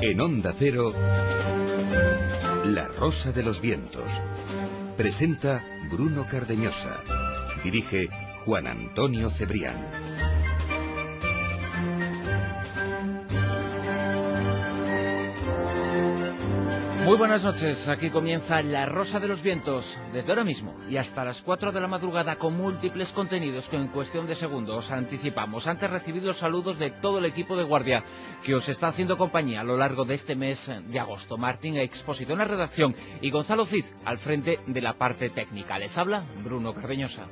En Onda Cero, La Rosa de los Vientos. Presenta Bruno Cardeñosa. Dirige Juan Antonio Cebrián. Muy buenas noches, aquí comienza La Rosa de los Vientos, desde ahora mismo y hasta las 4 de la madrugada, con múltiples contenidos que en cuestión de segundos anticipamos. Antes recibid los saludos de todo el equipo de guardia que os está haciendo compañía a lo largo de este mes de agosto. Martín Expósito en la redacción y Gonzalo Cid al frente de la parte técnica. Les habla Bruno Cardeñosa.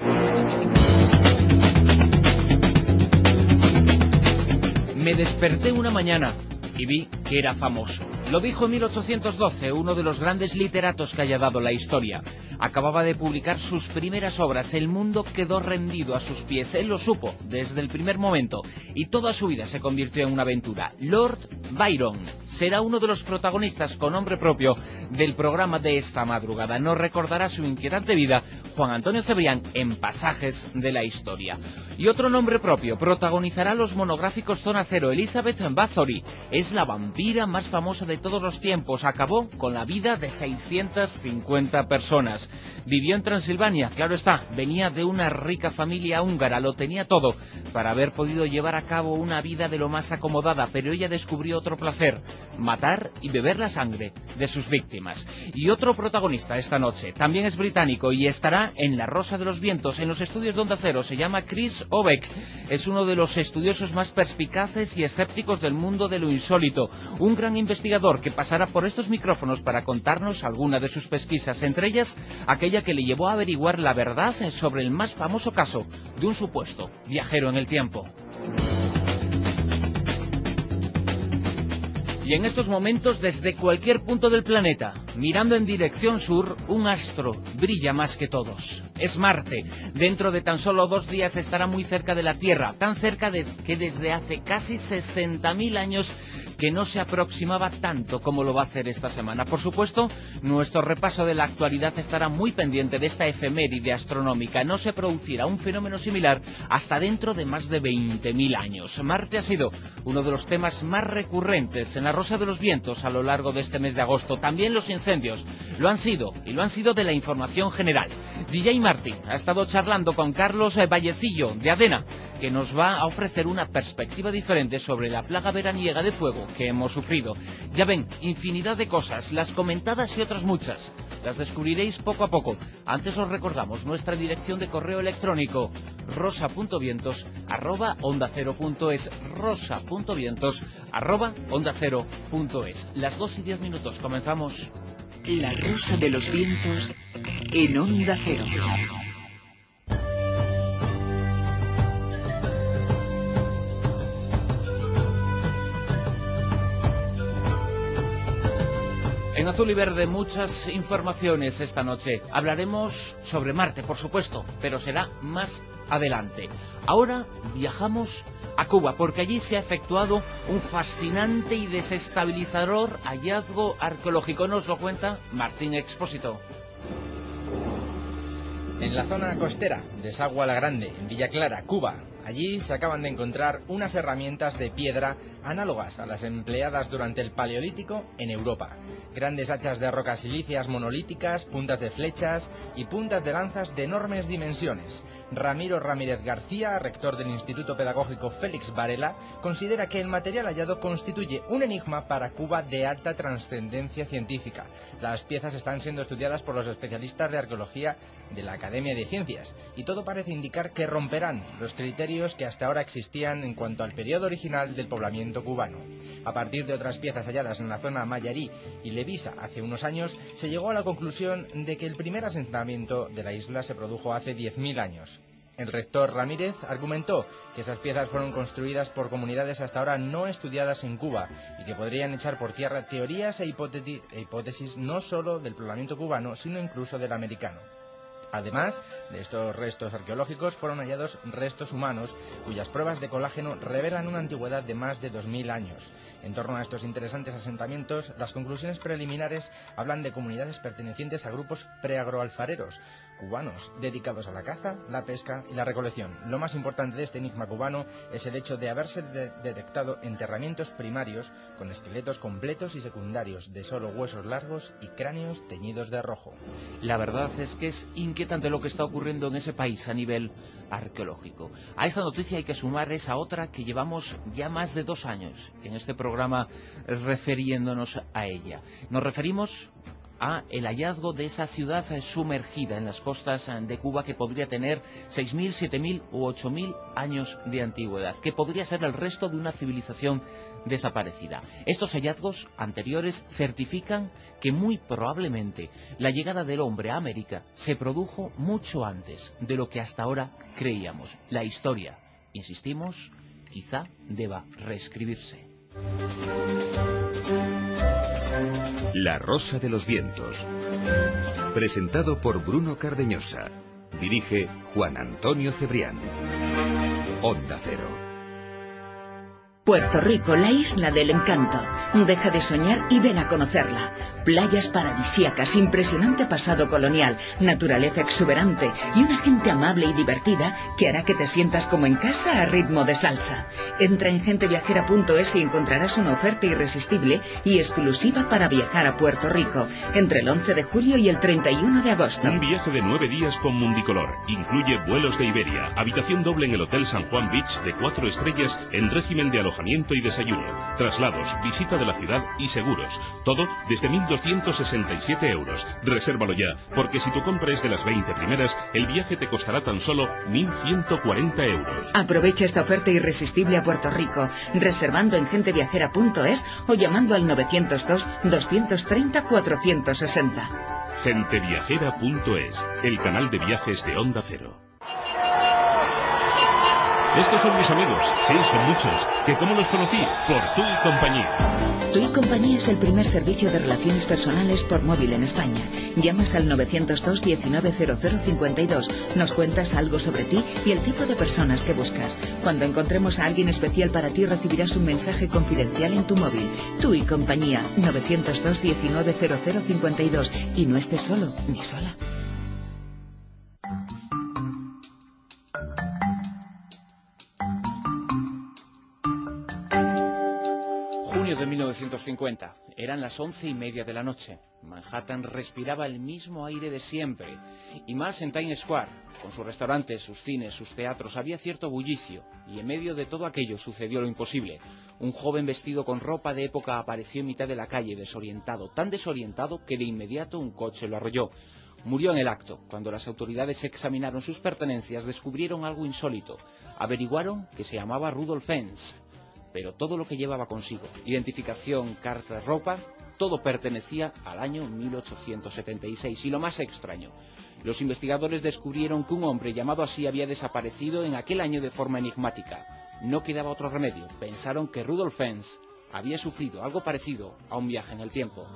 Me desperté una mañana y vi que era famoso. Lo dijo en 1812 uno de los grandes literatos que haya dado la historia. Acababa de publicar sus primeras obras, el mundo quedó rendido a sus pies. Él lo supo desde el primer momento y toda su vida se convirtió en una aventura. Lord Byron será uno de los protagonistas con nombre propio del programa de esta madrugada. Nos recordará su inquietante vida Juan Antonio Cebrián en Pasajes de la Historia. Y otro nombre propio protagonizará los monográficos Zona Cero. Elizabeth Bathory es la vampira más famosa de todos los tiempos. Acabó con la vida de 650 personas. Vivió en Transilvania, claro está, venía de una rica familia húngara, lo tenía todo para haber podido llevar a cabo una vida de lo más acomodada, pero ella descubrió otro placer: matar y beber la sangre de sus víctimas. Y otro protagonista esta noche también es británico y estará en La Rosa de los Vientos, en los estudios de Onda Cero. Se llama Chris Obeck, es uno de los estudiosos más perspicaces y escépticos del mundo de lo insólito, un gran investigador que pasará por estos micrófonos para contarnos alguna de sus pesquisas, entre ellas aquella que le llevó a averiguar la verdad sobre el más famoso caso de un supuesto viajero en el tiempo. Y en estos momentos, desde cualquier punto del planeta, mirando en dirección sur, un astro brilla más que todos. Es Marte. Dentro de tan solo 2 días estará muy cerca de la Tierra, tan cerca que desde hace casi 60.000 años que no se aproximaba tanto como lo va a hacer esta semana. Por supuesto, nuestro repaso de la actualidad estará muy pendiente de esta efeméride astronómica. No se producirá un fenómeno similar hasta dentro de más de 20.000 años. Marte ha sido uno de los temas más recurrentes en La Rosa de los Vientos a lo largo de este mes de agosto. También los incendios lo han sido, y lo han sido de la información general. DJ Martín ha estado charlando con Carlos Vallecillo de Adena, que nos va a ofrecer una perspectiva diferente sobre la plaga veraniega de fuego que hemos sufrido. Ya ven, infinidad de cosas, las comentadas y otras muchas. Las descubriréis poco a poco. Antes os recordamos nuestra dirección de correo electrónico: rosa.vientos@ondacero.es, rosa.vientos@ondacero.es. Las 2:10, comenzamos. La Rosa de los Vientos en Onda Cero. En azul y verde, muchas informaciones esta noche. Hablaremos sobre Marte, por supuesto, pero será más adelante. Ahora viajamos a Cuba, porque allí se ha efectuado un fascinante y desestabilizador hallazgo arqueológico. Nos lo cuenta Martín Expósito. En la zona costera de Sagua la Grande, en Villa Clara, Cuba, allí se acaban de encontrar unas herramientas de piedra análogas a las empleadas durante el Paleolítico en Europa. Grandes hachas de rocas silíceas monolíticas, puntas de flechas y puntas de lanzas de enormes dimensiones. Ramiro Ramírez García, rector del Instituto Pedagógico Félix Varela, considera que el material hallado constituye un enigma para Cuba de alta trascendencia científica. Las piezas están siendo estudiadas por los especialistas de arqueología de la Academia de Ciencias y todo parece indicar que romperán los criterios que hasta ahora existían en cuanto al periodo original del poblamiento cubano. A partir de otras piezas halladas en la zona Mayarí y Levisa hace unos años, se llegó a la conclusión de que el primer asentamiento de la isla se produjo hace 10.000 años. El rector Ramírez argumentó que esas piezas fueron construidas por comunidades hasta ahora no estudiadas en Cuba y que podrían echar por tierra teorías e hipótesis no solo del poblamiento cubano, sino incluso del americano. Además de estos restos arqueológicos, fueron hallados restos humanos cuyas pruebas de colágeno revelan una antigüedad de más de 2000 años. En torno a estos interesantes asentamientos, las conclusiones preliminares hablan de comunidades pertenecientes a grupos preagroalfareros cubanos dedicados a la caza, la pesca y la recolección. Lo más importante de este enigma cubano es el hecho de haberse detectado enterramientos primarios con esqueletos completos y secundarios de solo huesos largos y cráneos teñidos de rojo. La verdad es que es inquietante lo que está ocurriendo en ese país a nivel arqueológico. A esta noticia hay que sumar esa otra que llevamos ya más de 2 años en este programa refiriéndonos a ella. Nos referimos a el hallazgo de esa ciudad sumergida en las costas de Cuba que podría tener 6.000, 7.000 u 8.000 años de antigüedad, que podría ser el resto de una civilización desaparecida. Estos hallazgos anteriores certifican que muy probablemente la llegada del hombre a América se produjo mucho antes de lo que hasta ahora creíamos. La historia, insistimos, quizá deba reescribirse. La Rosa de los Vientos. Presentado por Bruno Cardeñosa. Dirige Juan Antonio Cebrián. Onda Cero. Puerto Rico, la isla del encanto. Deja de soñar y ven a conocerla. Playas paradisíacas, impresionante pasado colonial, naturaleza exuberante y una gente amable y divertida que hará que te sientas como en casa a ritmo de salsa. Entra en genteviajera.es y encontrarás una oferta irresistible y exclusiva para viajar a Puerto Rico entre el 11 de julio y el 31 de agosto. Un viaje de 9 días con Mundicolor. Incluye vuelos de Iberia, habitación doble en el Hotel San Juan Beach de 4 estrellas en régimen de alojamiento y desayuno, traslados, visita de la ciudad y seguros. Todo desde 1.267 euros. Resérvalo ya, porque si tu compra es de las 20 primeras, el viaje te costará tan solo 1.140 euros. Aprovecha esta oferta irresistible a Puerto Rico, reservando en genteviajera.es o llamando al 902-230-460. Genteviajera.es, el canal de viajes de Onda Cero. Estos son mis amigos, sí, son muchos. ¿Que cómo los conocí? Por Tú y Compañía. Tú y Compañía es el primer servicio de relaciones personales por móvil en España. Llamas al 902 190052, nos cuentas algo sobre ti y el tipo de personas que buscas. Cuando encontremos a alguien especial para ti recibirás un mensaje confidencial en tu móvil. Tú y Compañía, 902 190052. Y no estés solo ni sola. Junio de 1950. Eran las 11:30 de la noche. Manhattan respiraba el mismo aire de siempre. Y más en Times Square. Con sus restaurantes, sus cines, sus teatros, había cierto bullicio. Y en medio de todo aquello sucedió lo imposible. Un joven vestido con ropa de época apareció en mitad de la calle, desorientado. Tan desorientado que de inmediato un coche lo arrolló. Murió en el acto. Cuando las autoridades examinaron sus pertenencias, descubrieron algo insólito. Averiguaron que se llamaba Rudolf Hens. Pero todo lo que llevaba consigo, identificación, cartas, ropa, todo pertenecía al año 1876. Y lo más extraño, los investigadores descubrieron que un hombre llamado así había desaparecido en aquel año de forma enigmática. No quedaba otro remedio. Pensaron que Rudolf Hens había sufrido algo parecido a un viaje en el tiempo.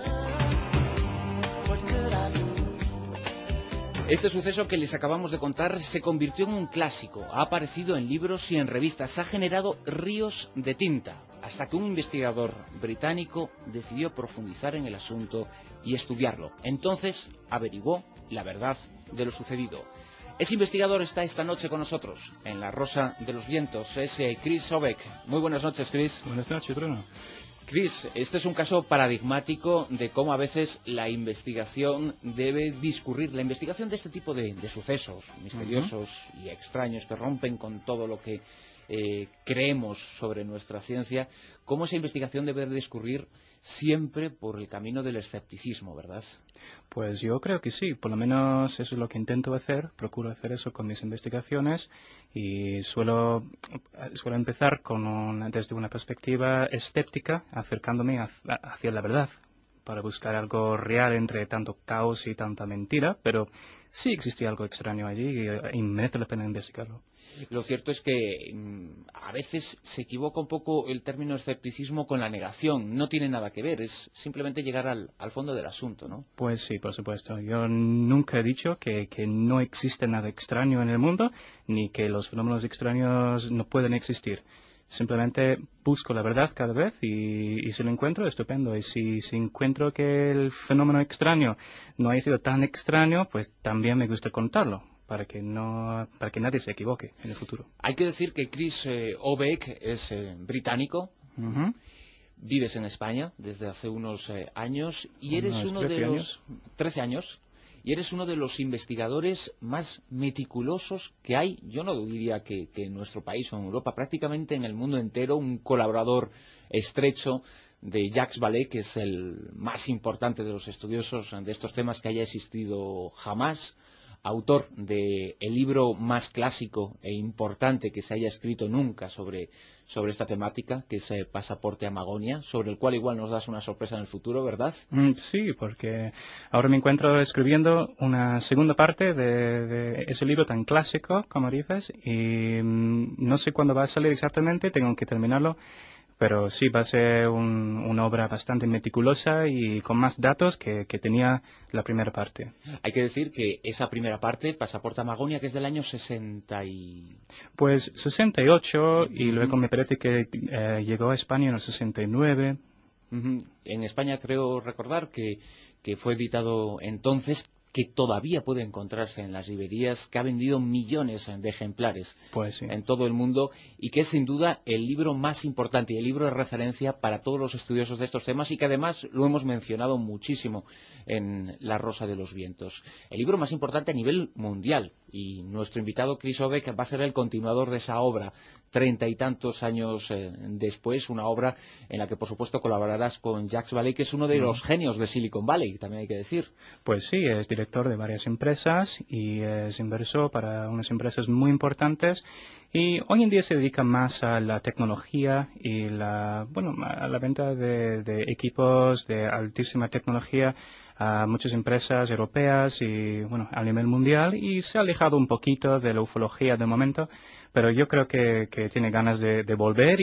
Este suceso que les acabamos de contar se convirtió en un clásico, ha aparecido en libros y en revistas, ha generado ríos de tinta, hasta que un investigador británico decidió profundizar en el asunto y estudiarlo. Entonces averiguó la verdad de lo sucedido. Ese investigador está esta noche con nosotros, en La Rosa de los Vientos, es Chris Sobek. Muy buenas noches, Chris. Buenas noches, Bruno. Chris, este es un caso paradigmático de cómo a veces la investigación debe discurrir. La investigación de este tipo de sucesos misteriosos y extraños que rompen con todo lo que creemos sobre nuestra ciencia, cómo esa investigación debe discurrir siempre por el camino del escepticismo, ¿verdad? Pues yo creo que sí, por lo menos eso es lo que intento hacer, procuro hacer eso con mis investigaciones y suelo empezar desde una perspectiva escéptica, acercándome hacia la verdad, para buscar algo real entre tanto caos y tanta mentira, pero sí existe algo extraño allí y merece la pena investigarlo. Lo cierto es que a veces se equivoca un poco el término escepticismo con la negación. No tiene nada que ver, es simplemente llegar al fondo del asunto, ¿no? Pues sí, por supuesto. Yo nunca he dicho que no existe nada extraño en el mundo, ni que los fenómenos extraños no pueden existir. Simplemente busco la verdad cada vez y si lo encuentro, estupendo. Y si encuentro que el fenómeno extraño no haya sido tan extraño, pues también me gusta contarlo, para que nadie se equivoque en el futuro. Hay que decir que Chris Obeck es británico. Ujú. Vives en España desde hace unos años y eres Unos uno 13 de los años. 13 años y eres uno de los investigadores más meticulosos que hay. Yo no diría que en nuestro país o en Europa, prácticamente en el mundo entero, un colaborador estrecho de Jacques Vallée, que es el más importante de los estudiosos de estos temas que haya existido jamás, autor del libro más clásico e importante que se haya escrito nunca sobre esta temática, que es Pasaporte a Magonia, sobre el cual igual nos das una sorpresa en el futuro, ¿verdad? Sí, porque ahora me encuentro escribiendo una segunda parte de ese libro tan clásico, como dices, y no sé cuándo va a salir exactamente, tengo que terminarlo. Pero sí, va a ser una obra bastante meticulosa y con más datos que tenía la primera parte. Hay que decir que esa primera parte, Pasaporte a Magonia, que es del año 60 y... Pues 68 y luego Ujú. me parece que llegó a España en el 69. En España creo recordar que fue editado entonces, que todavía puede encontrarse en las librerías, que ha vendido millones de ejemplares Pues sí. en todo el mundo y que es sin duda el libro más importante y el libro de referencia para todos los estudiosos de estos temas y que además lo hemos mencionado muchísimo en La Rosa de los Vientos. El libro más importante a nivel mundial y nuestro invitado Chris Obeck va a ser el continuador de esa obra 30 y tantos años después, una obra en la que por supuesto colaborarás con Jacques Vallée, que es uno de los genios de Silicon Valley, también hay que decir. Pues sí, es director de varias empresas y es inversor para unas empresas muy importantes y hoy en día se dedica más a la tecnología y a la venta de equipos de altísima tecnología a muchas empresas europeas y a nivel mundial y se ha alejado un poquito de la ufología de momento, pero yo creo que tiene ganas de volver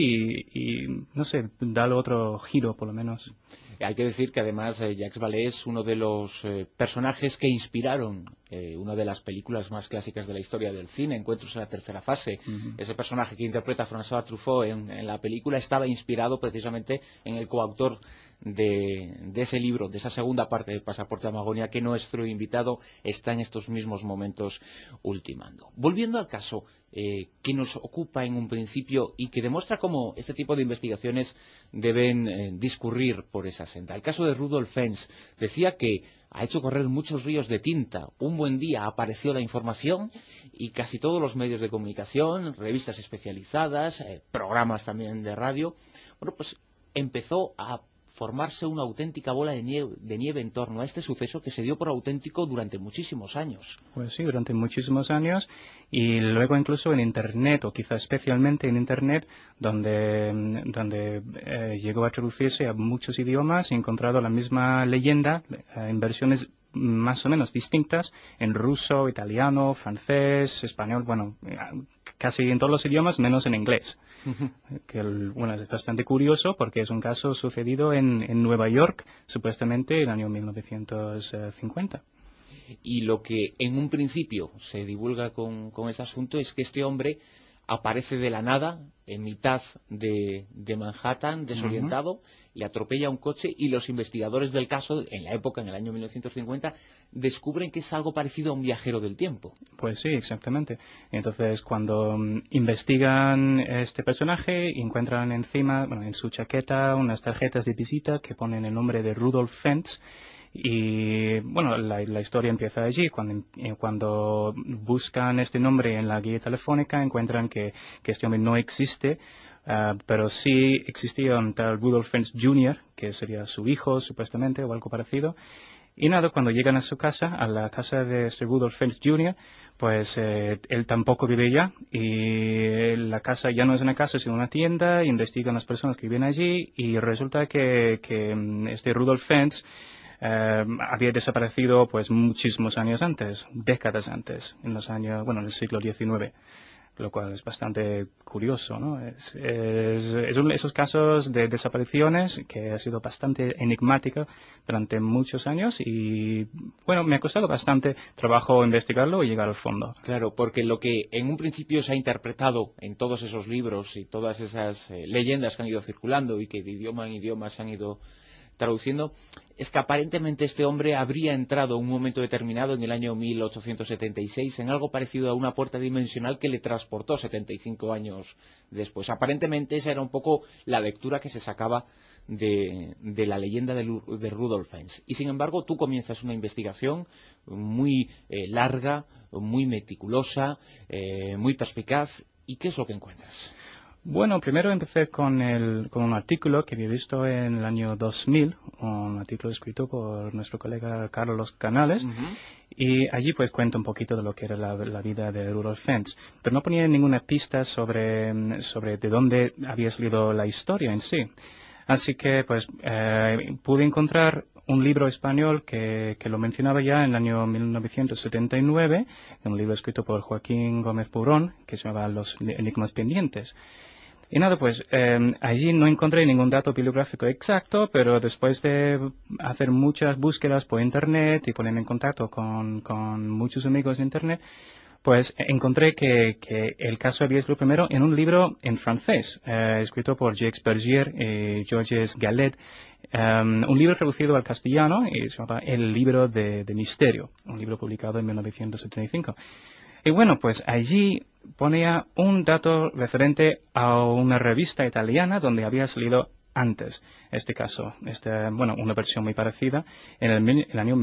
y no sé, darle otro giro por lo menos. Hay que decir que además Jacques Vallée es uno de los personajes que inspiraron una de las películas más clásicas de la historia del cine, Encuentros en la tercera fase. Ese personaje que interpreta François Truffaut en la película estaba inspirado precisamente en el coautor de ese libro, de esa segunda parte de Pasaporte a Magonia, que nuestro invitado está en estos mismos momentos ultimando. Volviendo al caso que nos ocupa en un principio y que demuestra cómo este tipo de investigaciones deben discurrir por esa senda. El caso de Rudolf Fentz decía que ha hecho correr muchos ríos de tinta. Un buen día apareció la información y casi todos los medios de comunicación, revistas especializadas, programas también de radio, pues empezó a formarse una auténtica bola de nieve en torno a este suceso que se dio por auténtico durante muchísimos años. Pues sí, durante muchísimos años y luego incluso en Internet o quizás especialmente en Internet donde llegó a traducirse a muchos idiomas y he encontrado la misma leyenda en versiones más o menos distintas en ruso, italiano, francés, español, casi en todos los idiomas menos en inglés. Que es bastante curioso porque es un caso sucedido en Nueva York, supuestamente en el año 1950. Y lo que en un principio se divulga con este asunto es que este hombre aparece de la nada en mitad de Manhattan, desorientado, le atropella un coche y los investigadores del caso, en la época, en el año 1950, descubren que es algo parecido a un viajero del tiempo. Pues sí, exactamente. Entonces, cuando investigan este personaje, encuentran encima, en su chaqueta, unas tarjetas de visita que ponen el nombre de Rudolf Fentz. Y la historia empieza allí. Cuando buscan este nombre en la guía telefónica, encuentran que este hombre no existe. Pero sí existía un tal Rudolf Fentz Jr., que sería su hijo, supuestamente, o algo parecido. Y nada, cuando llegan a su casa, a la casa de este Rudolf Fentz Jr., pues él tampoco vive ya. Y la casa ya no es una casa, sino una tienda. Investigan las personas que viven allí y resulta que este Rudolf Fentz había desaparecido pues muchísimos años antes, décadas antes, en el siglo XIX. lo cual es bastante curioso, ¿no? Es uno de esos casos de desapariciones que ha sido bastante enigmático durante muchos años y, bueno, me ha costado bastante trabajo investigarlo y llegar al fondo. Claro, porque lo que en un principio se ha interpretado en todos esos libros y todas esas leyendas que han ido circulando y que de idioma en idioma se han ido traduciendo, es que aparentemente este hombre habría entrado en un momento determinado en el año 1876 en algo parecido a una puerta dimensional que le transportó 75 años después. Aparentemente esa era un poco la lectura que se sacaba de la leyenda de Rudolf Hess. Y sin embargo tú comienzas una investigación muy larga, muy meticulosa, muy perspicaz. ¿Y qué es lo que encuentras? Bueno, primero empecé con un artículo que había visto en el año 2000, un artículo escrito por nuestro colega Carlos Canales, y allí pues cuento un poquito de lo que era la vida de Rudolf Hess, pero no ponía ninguna pista sobre de dónde había salido la historia en sí. Así que pues pude encontrar un libro español que lo mencionaba ya en el año 1979, un libro escrito por Joaquín Gómez Purón, que se llamaba Los enigmas pendientes. Y nada, pues allí no encontré ningún dato bibliográfico exacto, pero después de hacer muchas búsquedas por Internet y ponerme en contacto con muchos amigos de Internet, pues encontré que el caso había sido primero en un libro en francés, escrito por Jacques Bergier y Georges Gallet, un libro traducido al castellano y se llama El libro de misterio, un libro publicado en 1975. Y bueno, pues allí ponía un dato referente a una revista italiana donde había salido antes este caso, bueno, una versión muy parecida en el año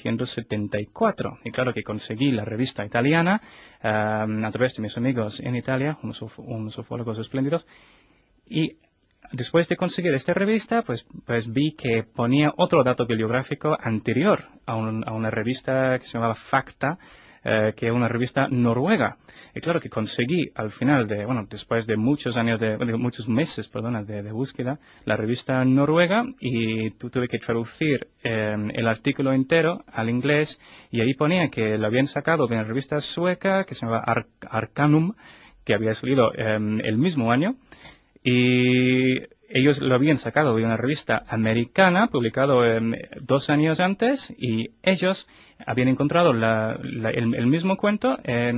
1974. Y claro que conseguí la revista italiana a través de mis amigos en Italia, unos ufólogos espléndidos, y después de conseguir esta revista, pues vi que ponía otro dato bibliográfico anterior a una revista que se llamaba Facta, que es una revista noruega. Y claro que conseguí al final después de muchos años muchos meses, de búsqueda, la revista noruega y tuve que traducir el artículo entero al inglés y ahí ponía que lo habían sacado de una revista sueca que se llama Arcanum, que había salido el mismo año. Y ellos lo habían sacado de una revista americana, publicado 2 años antes, y ellos habían encontrado el mismo cuento en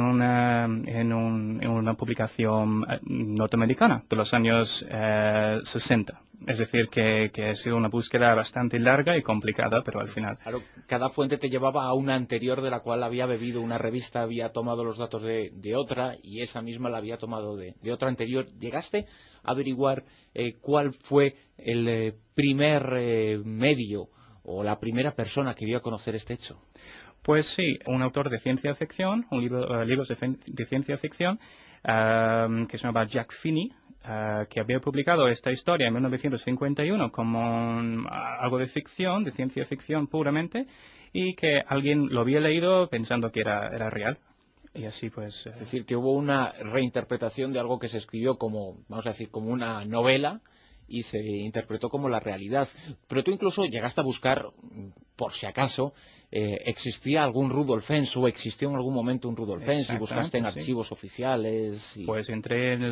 una publicación norteamericana de los años 60. Es decir, que ha sido una búsqueda bastante larga y complicada, pero al final. Claro, cada fuente te llevaba a una anterior de la cual había bebido una revista, había tomado los datos de otra y esa misma la había tomado de otra anterior. ¿Llegaste a averiguar cuál fue el primer medio o la primera persona que dio a conocer este hecho? Pues sí, un autor de ciencia ficción, libros de ciencia ficción, que se llamaba Jack Finney, que había publicado esta historia en 1951 como algo de ficción, de ciencia ficción puramente, y que alguien lo había leído pensando que era real. Y así pues. Es decir, que hubo una reinterpretación de algo que se escribió como, vamos a decir, como una novela y se interpretó como la realidad. Pero tú incluso llegaste a buscar, por si acaso, ¿existía algún Rudolf Hess o existió en algún momento un Rudolf Hess y buscaste en archivos oficiales? Pues entré en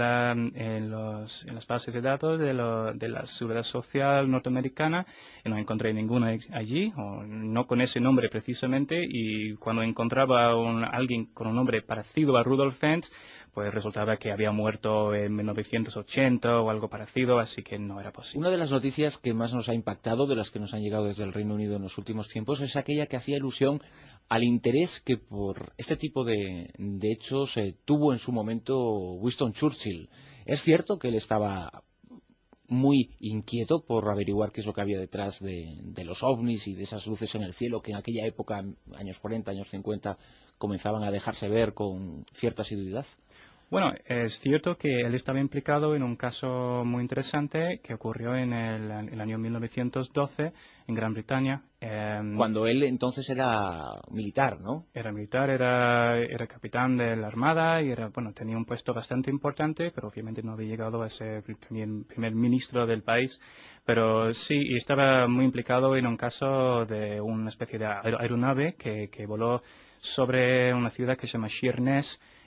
las bases de datos de la Seguridad Social norteamericana y no encontré ninguna allí, o no con ese nombre precisamente, y cuando encontraba alguien con un nombre parecido a Rudolf Hess, pues resultaba que había muerto en 1980 o algo parecido, así que no era posible. Una de las noticias que más nos ha impactado, de las que nos han llegado desde el Reino Unido en los últimos tiempos, es aquella que hacía alusión al interés que por este tipo de hechos tuvo en su momento Winston Churchill. ¿Es cierto que él estaba muy inquieto por averiguar qué es lo que había detrás de los ovnis y de esas luces en el cielo que en aquella época, años 40, años 50, comenzaban a dejarse ver con cierta asiduidad? Bueno, es cierto que él estaba implicado en un caso muy interesante que ocurrió en el año 1912 en Gran Bretaña. Cuando él entonces era militar, ¿no? Era militar, era capitán de la Armada y tenía un puesto bastante importante, pero obviamente no había llegado a ser primer ministro del país. Pero sí, y estaba muy implicado en un caso de una especie de aeronave que voló sobre una ciudad que se llama Sheerness,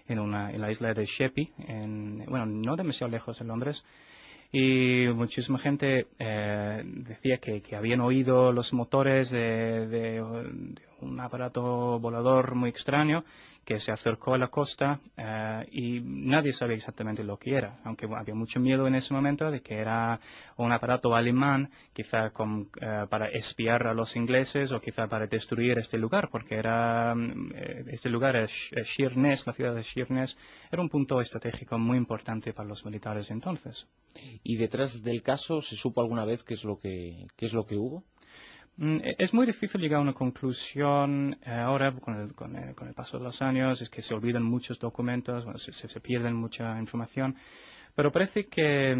en la isla de Sheppey, bueno, no demasiado lejos de Londres. Y muchísima gente decía que habían oído los motores de un aparato volador muy extraño que se acercó a la costa y nadie sabía exactamente lo que era, aunque había mucho miedo en ese momento de que era un aparato alemán, quizá para espiar a los ingleses o quizá para destruir este lugar, porque este lugar, Sheerness, la ciudad de Sheerness, era un punto estratégico muy importante para los militares entonces. ¿Y detrás del caso se supo alguna vez qué es lo que hubo? Es muy difícil llegar a una conclusión ahora con el paso de los años, es que se olvidan muchos documentos, bueno, se pierden mucha información, pero parece que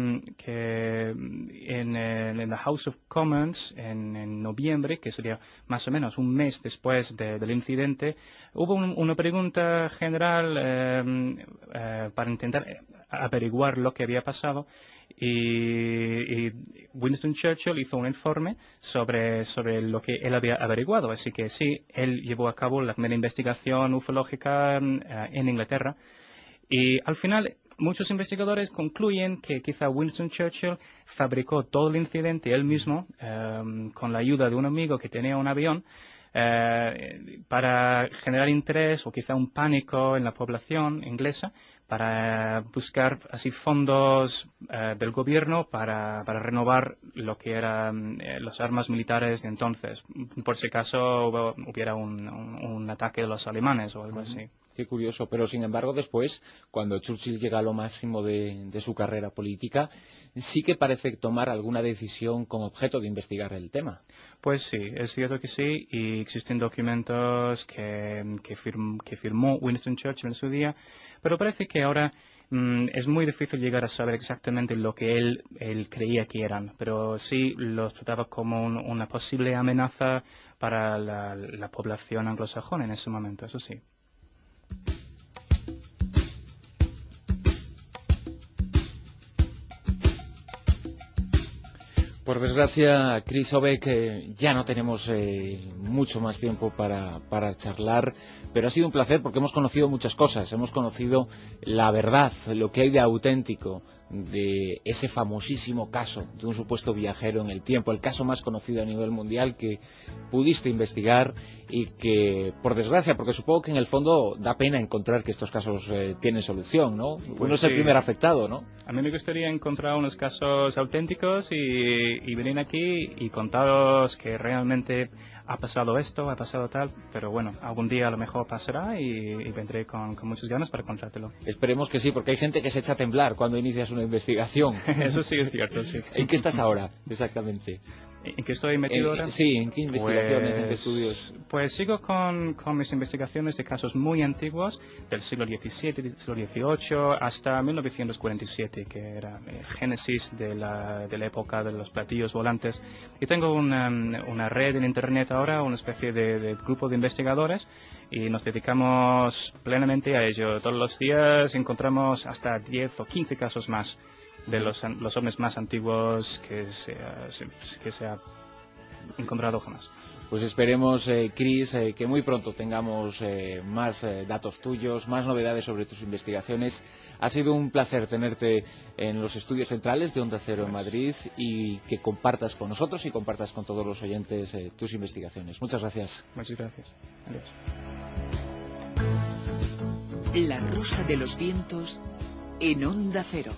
en la House of Commons en noviembre, que sería más o menos un mes después del incidente, hubo una pregunta general para intentar averiguar lo que había pasado. Y Winston Churchill hizo un informe sobre lo que él había averiguado. Así que sí, él llevó a cabo la primera investigación ufológica en Inglaterra. Y al final, muchos investigadores concluyen que quizá Winston Churchill fabricó todo el incidente él mismo con la ayuda de un amigo que tenía un avión para generar interés o quizá un pánico en la población inglesa, para buscar así fondos del gobierno para renovar lo que eran las armas militares de entonces, por si acaso hubiera un ataque de los alemanes o algo así. Qué curioso, pero sin embargo después, cuando Churchill llega a lo máximo de su carrera política, sí que parece tomar alguna decisión con objeto de investigar el tema. Pues sí, es cierto que sí, y existen documentos que firmó Winston Churchill en su día, pero parece que ahora es muy difícil llegar a saber exactamente lo que él creía que eran, pero sí los trataba como una posible amenaza para la población anglosajona en ese momento, eso sí. Por desgracia, Chris Obeck, ya no tenemos mucho más tiempo para charlar, pero ha sido un placer porque hemos conocido muchas cosas. Hemos conocido la verdad, lo que hay de auténtico de ese famosísimo caso de un supuesto viajero en el tiempo, el caso más conocido a nivel mundial que pudiste investigar y que, por desgracia, porque supongo que en el fondo da pena encontrar que estos casos tienen solución, ¿no? Pues uno es el primer afectado, ¿no? A mí me gustaría encontrar unos casos auténticos y venir aquí y contaros que realmente ha pasado esto, ha pasado tal, pero bueno, algún día a lo mejor pasará y vendré con muchas ganas para contártelo. Esperemos que sí, porque hay gente que se echa a temblar cuando inicias una investigación. Eso sí es cierto, sí. ¿En qué estás ahora, exactamente? ¿En qué estoy metido ahora? Sí, ¿en qué investigaciones, en qué estudios? Pues sigo con mis investigaciones de casos muy antiguos, del siglo XVII, del siglo XVIII, hasta 1947, que era el génesis de la época de los platillos volantes. Y tengo una red en Internet ahora, una especie de grupo de investigadores, y nos dedicamos plenamente a ello. Todos los días encontramos hasta 10 o 15 casos más de los ovnis más antiguos que se ha encontrado jamás. Pues esperemos, Chris, que muy pronto tengamos más datos tuyos, más novedades sobre tus investigaciones. Ha sido un placer tenerte en los estudios centrales de Onda Cero en Madrid y que compartas con nosotros y compartas con todos los oyentes tus investigaciones. Muchas gracias. Muchas gracias. Adiós. La Rosa de los Vientos en Onda Cero.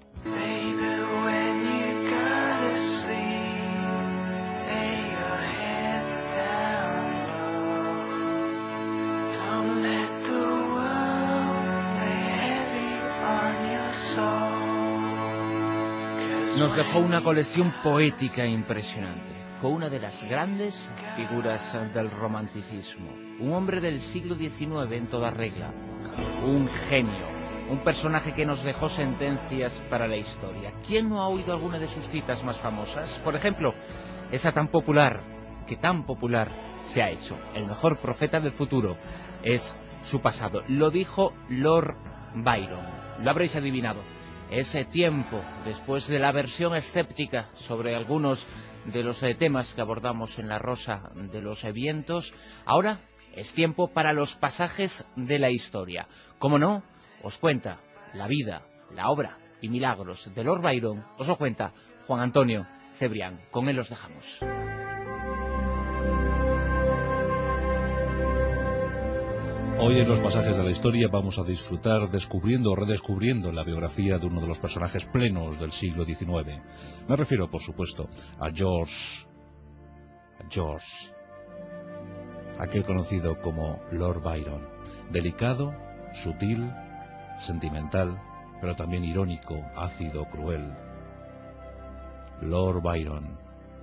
Nos dejó una colección poética impresionante. Fue una de las grandes figuras del romanticismo. Un hombre del siglo XIX en toda regla. Un genio. Un personaje que nos dejó sentencias para la historia. ¿Quién no ha oído alguna de sus citas más famosas? Por ejemplo, esa tan popular, que tan popular se ha hecho. El mejor profeta del futuro es su pasado. Lo dijo Lord Byron. Lo habréis adivinado. Ese tiempo, después de la versión escéptica sobre algunos de los temas que abordamos en La Rosa de los Vientos, ahora es tiempo para los pasajes de la historia. Como no, os cuenta la vida, la obra y milagros de Lord Byron, os lo cuenta Juan Antonio Cebrián. Con él os dejamos. Hoy en los pasajes de la historia vamos a disfrutar descubriendo o redescubriendo la biografía de uno de los personajes plenos del siglo XIX. Me refiero, por supuesto, a George, aquel conocido como Lord Byron. Delicado, sutil, sentimental, pero también irónico, ácido, cruel. Lord Byron.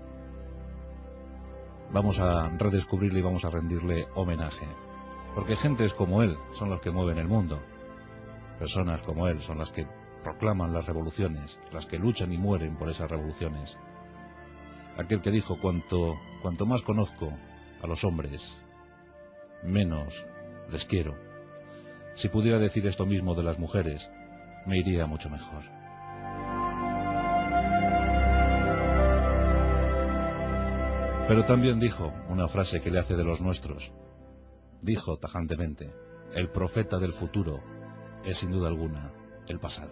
Vamos a redescubrirle y vamos a rendirle homenaje. Porque gentes como él son los que mueven el mundo. Personas como él son las que proclaman las revoluciones, las que luchan y mueren por esas revoluciones. Aquel que dijo, cuanto más conozco a los hombres, menos les quiero. Si pudiera decir esto mismo de las mujeres, me iría mucho mejor. Pero también dijo una frase que le hace de los nuestros. Dijo tajantemente, el profeta del futuro es sin duda alguna el pasado.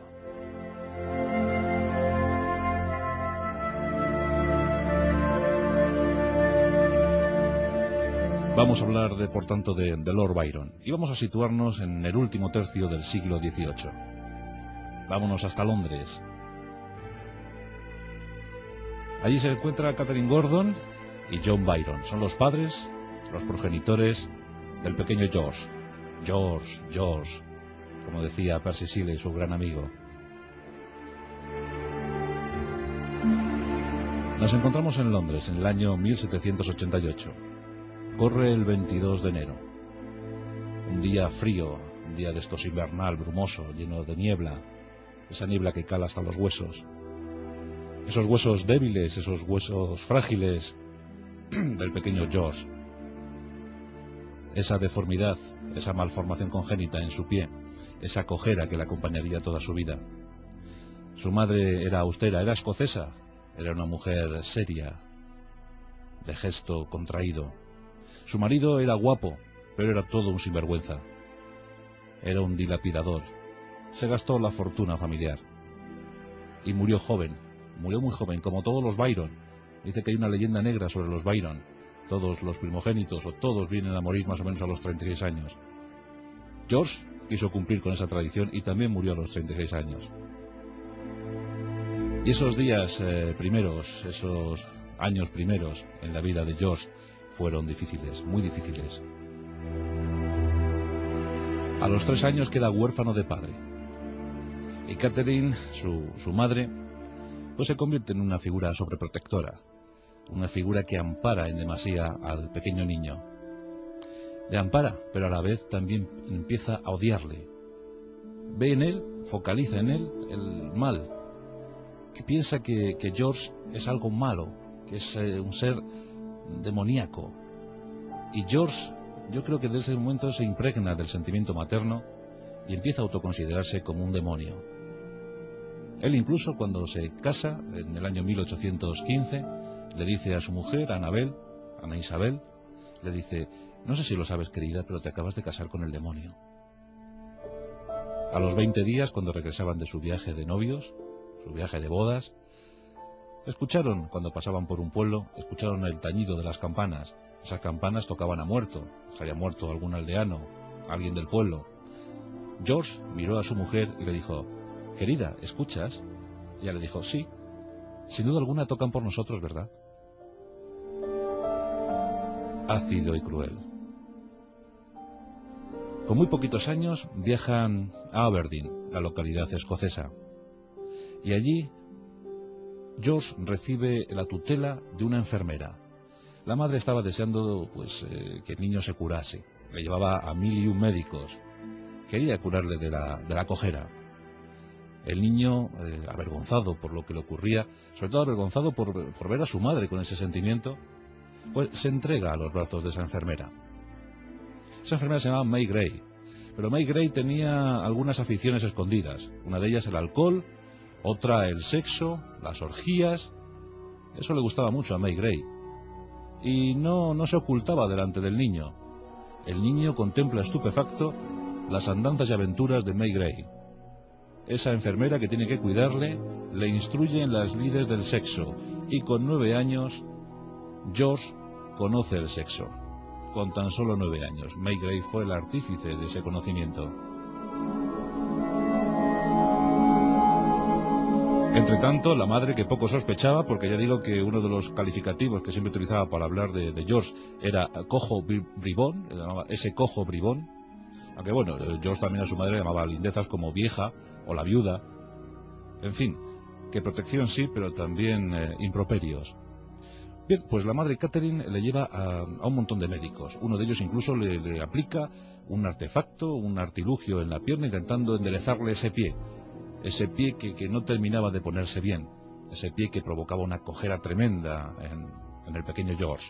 Vamos a hablar, por tanto, de Lord Byron, y vamos a situarnos en el último tercio del siglo XVIII. Vámonos hasta Londres. Allí se encuentra Catherine Gordon y John Byron. Son los padres, los progenitores del pequeño George, como decía Percy Shelley, su gran amigo. Nos encontramos en Londres en el año 1788. Corre el 22 de enero. Un día frío, un día de estos invernal, brumoso, lleno de niebla, esa niebla que cala hasta los huesos. Esos huesos débiles, esos huesos frágiles del pequeño George. Esa deformidad, esa malformación congénita en su pie, esa cojera que le acompañaría toda su vida. Su madre era austera, era escocesa, era una mujer seria, de gesto contraído. Su marido era guapo, pero era todo un sinvergüenza. Era un dilapidador. Se gastó la fortuna familiar. Y murió joven, murió muy joven, como todos los Byron. Dice que hay una leyenda negra sobre los Byron. Todos los primogénitos, o todos, vienen a morir más o menos a los 36 años. George quiso cumplir con esa tradición y también murió a los 36 años. Y esos días primeros, esos años primeros en la vida de George fueron difíciles, muy difíciles. A los 3 años queda huérfano de padre. Y Catherine, su madre, pues se convierte en una figura sobreprotectora. Una figura que ampara en demasía al pequeño niño. Le ampara, pero a la vez también empieza a odiarle. Ve en él, focaliza en él el mal. Que piensa que George es algo malo, que es un ser demoníaco. Y George, yo creo que desde ese momento se impregna del sentimiento materno y empieza a autoconsiderarse como un demonio. Él incluso, cuando se casa en el año 1815, le dice a su mujer, Ana Isabel, le dice, no sé si lo sabes, querida, pero te acabas de casar con el demonio. A los 20 días, cuando regresaban de su viaje de novios, su viaje de bodas, escucharon, cuando pasaban por un pueblo, escucharon el tañido de las campanas. Esas campanas tocaban a muerto, se había muerto algún aldeano, alguien del pueblo. George miró a su mujer y le dijo, querida, ¿escuchas? Y ella le dijo, sí, sin duda alguna tocan por nosotros, ¿verdad? Ácido y cruel. Con muy poquitos años viajan a Aberdeen, la localidad escocesa, y allí George recibe la tutela de una enfermera. La madre estaba deseando que el niño se curase. Le llevaba a 1001 médicos. Quería curarle de la cojera. El niño, avergonzado por lo que le ocurría, sobre todo avergonzado por ver a su madre con ese sentimiento, pues se entrega a los brazos de esa enfermera. Esa enfermera se llamaba May Gray, pero May Gray tenía algunas aficiones escondidas. Una de ellas el alcohol, otra el sexo, las orgías. Eso le gustaba mucho a May Gray. Y no se ocultaba delante del niño. El niño contempla estupefacto las andanzas y aventuras de May Gray. Esa enfermera que tiene que cuidarle, le instruye en las lides del sexo, y con 9 años, George conoce el sexo. Con tan solo 9 años, May Gray fue el artífice de ese conocimiento. Entre tanto, la madre, que poco sospechaba, porque ya digo que uno de los calificativos que siempre utilizaba para hablar de George era cojo bribón, le llamaba ese cojo bribón, aunque bueno, George también a su madre le llamaba lindezas como vieja o la viuda, en fin, que protección sí, pero también improperios. Bien, pues la madre Catherine le lleva a un montón de médicos, uno de ellos incluso le aplica un artefacto, un artilugio en la pierna intentando enderezarle ese pie que no terminaba de ponerse bien, ese pie que provocaba una cojera tremenda en el pequeño George.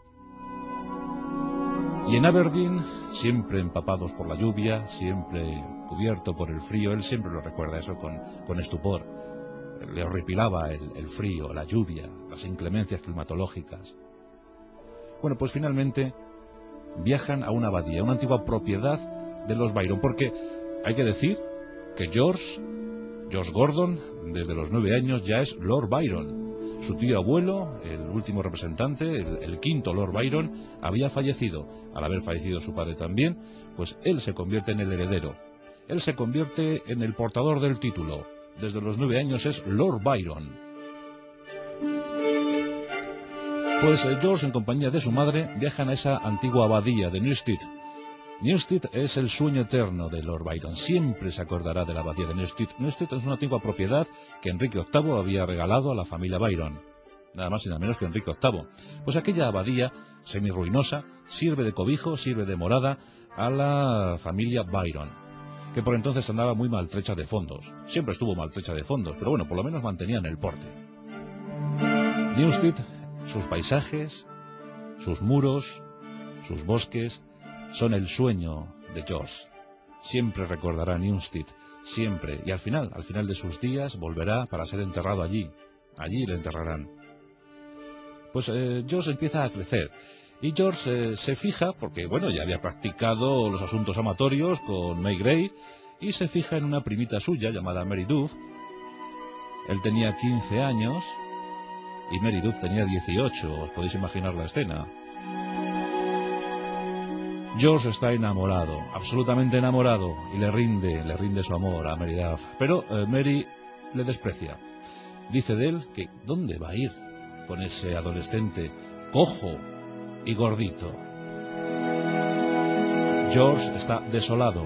Y en Aberdeen, siempre empapados por la lluvia, siempre cubierto por el frío, él siempre lo recuerda eso con estupor. Le horripilaba el frío, la lluvia, las inclemencias climatológicas. Bueno, pues finalmente viajan a una abadía, una antigua propiedad de los Byron, porque hay que decir que George Gordon, desde los 9 años ya es Lord Byron. Su tío abuelo, el último representante, el quinto Lord Byron, había fallecido. Al haber fallecido su padre también, pues él se convierte en el heredero. Él se convierte en el portador del título. Desde los 9 años es Lord Byron. Pues George, en compañía de su madre, viajan a esa antigua abadía de Newstead. Newstead es el sueño eterno de Lord Byron. Siempre se acordará de la abadía de Newstead. Newstead es una antigua propiedad que Enrique VIII había regalado a la familia Byron. Nada más y nada menos que Enrique VIII. Pues aquella abadía, semirruinosa, sirve de cobijo, sirve de morada a la familia Byron, que por entonces andaba muy maltrecha de fondos. Siempre estuvo maltrecha de fondos, pero bueno, por lo menos mantenían el porte. Newstead, sus paisajes, sus muros, sus bosques, son el sueño de George. Siempre recordará Newstead, siempre, y al final de sus días volverá para ser enterrado allí. Allí le enterrarán. Pues George empieza a crecer, y George se fija, porque bueno, ya había practicado los asuntos amatorios con May Gray, y se fija en una primita suya llamada Mary Duff. Él tenía 15 años, y Mary Duff tenía 18, os podéis imaginar la escena. George está enamorado, absolutamente enamorado, y le rinde su amor a Mary Duff. Pero Mary le desprecia. Dice de él que ¿dónde va a ir con ese adolescente cojo y gordito? George está desolado.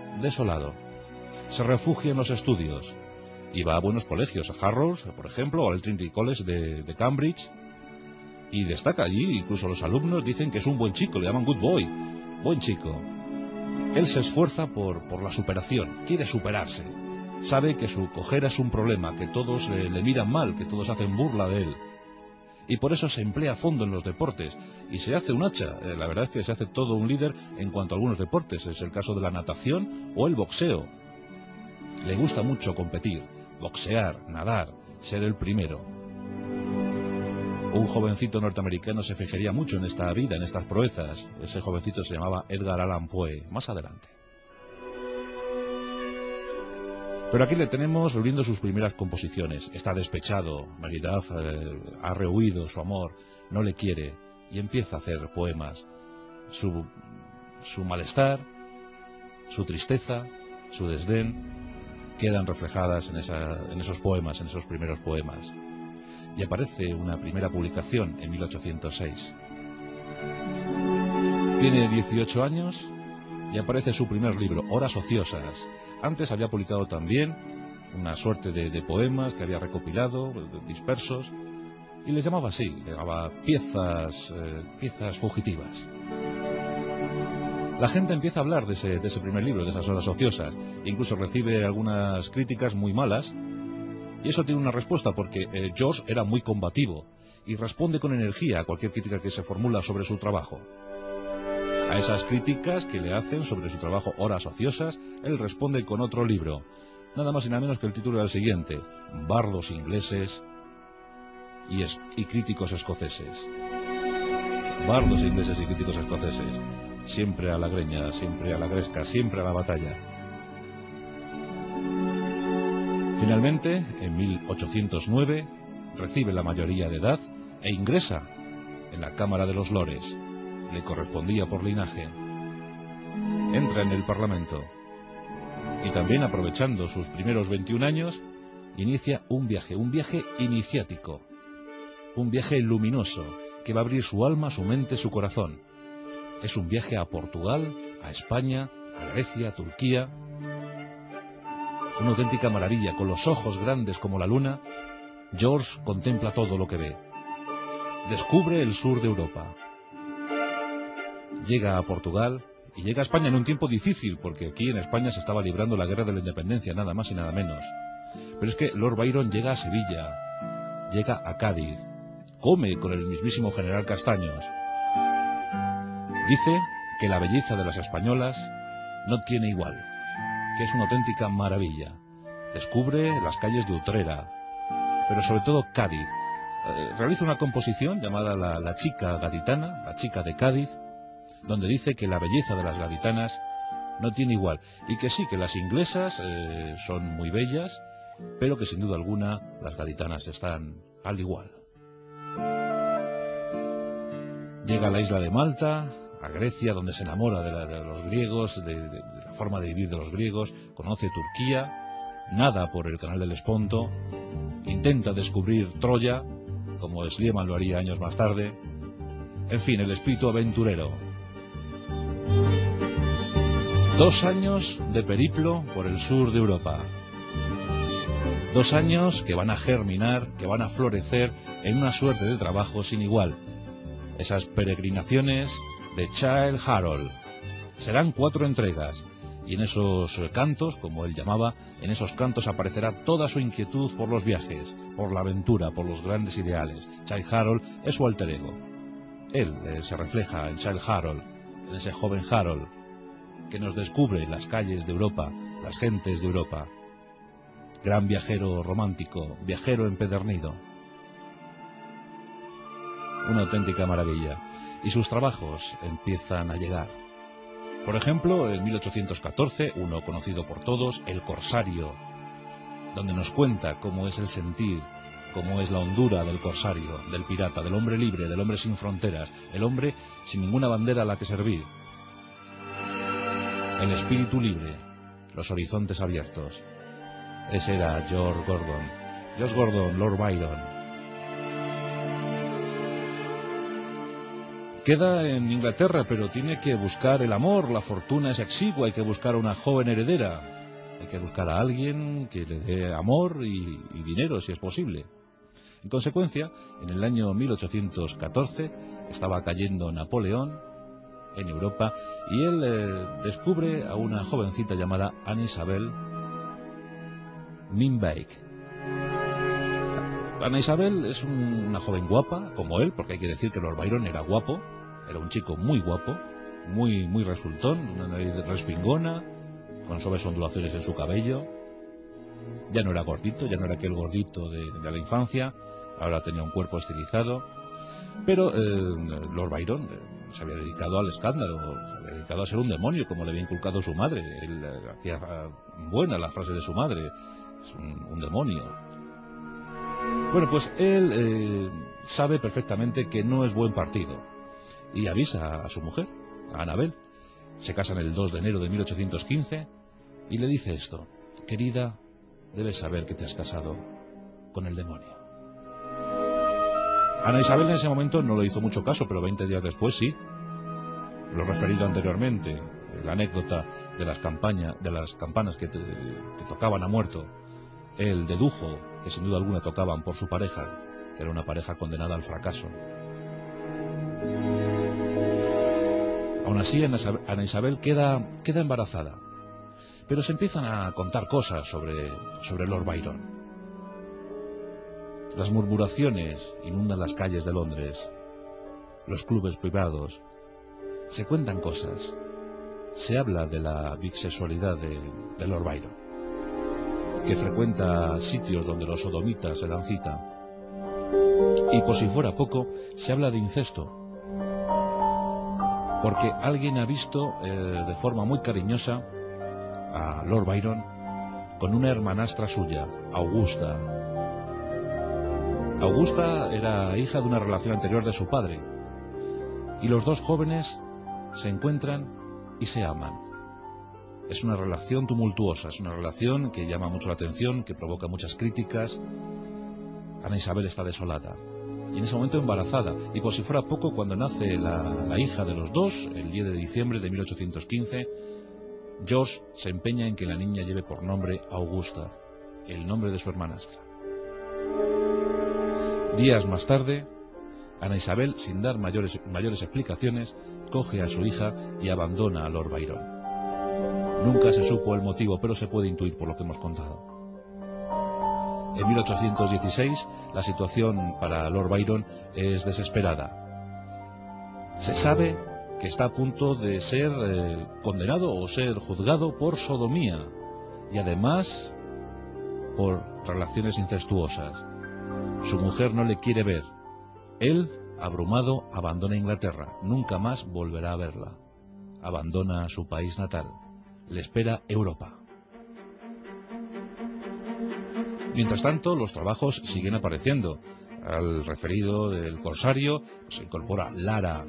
Se refugia en los estudios y va a buenos colegios, a Harrow, por ejemplo, o al Trinity College de Cambridge, y destaca allí. Incluso los alumnos dicen que es un buen chico, le llaman good boy. Buen chico. Él se esfuerza por la superación, quiere superarse. Sabe que su cojera es un problema, que todos le miran mal, que todos hacen burla de él. Y por eso se emplea a fondo en los deportes y se hace un hacha. La verdad es que se hace todo un líder en cuanto a algunos deportes. Es el caso de la natación o el boxeo. Le gusta mucho competir, boxear, nadar, ser el primero. Un jovencito norteamericano se fijaría mucho en esta vida, en estas proezas. Ese jovencito se llamaba Edgar Allan Poe, más adelante. Pero aquí le tenemos reuniendo sus primeras composiciones. Está despechado, Mary Duff ha rehuido su amor, no le quiere, y empieza a hacer poemas. Su malestar, su tristeza, su desdén, quedan reflejadas en esos poemas, en esos primeros poemas. Y aparece una primera publicación en 1806. Tiene 18 años y aparece su primer libro, Horas ociosas. Antes había publicado también una suerte de poemas que había recopilado, dispersos, y les llamaba así, le llamaba piezas fugitivas. La gente empieza a hablar de ese primer libro, de esas Horas ociosas, e incluso recibe algunas críticas muy malas. Y eso tiene una respuesta, porque George era muy combativo y responde con energía a cualquier crítica que se formula sobre su trabajo. A esas críticas que le hacen sobre su trabajo Horas ociosas, él responde con otro libro. Nada más y nada menos que el título era el siguiente: Bardos ingleses y críticos escoceses. bardos ingleses y críticos escoceses, siempre a la greña, siempre a la gresca, siempre a la batalla. Finalmente, en 1809, recibe la mayoría de edad e ingresa en la Cámara de los Lores. Le correspondía por linaje. Entra en el Parlamento y también, aprovechando sus primeros 21 años, inicia un viaje iniciático, un viaje luminoso que va a abrir su alma, su mente, su corazón. Es un viaje a Portugal, a España, a Grecia, a Turquía. Una auténtica maravilla. Con los ojos grandes como la luna, George contempla todo lo que ve. Descubre el sur de Europa. Llega a Portugal y llega a España en un tiempo difícil, porque aquí en España se estaba librando la guerra de la independencia, nada más y nada menos. Pero es que Lord Byron llega a Sevilla, llega a Cádiz, come con el mismísimo general Castaños. Dice que la belleza de las españolas no tiene igual, que es una auténtica maravilla. Descubre las calles de Utrera, pero sobre todo Cádiz. Realiza una composición llamada la chica gaditana, la chica de Cádiz, donde dice que la belleza de las gaditanas no tiene igual, y que sí, que las inglesas son muy bellas, pero que sin duda alguna las gaditanas están al igual. Llega a la isla de Malta, a Grecia, donde se enamora de los griegos, de la forma de vivir de los griegos, conoce Turquía, nada por el canal del Esponto, intenta descubrir Troya, como Schliemann lo haría años más tarde. En fin, el espíritu aventurero. 2 años de periplo por el sur de Europa. 2 años que van a germinar, que van a florecer en una suerte de trabajo sin igual. Esas peregrinaciones de Childe Harold. Serán 4 entregas, y en esos cantos, como él llamaba, en esos cantos aparecerá toda su inquietud por los viajes, por la aventura, por los grandes ideales. Childe Harold es su alter ego. Él se refleja en Childe Harold, en ese joven Harold, que nos descubre las calles de Europa, las gentes de Europa. Gran viajero romántico, viajero empedernido. Una auténtica maravilla. Y sus trabajos empiezan a llegar. Por ejemplo, en 1814, uno conocido por todos, El Corsario, donde nos cuenta cómo es el sentir, cómo es la hondura del corsario, del pirata, del hombre libre, del hombre sin fronteras, el hombre sin ninguna bandera a la que servir. El espíritu libre, los horizontes abiertos. Ese era George Gordon. George Gordon, Lord Byron. Queda en Inglaterra, pero tiene que buscar el amor, la fortuna es exigua, hay que buscar a una joven heredera, hay que buscar a alguien que le dé amor y dinero, si es posible. En consecuencia, en el año 1814 estaba cayendo Napoleón en Europa y él descubre a una jovencita llamada Anne Isabel Minbake. Anne Isabel es una joven guapa, como él, porque hay que decir que Lord Byron era guapo, era un chico muy guapo, muy resultón, una nariz respingona, con suaves ondulaciones en su cabello. Ya no era gordito, ya no era aquel gordito de la infancia, ahora tenía un cuerpo estilizado, pero Lord Byron se había dedicado al escándalo, se había dedicado a ser un demonio, como le había inculcado su madre. Él hacía buena la frase de su madre, es un demonio. Bueno, pues él sabe perfectamente que no es buen partido y avisa a su mujer, a Annabel. Se casan el 2 de enero de 1815 y le dice esto: querida, debes saber que te has casado con el demonio. Ana Isabel en ese momento no le hizo mucho caso, pero 20 días después sí. Lo referido anteriormente, la anécdota de las campanas que tocaban a muerto. Él dedujo que sin duda alguna tocaban por su pareja, que era una pareja condenada al fracaso. Aún así, Ana Isabel queda embarazada, pero se empiezan a contar cosas sobre Lord Byron. Las murmuraciones inundan las calles de Londres, los clubes privados, se cuentan cosas, se habla de la bisexualidad de Lord Byron, que frecuenta sitios donde los sodomitas se dan cita, y por si fuera poco, se habla de incesto. porque alguien ha visto de forma muy cariñosa a Lord Byron con una hermanastra suya, Augusta. Augusta era hija de una relación anterior de su padre, y los dos jóvenes se encuentran y se aman. Es una relación tumultuosa, es una relación que llama mucho la atención, que provoca muchas críticas. Ana Isabel está desolada y en ese momento embarazada, y por si fuera poco, cuando nace la hija de los dos, el 10 de diciembre de 1815, George se empeña en que la niña lleve por nombre Augusta, el nombre de su hermanastra. Días más tarde, Ana Isabel, sin dar mayores explicaciones, coge a su hija y abandona a Lord Byron. Nunca se supo el motivo, pero se puede intuir por lo que hemos contado. En 1816, la situación para Lord Byron es desesperada. Se sabe que está a punto de ser condenado o ser juzgado por sodomía y además por relaciones incestuosas. Su mujer no le quiere ver. Él, abrumado, abandona Inglaterra. Nunca más volverá a verla. Abandona su país natal. Le espera Europa. Mientras tanto, los trabajos siguen apareciendo. Al referido del corsario se incorpora Lara.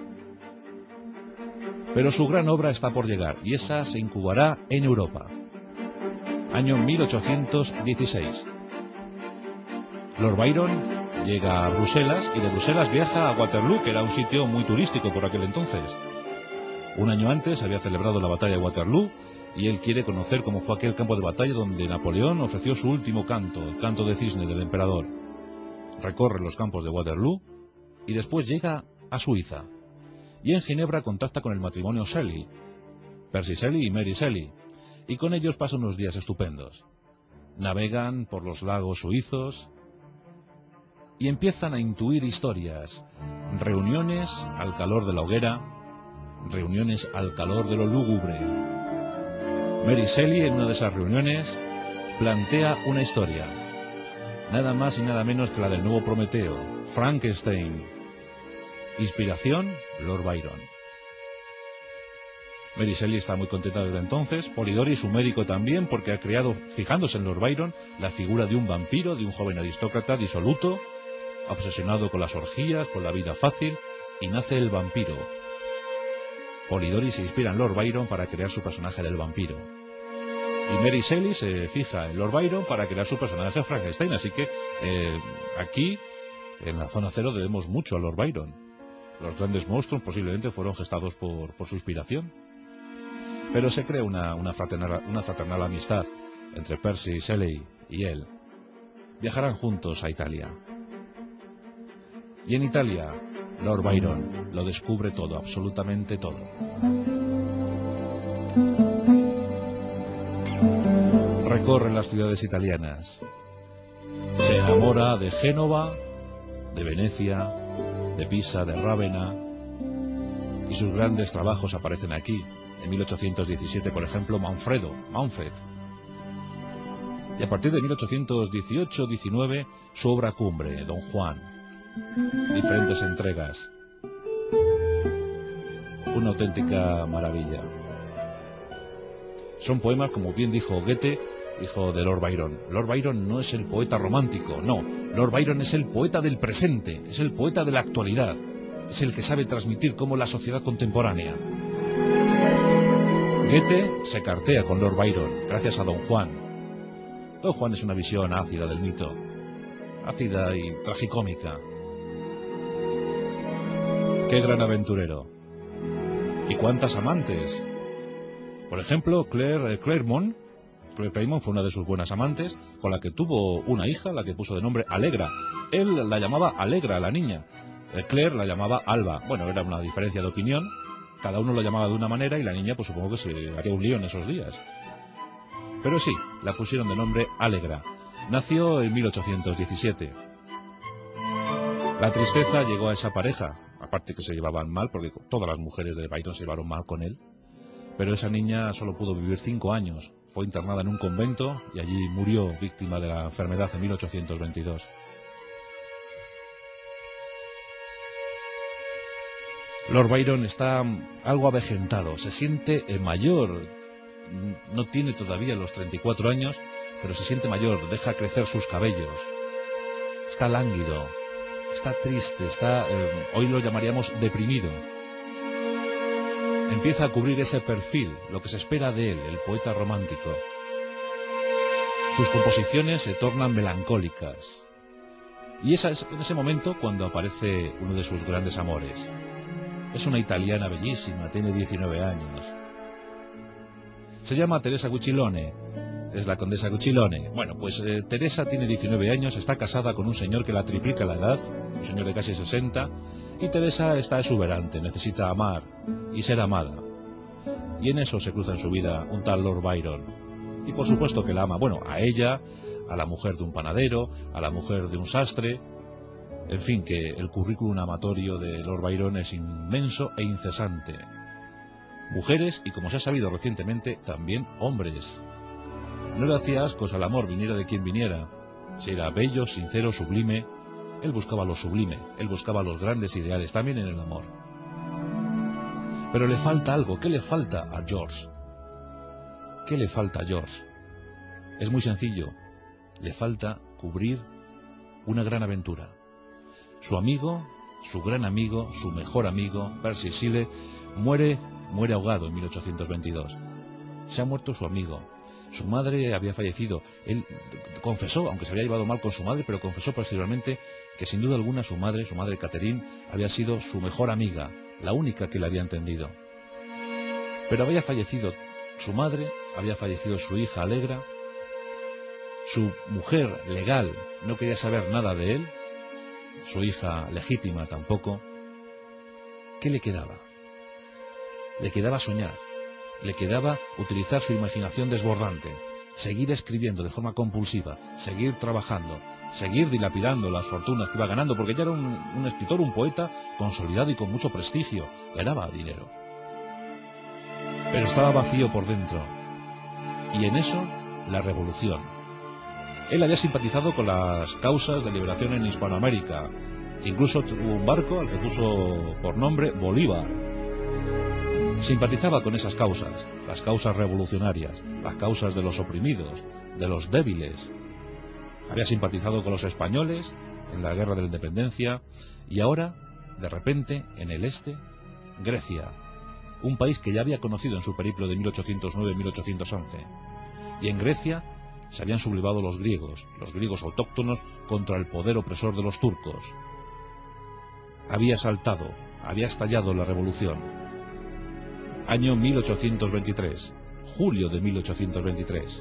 Pero su gran obra está por llegar, y esa se incubará en Europa. Año 1816. Lord Byron llega a Bruselas, y de Bruselas viaja a Waterloo, que era un sitio muy turístico por aquel entonces. Un año antes había celebrado la batalla de Waterloo, y él quiere conocer cómo fue aquel campo de batalla donde Napoleón ofreció su último canto, el canto de cisne del emperador. Recorre los campos de Waterloo y después llega a Suiza. Y en Ginebra contacta con el matrimonio Shelley, Percy Shelley y Mary Shelley, y con ellos pasa unos días estupendos. Navegan por los lagos suizos y empiezan a intuir historias, reuniones al calor de la hoguera, reuniones al calor de lo lúgubre. Mary Shelley, en una de esas reuniones, plantea una historia, nada más y nada menos que la del nuevo Prometeo, Frankenstein. Inspiración, Lord Byron. Mary Shelley está muy contenta desde entonces. Polidori, su médico, también, porque ha creado, fijándose en Lord Byron, la figura de un vampiro, de un joven aristócrata disoluto, obsesionado con las orgías, con la vida fácil, y nace el vampiro. Polidori se inspira en Lord Byron para crear su personaje del vampiro. Y Mary Shelley se fija en Lord Byron para crear su personaje Frankenstein. Así que aquí, en la zona cero, debemos mucho a Lord Byron. Los grandes monstruos posiblemente fueron gestados por su inspiración. Pero se crea una fraternal amistad entre Percy Shelley y él. Viajarán juntos a Italia. Y en Italia, Lord Byron lo descubre todo, absolutamente todo. Recorre las ciudades italianas. Se enamora de Génova, de Venecia, de Pisa, de Rávena. Y sus grandes trabajos aparecen aquí. En 1817, por ejemplo, Manfred. Y a partir de 1818-19, su obra cumbre, Don Juan. Diferentes entregas. Una auténtica maravilla. Son poemas, como bien dijo Goethe, hijo de Lord Byron. Lord Byron no es el poeta romántico, no. Lord Byron es el poeta del presente, es el poeta de la actualidad. Es el que sabe transmitir como la sociedad contemporánea. Goethe se cartea con Lord Byron gracias a Don Juan. Don Juan es una visión ácida del mito, ácida y tragicómica. ¡Qué gran aventurero! ¿Y cuántas amantes? Por ejemplo, Claire Clairmont fue una de sus buenas amantes, con la que tuvo una hija, la que puso de nombre Alegra. Él la llamaba Alegra, la niña. Claire la llamaba Alba. Bueno, era una diferencia de opinión. Cada uno lo llamaba de una manera y la niña, pues supongo que se haría un lío en esos días. Pero sí, la pusieron de nombre Alegra. Nació en 1817. La tristeza llegó a esa pareja, aparte que se llevaban mal, porque todas las mujeres de Byron se llevaron mal con él. Pero esa niña solo pudo vivir 5 años. Fue internada en un convento y allí murió víctima de la enfermedad en 1822. Lord Byron está algo avejentado, se siente mayor, no tiene todavía los 34 años, pero se siente mayor, deja crecer sus cabellos, está lánguido, está triste, hoy lo llamaríamos deprimido. Empieza a cubrir ese perfil, lo que se espera de él, el poeta romántico. Sus composiciones se tornan melancólicas. Y es en ese momento cuando aparece uno de sus grandes amores. Es una italiana bellísima, tiene 19 años. Se llama Teresa Guccilone, es la condesa Guccilone. Bueno, pues Teresa tiene 19 años, está casada con un señor que la triplica la edad, un señor de casi 60, y Teresa está exuberante, necesita amar y ser amada. Y en eso se cruza en su vida un tal Lord Byron. Y por supuesto que la ama, bueno, a ella, a la mujer de un panadero, a la mujer de un sastre. En fin, que el currículum amatorio de Lord Byron es inmenso e incesante. Mujeres y, como se ha sabido recientemente, también hombres. No le hacía ascos al amor, viniera de quien viniera. Si era bello, sincero, sublime, él buscaba lo sublime, él buscaba los grandes ideales, también en el amor. Pero le falta algo. ¿Qué le falta a George? ¿Qué le falta a George? Es muy sencillo. Le falta cubrir una gran aventura. Su amigo, su gran amigo, su mejor amigo, Percy Shelley, muere ahogado en 1822. Se ha muerto su amigo. Su madre había fallecido. Él confesó, aunque se había llevado mal con su madre, pero confesó posteriormente que sin duda alguna su madre Catherine, había sido su mejor amiga, la única que le había entendido. Pero había fallecido su madre, había fallecido su hija Allegra, su mujer legal no quería saber nada de él, su hija legítima tampoco. ¿Qué le quedaba? Le quedaba soñar, le quedaba utilizar su imaginación desbordante, seguir escribiendo de forma compulsiva, seguir trabajando, seguir dilapidando las fortunas que iba ganando, porque ya era un escritor, un poeta consolidado y con mucho prestigio, ganaba dinero. Pero estaba vacío por dentro, y en eso la revolución. Él había simpatizado con las causas de liberación en Hispanoamérica, incluso tuvo un barco al que puso por nombre Bolívar. Simpatizaba con esas causas, las causas revolucionarias, las causas de los oprimidos, de los débiles. Había simpatizado con los españoles en la guerra de la independencia, y ahora, de repente, en el este, Grecia, un país que ya había conocido en su periplo de 1809-1811. Y en Grecia se habían sublevado los griegos autóctonos, contra el poder opresor de los turcos. Había saltado, había estallado la revolución. Año 1823, julio de 1823.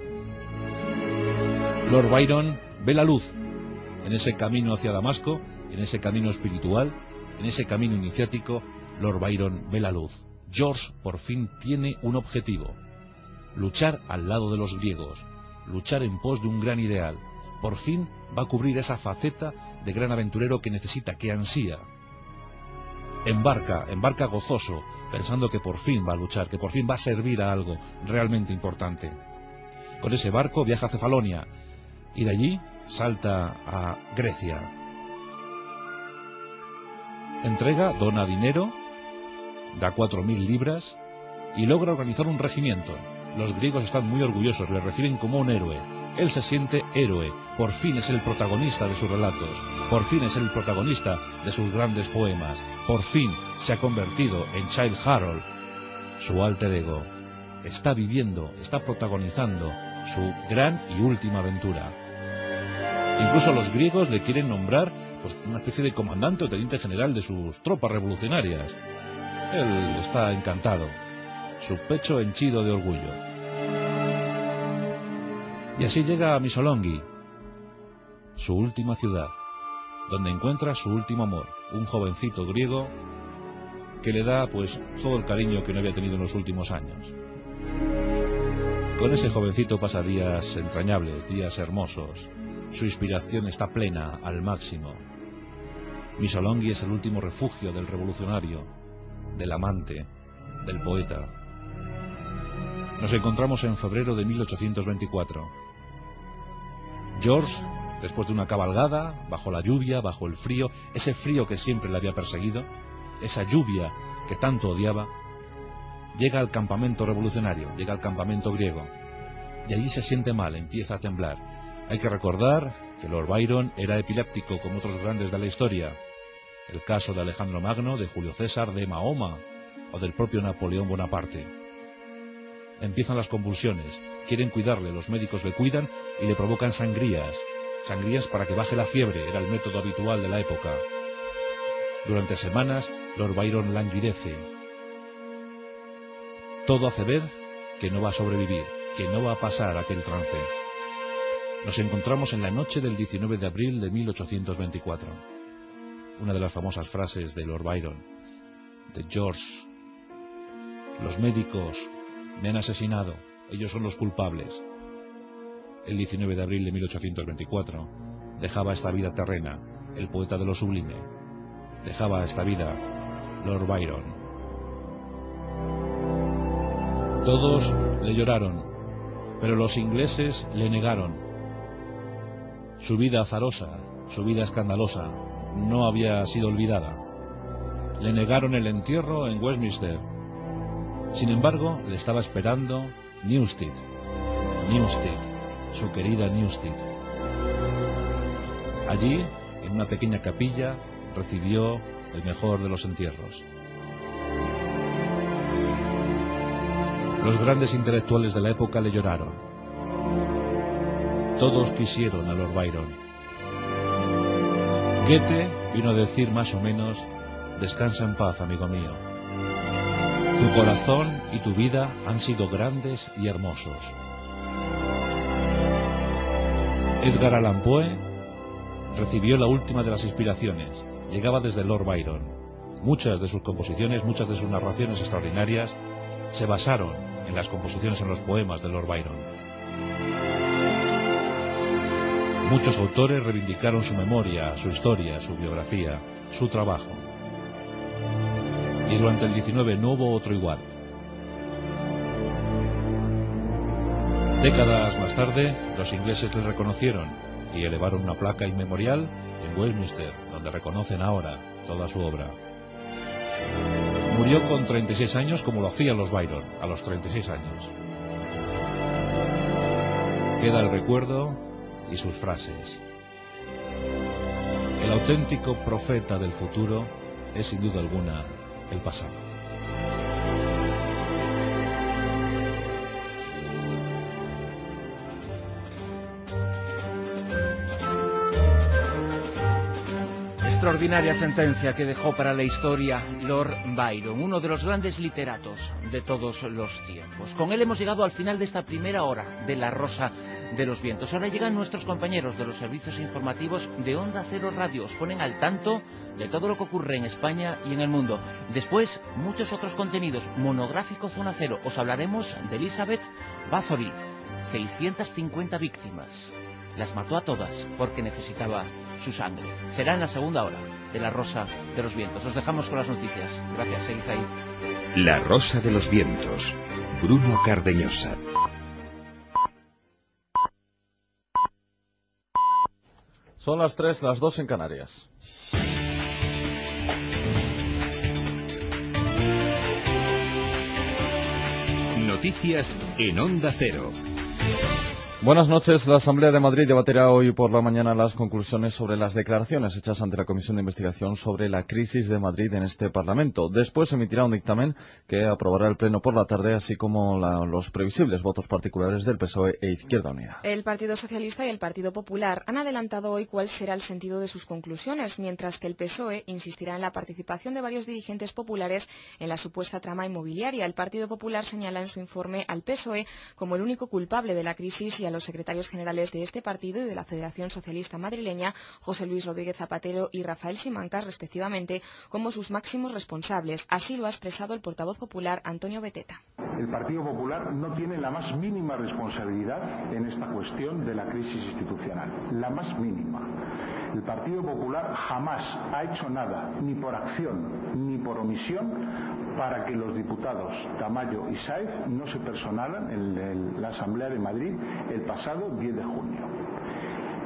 Lord Byron ve la luz en ese camino hacia Damasco, en ese camino espiritual, en ese camino iniciático. Lord Byron ve la luz. George por fin tiene un objetivo: luchar al lado de los griegos, luchar en pos de un gran ideal. Por fin va a cubrir esa faceta de gran aventurero que necesita, que ansía. Embarca gozoso, pensando que por fin va a luchar, que por fin va a servir a algo realmente importante. Con ese barco viaja a Cefalonia y de allí salta a Grecia. Dona dinero, da 4.000 libras y logra organizar un regimiento. Los griegos están muy orgullosos, le reciben como un héroe. Él se siente héroe, por fin es el protagonista de sus relatos, por fin es el protagonista de sus grandes poemas, por fin se ha convertido en Childe Harold, su alter ego. Está viviendo, está protagonizando su gran y última aventura. Incluso los griegos le quieren nombrar pues una especie de comandante o teniente general de sus tropas revolucionarias. Él está encantado, su pecho henchido de orgullo. Y así llega a Missolonghi, su última ciudad, donde encuentra su último amor, un jovencito griego que le da pues todo el cariño que no había tenido en los últimos años. Con ese jovencito pasa días entrañables, días hermosos. Su inspiración está plena, al máximo. Missolonghi es el último refugio del revolucionario, del amante, del poeta. Nos encontramos en febrero de 1824. George, después de una cabalgada, bajo la lluvia, bajo el frío, ese frío que siempre le había perseguido, esa lluvia que tanto odiaba, llega al campamento revolucionario, llega al campamento griego, y allí se siente mal, empieza a temblar. Hay que recordar que Lord Byron era epiléptico como otros grandes de la historia. El caso de Alejandro Magno, de Julio César, de Mahoma o del propio Napoleón Bonaparte. Empiezan las convulsiones, quieren cuidarle, los médicos le cuidan y le provocan sangrías. Sangrías para que baje la fiebre, era el método habitual de la época. Durante semanas, Lord Byron languidece. Todo hace ver que no va a sobrevivir, que no va a pasar aquel trance. Nos encontramos en la noche del 19 de abril de 1824. Una de las famosas frases de Lord Byron, de George: los médicos me han asesinado, ellos son los culpables. El 19 de abril de 1824 dejaba esta vida terrena, el poeta de lo sublime. Dejaba esta vida Lord Byron. Todos le lloraron, pero los ingleses le negaron. Su vida azarosa, su vida escandalosa, no había sido olvidada. Le negaron el entierro en Westminster. Sin embargo, le estaba esperando Newstead, su querida Newstead. Allí, en una pequeña capilla, recibió el mejor de los entierros. Los grandes intelectuales de la época le lloraron. Todos quisieron a Lord Byron. Goethe vino a decir más o menos: descansa en paz, amigo mío. Tu corazón y tu vida han sido grandes y hermosos. Edgar Allan Poe recibió la última de las inspiraciones. Llegaba desde Lord Byron. Muchas de sus composiciones, muchas de sus narraciones extraordinarias se basaron en las composiciones, en los poemas de Lord Byron. Muchos autores reivindicaron su memoria, su historia, su biografía, su trabajo. Y durante el 19 no hubo otro igual. Décadas más tarde, los ingleses le reconocieron y elevaron una placa inmemorial en Westminster, donde reconocen ahora toda su obra. Murió con 36 años, como lo hacían los Byron, a los 36 años. Queda el recuerdo y sus frases. El auténtico profeta del futuro es sin duda alguna el pasado. Extraordinaria sentencia que dejó para la historia Lord Byron, uno de los grandes literatos de todos los tiempos. Con él hemos llegado al final de esta primera hora de La Rosa de los Vientos. Ahora llegan nuestros compañeros de los servicios informativos de Onda Cero Radio. Os ponen al tanto de todo lo que ocurre en España y en el mundo. Después, muchos otros contenidos. Monográfico Zona Cero. Os hablaremos de Elizabeth Bathory. 650 víctimas. Las mató a todas porque necesitaba su sangre. Será en la segunda hora de La Rosa de los Vientos. Os dejamos con las noticias. Gracias, seguid ahí. La Rosa de los Vientos. Bruno Cardeñosa. Son las 3, las 2 en Canarias. Noticias en Onda Cero. Buenas noches. La Asamblea de Madrid debatirá hoy por la mañana las conclusiones sobre las declaraciones hechas ante la Comisión de Investigación sobre la crisis de Madrid en este Parlamento. Después emitirá un dictamen que aprobará el Pleno por la tarde, así como los previsibles votos particulares del PSOE e Izquierda Unida. El Partido Socialista y el Partido Popular han adelantado hoy cuál será el sentido de sus conclusiones, mientras que el PSOE insistirá en la participación de varios dirigentes populares en la supuesta trama inmobiliaria. El Partido Popular señala en su informe al PSOE como el único culpable de la crisis y a los secretarios generales de este partido y de la Federación Socialista Madrileña, José Luis Rodríguez Zapatero y Rafael Simancas, respectivamente, como sus máximos responsables. Así lo ha expresado el portavoz popular Antonio Beteta. El Partido Popular no tiene la más mínima responsabilidad en esta cuestión de la crisis institucional, la más mínima. El Partido Popular jamás ha hecho nada, ni por acción ni por omisión, para que los diputados Tamayo y Sáez no se personaran en la Asamblea de Madrid el pasado 10 de junio.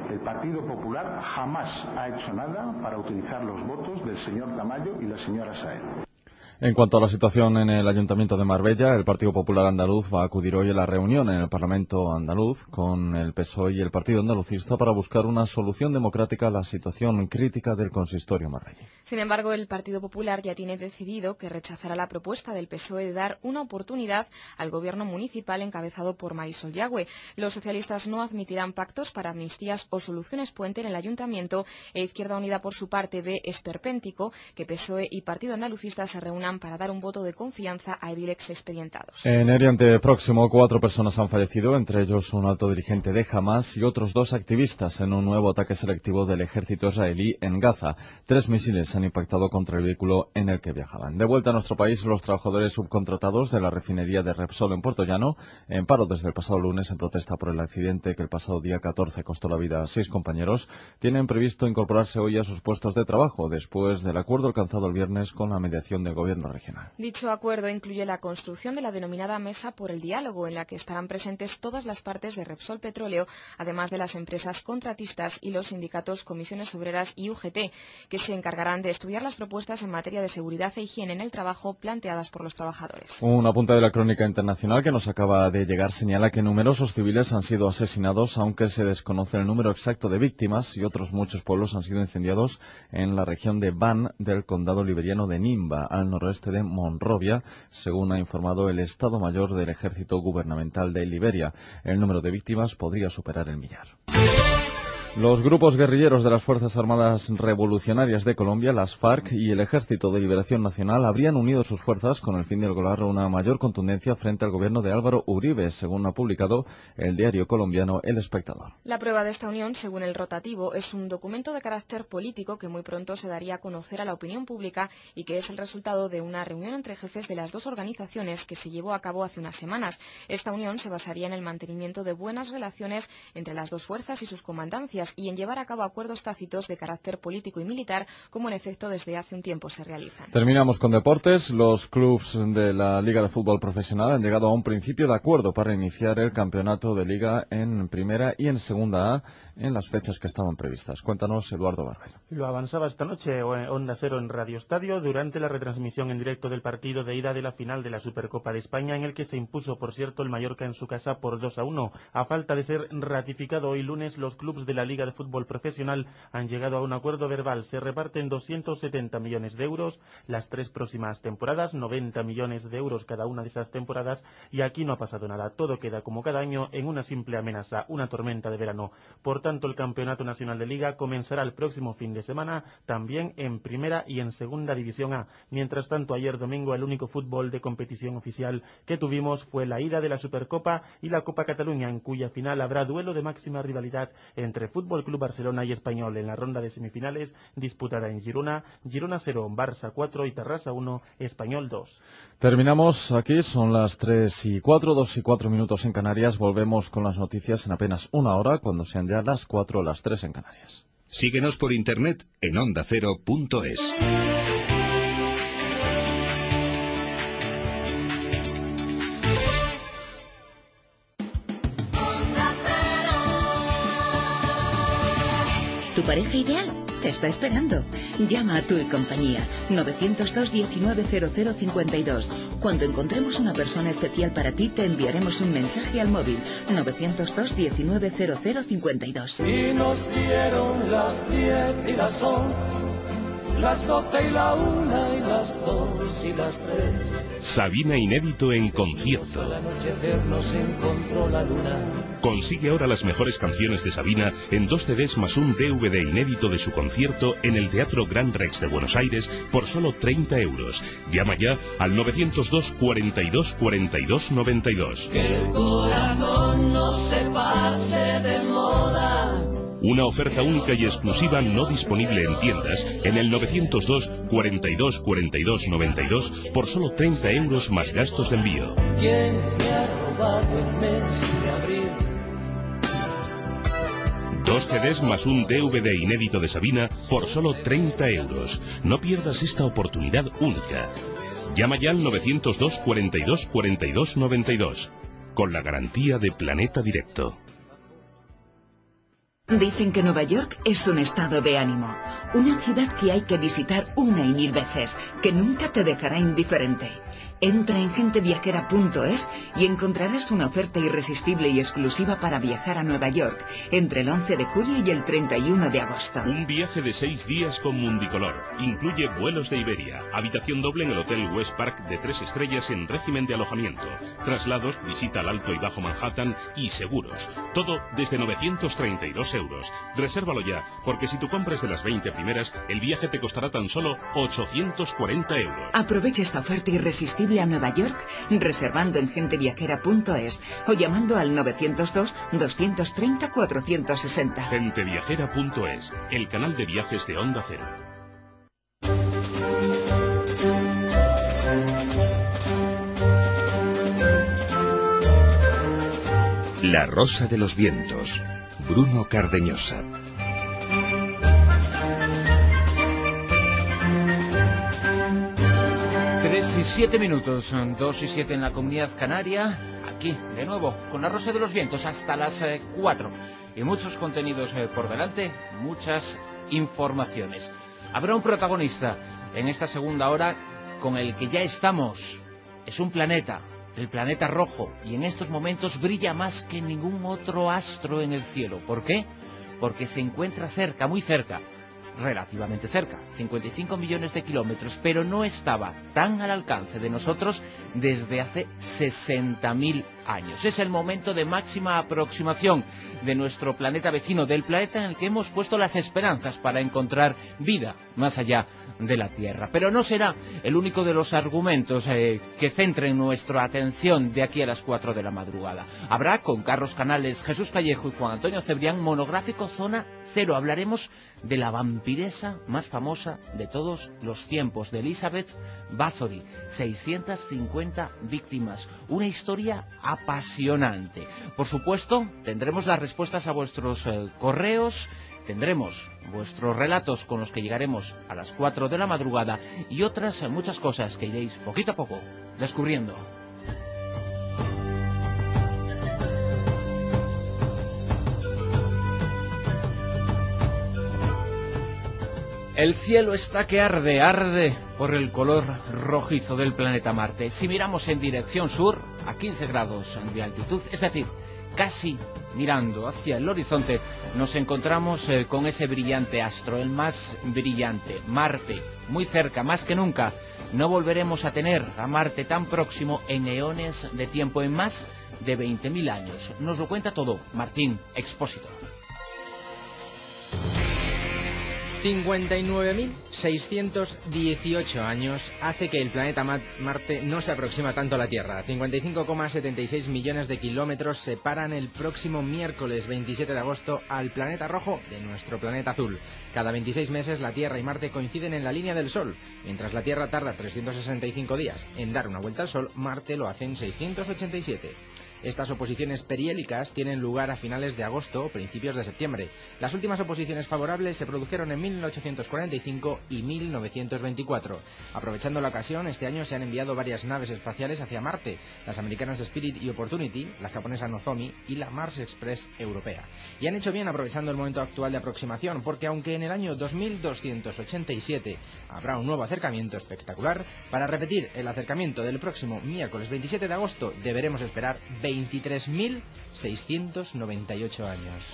El Partido Popular jamás ha hecho nada para utilizar los votos del señor Tamayo y la señora Saez. En cuanto a la situación en el Ayuntamiento de Marbella, el Partido Popular Andaluz va a acudir hoy a la reunión en el Parlamento andaluz con el PSOE y el Partido Andalucista para buscar una solución democrática a la situación crítica del consistorio marbellí. Sin embargo, el Partido Popular ya tiene decidido que rechazará la propuesta del PSOE de dar una oportunidad al gobierno municipal encabezado por Marisol Yagüe. Los socialistas no admitirán pactos para amnistías o soluciones puente en el Ayuntamiento e Izquierda Unida, por su parte, ve esperpéntico que PSOE y Partido Andalucista se reúnan para dar un voto de confianza a ediles expedientados. En Oriente Próximo, 4 personas han fallecido, entre ellos un alto dirigente de Hamas y otros 2 activistas en un nuevo ataque selectivo del ejército israelí en Gaza. 3 misiles han impactado contra el vehículo en el que viajaban. De vuelta a nuestro país, los trabajadores subcontratados de la refinería de Repsol en Puerto Llano, en paro desde el pasado lunes en protesta por el accidente que el pasado día 14 costó la vida a 6 compañeros, tienen previsto incorporarse hoy a sus puestos de trabajo después del acuerdo alcanzado el viernes con la mediación del gobierno regional. Dicho acuerdo incluye la construcción de la denominada Mesa por el Diálogo, en la que estarán presentes todas las partes de Repsol Petróleo, además de las empresas contratistas y los sindicatos Comisiones Obreras y UGT, que se encargarán de estudiar las propuestas en materia de seguridad e higiene en el trabajo planteadas por los trabajadores. Un apunte de la crónica internacional que nos acaba de llegar señala que numerosos civiles han sido asesinados, aunque se desconoce el número exacto de víctimas, y otros muchos pueblos han sido incendiados en la región de Van del condado liberiano de Nimba, al noroeste de Monrovia, según ha informado el Estado Mayor del Ejército Gubernamental de Liberia. El número de víctimas podría superar el 1.000.000. Los grupos guerrilleros de las Fuerzas Armadas Revolucionarias de Colombia, las FARC, y el Ejército de Liberación Nacional habrían unido sus fuerzas con el fin de lograr una mayor contundencia frente al gobierno de Álvaro Uribe, según ha publicado el diario colombiano El Espectador. La prueba de esta unión, según el rotativo, es un documento de carácter político que muy pronto se daría a conocer a la opinión pública y que es el resultado de una reunión entre jefes de las dos organizaciones que se llevó a cabo hace unas semanas. Esta unión se basaría en el mantenimiento de buenas relaciones entre las dos fuerzas y sus comandancias y en llevar a cabo acuerdos tácitos de carácter político y militar, como en efecto desde hace un tiempo se realizan. Terminamos con deportes. Los clubes de la Liga de Fútbol Profesional han llegado a un principio de acuerdo para iniciar el campeonato de Liga en Primera y en Segunda A en las fechas que estaban previstas. Cuéntanos, Eduardo Barbero. Lo avanzaba esta noche Onda Cero en Radio Estadio durante la retransmisión en directo del partido de ida de la final de la Supercopa de España, en el que se impuso, por cierto, el Mallorca en su casa por 2-1. A falta de ser ratificado hoy lunes, los clubes de la Liga de Fútbol Profesional han llegado a un acuerdo verbal. Se reparten 270 millones de euros las 3 próximas temporadas, 90 millones de euros cada una de esas temporadas, y aquí no ha pasado nada. Todo queda como cada año en una simple amenaza, una tormenta de verano. Por tanto, el Campeonato Nacional de Liga comenzará el próximo fin de semana, también en Primera y en Segunda División A. Mientras tanto, ayer domingo el único fútbol de competición oficial que tuvimos fue la ida de la Supercopa y la Copa Cataluña, en cuya final habrá duelo de máxima rivalidad entre Fútbol Club Barcelona y Español en la ronda de semifinales disputada en Girona. Girona 0, Barça 4 y Tarrasa 1, Español 2. Terminamos aquí, son las 3:04, 2:04 en Canarias. Volvemos con las noticias en apenas una hora, cuando sean ya las 4 o las 3 en Canarias. Síguenos por internet en ondacero.es. ¿Tu pareja ideal? Te está esperando. Llama a Tu y Compañía, 902 19 0052. Cuando encontremos una persona especial para ti, te enviaremos un mensaje al móvil, 902 19 0052. Y nos dieron las 10 y las 11, las 12 y la 1 y las 2 y las 3. Sabina inédito en concierto. Al anochecer nos encontró la luna. Consigue ahora las mejores canciones de Sabina en 2 CDs más un DVD inédito de su concierto en el Teatro Gran Rex de Buenos Aires por solo 30 euros. Llama ya al 902 42 42 92. Que el corazón no se pase de moda. Una oferta única y exclusiva no disponible en tiendas en el 902 42 42 92 por solo 30 euros más gastos de envío. ¿Quién me ha robado el mes de abril? 2 CDs más un DVD inédito de Sabina por solo 30 euros. No pierdas esta oportunidad única. Llama ya al 902 42 42 92 con la garantía de Planeta Directo. Dicen que Nueva York es un estado de ánimo, una ciudad que hay que visitar una y 1000 veces, que nunca te dejará indiferente. Entra en genteviajera.es y encontrarás una oferta irresistible y exclusiva para viajar a Nueva York entre el 11 de julio y el 31 de agosto. Un viaje de 6 días con Mundicolor. Incluye vuelos de Iberia, habitación doble en el Hotel West Park de 3 estrellas en régimen de alojamiento, traslados, visita al Alto y Bajo Manhattan y seguros. Todo desde 932 euros. Resérvalo ya, porque si tú compras de las 20 primeras, el viaje te costará tan solo 840 euros. Aprovecha esta oferta irresistible a Nueva York reservando en genteviajera.es o llamando al 902-230-460. Genteviajera.es, el canal de viajes de Onda Cero. La Rosa de los Vientos, Bruno Cardeñosa. Y 7 minutos, 2 y 7 en la Comunidad Canaria, aquí de nuevo con La Rosa de los Vientos hasta las 4 y muchos contenidos por delante, muchas informaciones. Habrá un protagonista en esta segunda hora con el que ya estamos, es un planeta, el planeta rojo, y en estos momentos brilla más que ningún otro astro en el cielo. ¿Por qué? Porque se encuentra cerca, muy cerca, relativamente cerca, 55 millones de kilómetros, pero no estaba tan al alcance de nosotros desde hace 60.000 años. Es el momento de máxima aproximación de nuestro planeta vecino, del planeta en el que hemos puesto las esperanzas para encontrar vida más allá de la Tierra. Pero no será el único de los argumentos que centren nuestra atención de aquí a las 4 de la madrugada. Habrá con Carlos Canales, Jesús Callejo y Juan Antonio Cebrián monográfico Zona Cero. Hablaremos de la vampiresa más famosa de todos los tiempos, de Elizabeth Bathory. 650 víctimas, una historia apasionante. Por supuesto, tendremos las respuestas a vuestros correos, tendremos vuestros relatos con los que llegaremos a las 4 de la madrugada y otras muchas cosas que iréis poquito a poco descubriendo. El cielo está que arde, arde por el color rojizo del planeta Marte. Si miramos en dirección sur, a 15 grados de altitud, es decir, casi mirando hacia el horizonte, nos encontramos con ese brillante astro, el más brillante, Marte, muy cerca, más que nunca. No volveremos a tener a Marte tan próximo en eones de tiempo, en más de 20.000 años. Nos lo cuenta todo Martín Expósito. 59.618 años hace que el planeta Marte no se aproxima tanto a la Tierra. 55,76 millones de kilómetros separan el próximo miércoles 27 de agosto al planeta rojo de nuestro planeta azul. Cada 26 meses la Tierra y Marte coinciden en la línea del Sol. Mientras la Tierra tarda 365 días en dar una vuelta al Sol, Marte lo hace en 687. Estas oposiciones perihélicas tienen lugar a finales de agosto o principios de septiembre. Las últimas oposiciones favorables se produjeron en 1845 y 1924. Aprovechando la ocasión, este año se han enviado varias naves espaciales hacia Marte, las americanas Spirit y Opportunity, la japonesa Nozomi y la Mars Express europea. Y han hecho bien aprovechando el momento actual de aproximación, porque aunque en el año 2287 habrá un nuevo acercamiento espectacular, para repetir el acercamiento del próximo miércoles 27 de agosto deberemos esperar 23.698 años.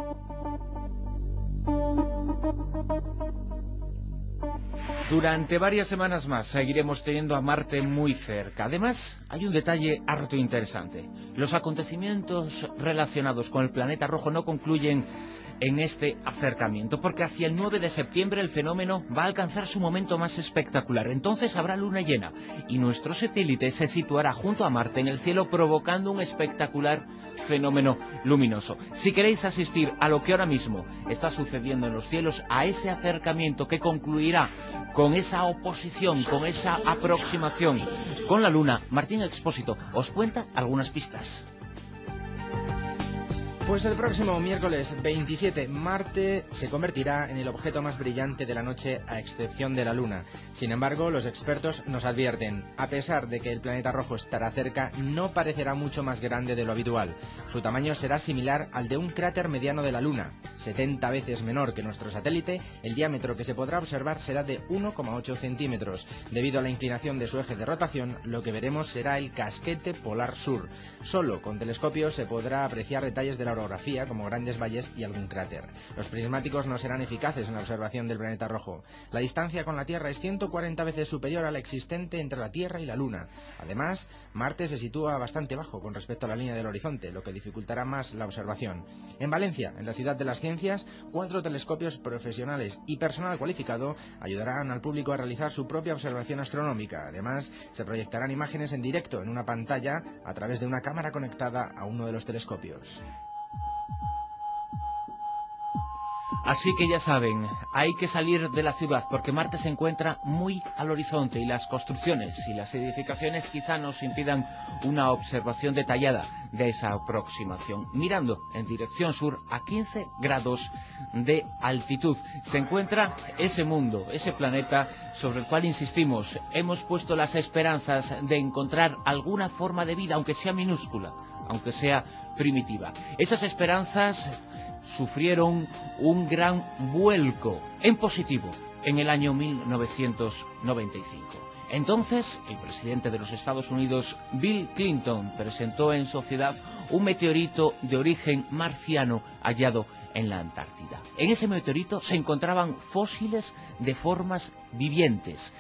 Durante varias semanas más seguiremos teniendo a Marte muy cerca. Además, hay un detalle harto interesante. Los acontecimientos relacionados con el planeta rojo no concluyen en este acercamiento, porque hacia el 9 de septiembre el fenómeno va a alcanzar su momento más espectacular. Entonces habrá luna llena y nuestro satélite se situará junto a Marte en el cielo, provocando un espectacular fenómeno luminoso. Si queréis asistir a lo que ahora mismo está sucediendo en los cielos, a ese acercamiento que concluirá con esa oposición, con esa aproximación con la luna, Martín Expósito os cuenta algunas pistas. Pues el próximo miércoles 27, Marte se convertirá en el objeto más brillante de la noche a excepción de la Luna. Sin embargo, los expertos nos advierten, a pesar de que el planeta rojo estará cerca, no parecerá mucho más grande de lo habitual. Su tamaño será similar al de un cráter mediano de la Luna, 70 veces menor que nuestro satélite. El diámetro que se podrá observar será de 1,8 centímetros. Debido a la inclinación de su eje de rotación, lo que veremos será el casquete polar sur. Solo con telescopios se podrá apreciar detalles de la orografía, como grandes valles y algún cráter. Los prismáticos no serán eficaces en la observación del planeta rojo. La distancia con la Tierra es 140 veces superior a la existente entre la Tierra y la Luna. Además, Marte se sitúa bastante bajo con respecto a la línea del horizonte, lo que dificultará más la observación. En Valencia, en la ciudad de las ciencias, 4 telescopios profesionales y personal cualificado ayudarán al público a realizar su propia observación astronómica. Además, se proyectarán imágenes en directo en una pantalla a través de una cámara conectada a uno de los telescopios. Así que ya saben, hay que salir de la ciudad porque Marte se encuentra muy al horizonte y las construcciones y las edificaciones quizá nos impidan una observación detallada de esa aproximación. Mirando en dirección sur a 15 grados de altitud se encuentra ese mundo, ese planeta sobre el cual, insistimos, hemos puesto las esperanzas de encontrar alguna forma de vida, aunque sea minúscula, aunque sea primitiva. Esas esperanzas sufrieron un gran vuelco en positivo en el año 1995. Entonces, el presidente de los Estados Unidos, Bill Clinton, presentó en sociedad un meteorito de origen marciano hallado en la Antártida. En ese meteorito se encontraban fósiles de formas vivientes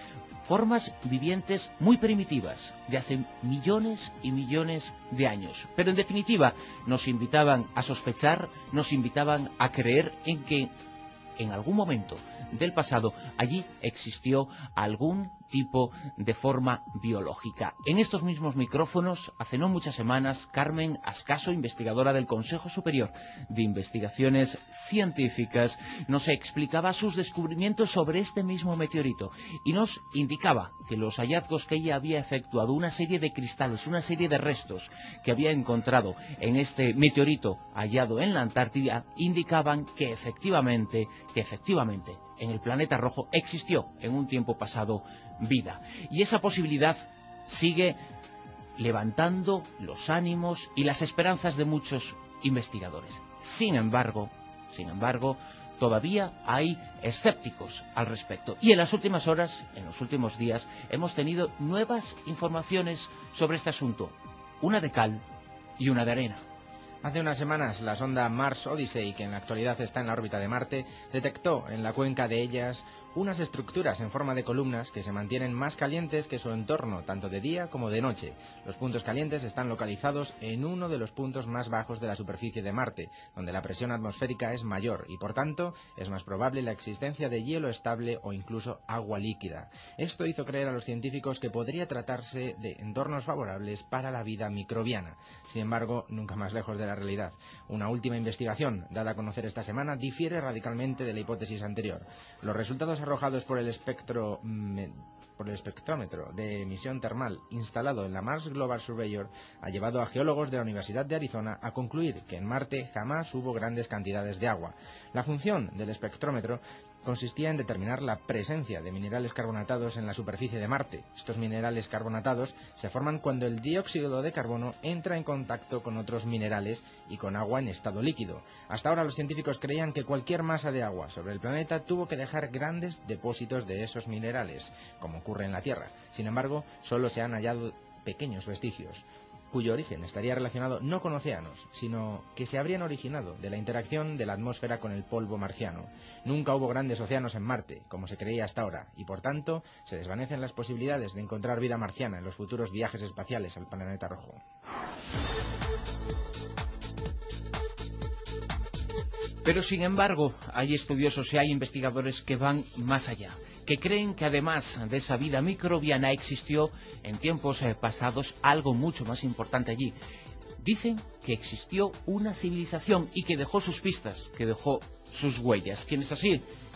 muy primitivas, de hace millones y millones de años. Pero en definitiva, nos invitaban a sospechar, nos invitaban a creer en que en algún momento del pasado allí existió algún tipo de forma biológica. En estos mismos micrófonos, hace no muchas semanas, Carmen Ascaso, investigadora del Consejo Superior de Investigaciones Científicas, nos explicaba sus descubrimientos sobre este mismo meteorito y nos indicaba que los hallazgos que ella había efectuado, una serie de cristales, una serie de restos que había encontrado en este meteorito hallado en la Antártida, indicaban que efectivamente en el planeta rojo existió en un tiempo pasado vida. Y esa posibilidad sigue levantando los ánimos y las esperanzas de muchos investigadores. Sin embargo, todavía hay escépticos al respecto. Y en las últimas horas, en los últimos días, hemos tenido nuevas informaciones sobre este asunto. Una de cal y una de arena. Hace unas semanas, la sonda Mars Odyssey, que en la actualidad está en la órbita de Marte, detectó en la cuenca de Ellas unas estructuras en forma de columnas que se mantienen más calientes que su entorno, tanto de día como de noche. Los puntos calientes están localizados en uno de los puntos más bajos de la superficie de Marte, donde la presión atmosférica es mayor y, por tanto, es más probable la existencia de hielo estable o incluso agua líquida. Esto hizo creer a los científicos que podría tratarse de entornos favorables para la vida microbiana. Sin embargo, nunca más lejos de la realidad. Una última investigación, dada a conocer esta semana, difiere radicalmente de la hipótesis anterior. Los resultados arrojados por el espectrómetro de emisión termal instalado en la Mars Global Surveyor ha llevado a geólogos de la Universidad de Arizona a concluir que en Marte jamás hubo grandes cantidades de agua. La función del espectrómetro consistía en determinar la presencia de minerales carbonatados en la superficie de Marte. Estos minerales carbonatados se forman cuando el dióxido de carbono entra en contacto con otros minerales y con agua en estado líquido. Hasta ahora los científicos creían que cualquier masa de agua sobre el planeta tuvo que dejar grandes depósitos de esos minerales, como ocurre en la Tierra. Sin embargo, solo se han hallado pequeños vestigios, cuyo origen estaría relacionado no con océanos, sino que se habrían originado de la interacción de la atmósfera con el polvo marciano. Nunca hubo grandes océanos en Marte, como se creía hasta ahora, y por tanto se desvanecen las posibilidades de encontrar vida marciana en los futuros viajes espaciales al planeta rojo. Pero sin embargo, hay estudiosos y hay investigadores que van más allá, que creen que además de esa vida microbiana existió en tiempos pasados algo mucho más importante allí. Dicen que existió una civilización y que dejó sus pistas, que dejó sus huellas. Quienes así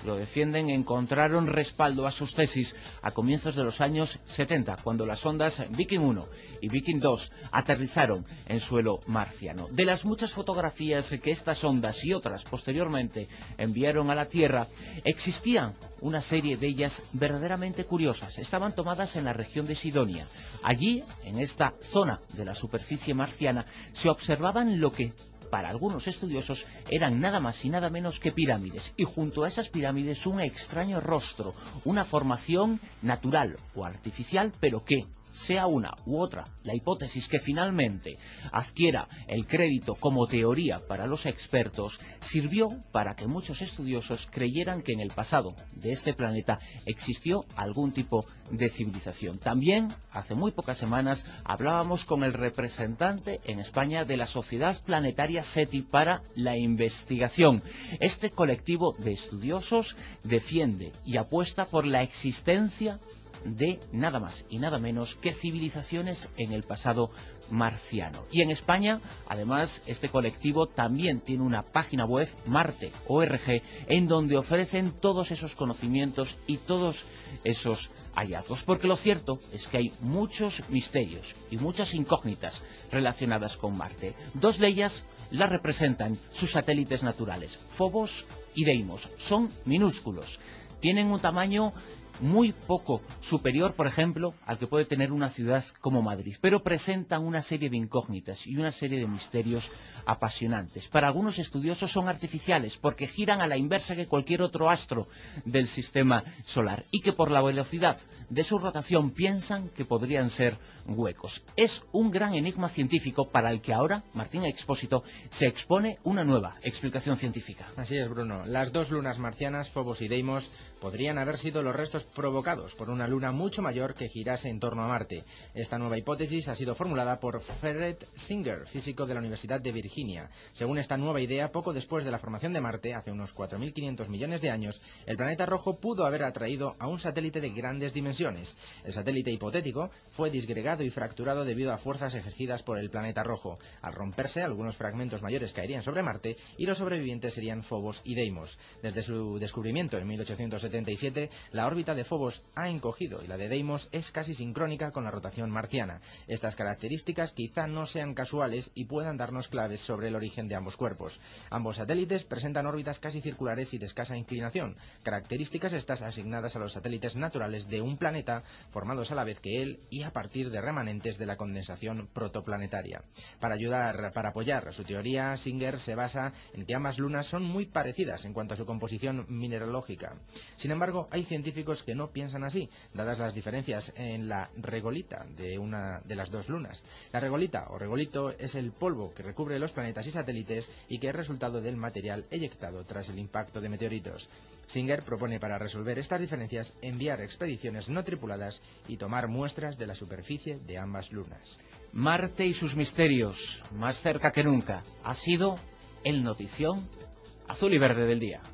lo defienden encontraron respaldo a sus tesis a comienzos de los años 70, cuando las sondas Viking 1 y Viking 2 aterrizaron en suelo marciano. De las muchas fotografías que estas sondas y otras posteriormente enviaron a la Tierra, existían una serie de ellas verdaderamente curiosas. Estaban tomadas en la región de Sidonia. Allí, en esta zona de la superficie marciana, se observaban lo que para algunos estudiosos eran nada más y nada menos que pirámides, y junto a esas pirámides un extraño rostro, una formación natural o artificial, pero que, sea una u otra la hipótesis que finalmente adquiera el crédito como teoría para los expertos, sirvió para que muchos estudiosos creyeran que en el pasado de este planeta existió algún tipo de civilización. También, hace muy pocas semanas, hablábamos con el representante en España de la Sociedad Planetaria SETI para la investigación. Este colectivo de estudiosos defiende y apuesta por la existencia de nada más y nada menos que civilizaciones en el pasado marciano. Y en España, además, este colectivo también tiene una página web, Marte.org, en donde ofrecen todos esos conocimientos y todos esos hallazgos, porque lo cierto es que hay muchos misterios y muchas incógnitas relacionadas con Marte. Dos de ellas las representan sus satélites naturales, Phobos y Deimos. Son minúsculos, tienen un tamaño muy poco superior, por ejemplo, al que puede tener una ciudad como Madrid, pero presentan una serie de incógnitas y una serie de misterios apasionantes. Para algunos estudiosos son artificiales porque giran a la inversa que cualquier otro astro del sistema solar y que por la velocidad de su rotación piensan que podrían ser huecos. Es un gran enigma científico para el que ahora Martín Expósito se expone una nueva explicación científica. Así es, Bruno. Las dos lunas marcianas, Phobos y Deimos, podrían haber sido los restos provocados por una luna mucho mayor que girase en torno a Marte. Esta nueva hipótesis ha sido formulada por Fred Singer, físico de la Universidad de Virginia. Según esta nueva idea, poco después de la formación de Marte, hace unos 4.500 millones de años, el planeta rojo pudo haber atraído a un satélite de grandes dimensiones. El satélite hipotético fue disgregado y fracturado debido a fuerzas ejercidas por el planeta rojo. Al romperse, algunos fragmentos mayores caerían sobre Marte y los sobrevivientes serían Phobos y Deimos. Desde su descubrimiento en 1877, la órbita de Phobos ha encogido y la de Deimos es casi sincrónica con la rotación marciana. Estas características quizá no sean casuales y puedan darnos claves sobre el origen de ambos cuerpos. Ambos satélites presentan órbitas casi circulares y de escasa inclinación, características estas asignadas a los satélites naturales de un planeta formados a la vez que él y a partir de remanentes de la condensación protoplanetaria. Para apoyar su teoría, Singer se basa en que ambas lunas son muy parecidas en cuanto a su composición mineralógica. Sin embargo, hay científicos que no piensan así, dadas las diferencias en la regolita de una de las dos lunas. La regolita o regolito es el polvo que recubre los planetas y satélites y que es resultado del material eyectado tras el impacto de meteoritos. Singer propone para resolver estas diferencias enviar expediciones no tripuladas y tomar muestras de la superficie de ambas lunas. Marte y sus misterios, más cerca que nunca, ha sido el notición azul y verde del día.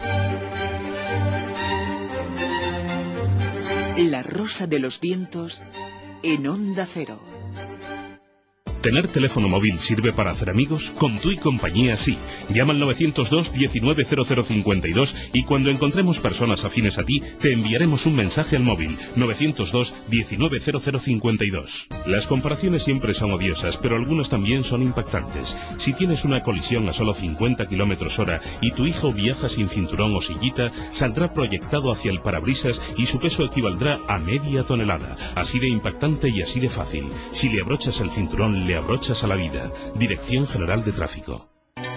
La rosa de los vientos en Onda Cero. ¿Tener teléfono móvil sirve para hacer amigos? Con Tu y Compañía sí. Llama al 902 190052 y cuando encontremos personas afines a ti, te enviaremos un mensaje al móvil 902 190052. Las comparaciones siempre son odiosas, pero algunas también son impactantes. Si tienes una colisión a solo 50 km/h y tu hijo viaja sin cinturón o sillita, saldrá proyectado hacia el parabrisas y su peso equivaldrá a media tonelada. Así de impactante y así de fácil. Si le abrochas el cinturón, le abrochas a la vida. Dirección General de Tráfico.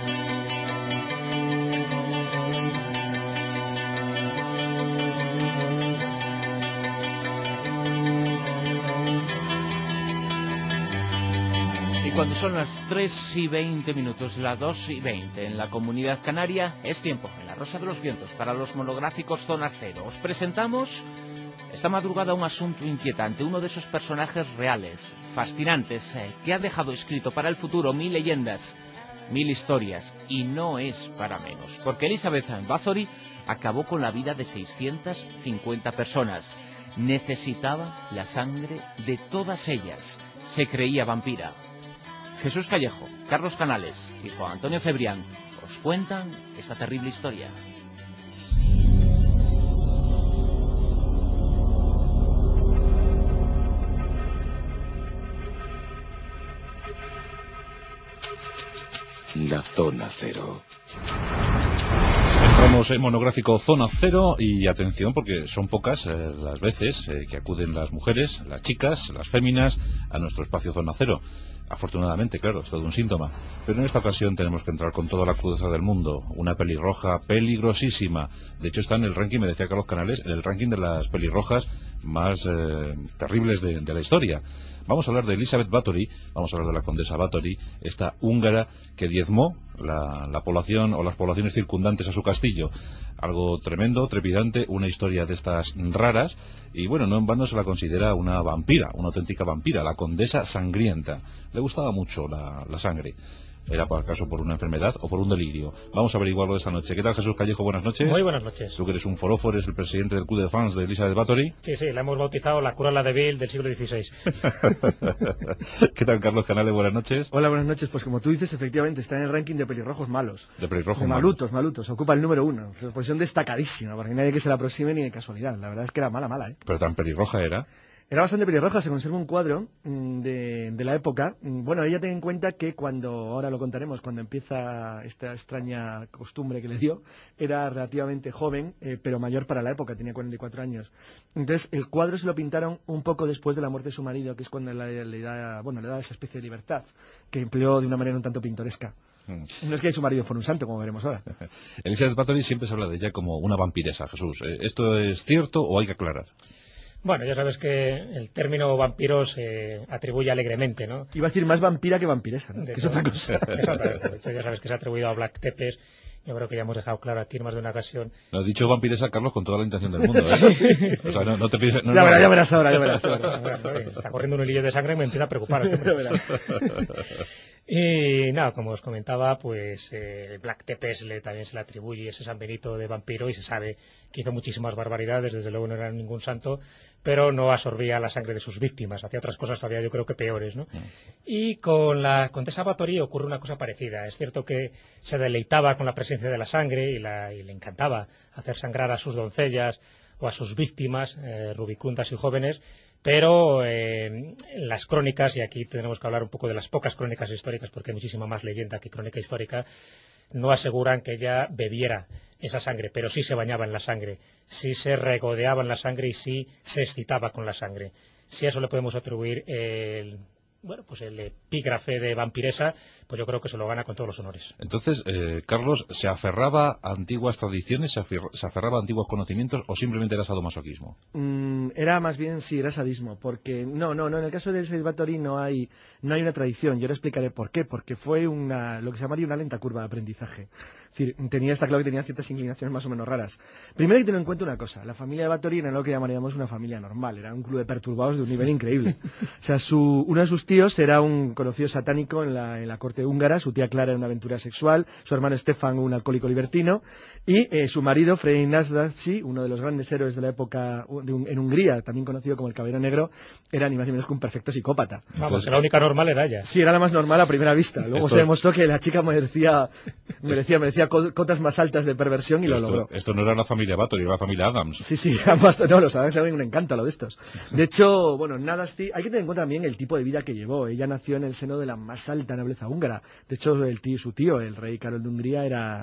Y cuando son las 3:20, las 2:20 en la Comunidad Canaria, es tiempo en la Rosa de los Vientos para los monográficos Zona Cero. Os presentamos esta madrugada un asunto inquietante, uno de esos personajes reales, fascinantes, que ha dejado escrito para el futuro 1000 leyendas, 1000 historias, y no es para menos, porque Elizabeth Bathory acabó con la vida de 650 personas. Necesitaba la sangre de todas ellas. Se creía vampira. Jesús Callejo, Carlos Canales y Juan Antonio Cebrián os cuentan esta terrible historia. Zona Cero. Entramos en monográfico Zona Cero y atención porque son pocas las veces que acuden las mujeres, las chicas, las féminas a nuestro espacio Zona Cero. Afortunadamente, claro, es todo un síntoma. Pero en esta ocasión tenemos que entrar con toda la crudeza del mundo. Una pelirroja peligrosísima. De hecho está en el ranking, me decía Carlos Canales, en el ranking de las pelirrojas más terribles de la historia. Vamos a hablar de Elizabeth Báthory, vamos a hablar de la condesa Báthory, esta húngara que diezmó la población o las poblaciones circundantes a su castillo. Algo tremendo, trepidante, una historia de estas raras, y bueno, no en vano se la considera una vampira, una auténtica vampira, la condesa sangrienta. Le gustaba mucho la sangre. ¿Era por acaso por una enfermedad o por un delirio? Vamos a averiguarlo esta noche. ¿Qué tal, Jesús Callejo? Buenas noches. Muy buenas noches. Tú que eres un forofo, eres el presidente del club de fans de Elizabeth Báthory. Sí, la hemos bautizado la Cruella de Vil del siglo XVI. ¿Qué tal, Carlos Canales? Buenas noches. Hola, buenas noches. Pues como tú dices, efectivamente está en el ranking de pelirrojos malos. De pelirrojos malutos. Ocupa el número 1. Posición destacadísima, porque nadie que se la aproxime ni de casualidad. La verdad es que era mala, ¿eh? Pero tan pelirroja era. Era bastante pelirroja, se conserva un cuadro de la época. Bueno, ella ten en cuenta que ahora lo contaremos, cuando empieza esta extraña costumbre que le dio, era relativamente joven, pero mayor para la época, tenía 44 años. Entonces, el cuadro se lo pintaron un poco después de la muerte de su marido, que es cuando le da esa especie de libertad, que empleó de una manera un tanto pintoresca. No es que su marido fuera un santo, como veremos ahora. Elizabeth Báthory siempre se habla de ella como una vampiresa, Jesús. ¿Esto es cierto o hay que aclarar? Bueno, ya sabes que el término vampiro se atribuye alegremente, ¿no? Iba a decir más vampira que vampiresa, ¿no? Que es otra cosa. Exactamente. De hecho, ya sabes que se ha atribuido a Black Tepes. Yo creo que ya hemos dejado claro aquí en más de una ocasión. Lo has dicho vampiresa, Carlos, con toda la intención del mundo, ¿eh? O sea, no te pienses... Ya verás ahora. Está corriendo un hilillo de sangre y me empieza a preocupar. Y nada, como os comentaba, pues Black Tepes también se le atribuye ese San Benito de vampiro y se sabe que hizo muchísimas barbaridades, desde luego no era ningún santo, pero no absorbía la sangre de sus víctimas, hacía otras cosas todavía yo creo que peores, ¿no? Y con la condesa Báthory ocurre una cosa parecida. Es cierto que se deleitaba con la presencia de la sangre y le encantaba hacer sangrar a sus doncellas o a sus víctimas, rubicundas y jóvenes, pero las crónicas, y aquí tenemos que hablar un poco de las pocas crónicas históricas, porque hay muchísima más leyenda que crónica histórica, no aseguran que ella bebiera esa sangre, pero sí se bañaba en la sangre, sí se regodeaba en la sangre y sí se excitaba con la sangre. Si a eso le podemos atribuir el epígrafe de vampiresa, pues yo creo que se lo gana con todos los honores. Entonces, Carlos, ¿se aferraba a antiguas tradiciones, se aferraba a antiguos conocimientos o simplemente era sadomasoquismo? Era más bien, sí, era sadismo, porque no, en el caso de Elizabeth Báthory no hay una tradición. Yo le explicaré por qué, porque fue lo que se llamaría una lenta curva de aprendizaje. Es decir, está claro que tenía ciertas inclinaciones más o menos raras. Primero hay que tener en cuenta una cosa: la familia de Báthory era lo que llamaríamos una familia normal, era un club de perturbados de un nivel increíble. O sea, uno de sus tíos era un conocido satánico en la corte húngara, su tía Clara era una aventura sexual, su hermano Stefan un alcohólico libertino, y su marido, Frey Nasdacsi, uno de los grandes héroes de la época en Hungría, también conocido como el Caballero Negro, era ni más ni menos que un perfecto psicópata. Vamos, que la única normal era ella. Sí, era la más normal a primera vista. Luego se demostró que la chica merecía cotas más altas de perversión y lo logró. Esto no era la familia Báthory, era la familia Adams. Sí, ambas, no, los Adams eran un escándalo de estos. De hecho, Nasdacsi, hay que tener en cuenta también el tipo de vida que llevó. Ella nació en el seno de la más alta nobleza húngara. De hecho, su tío, el rey Carol de Hungría, era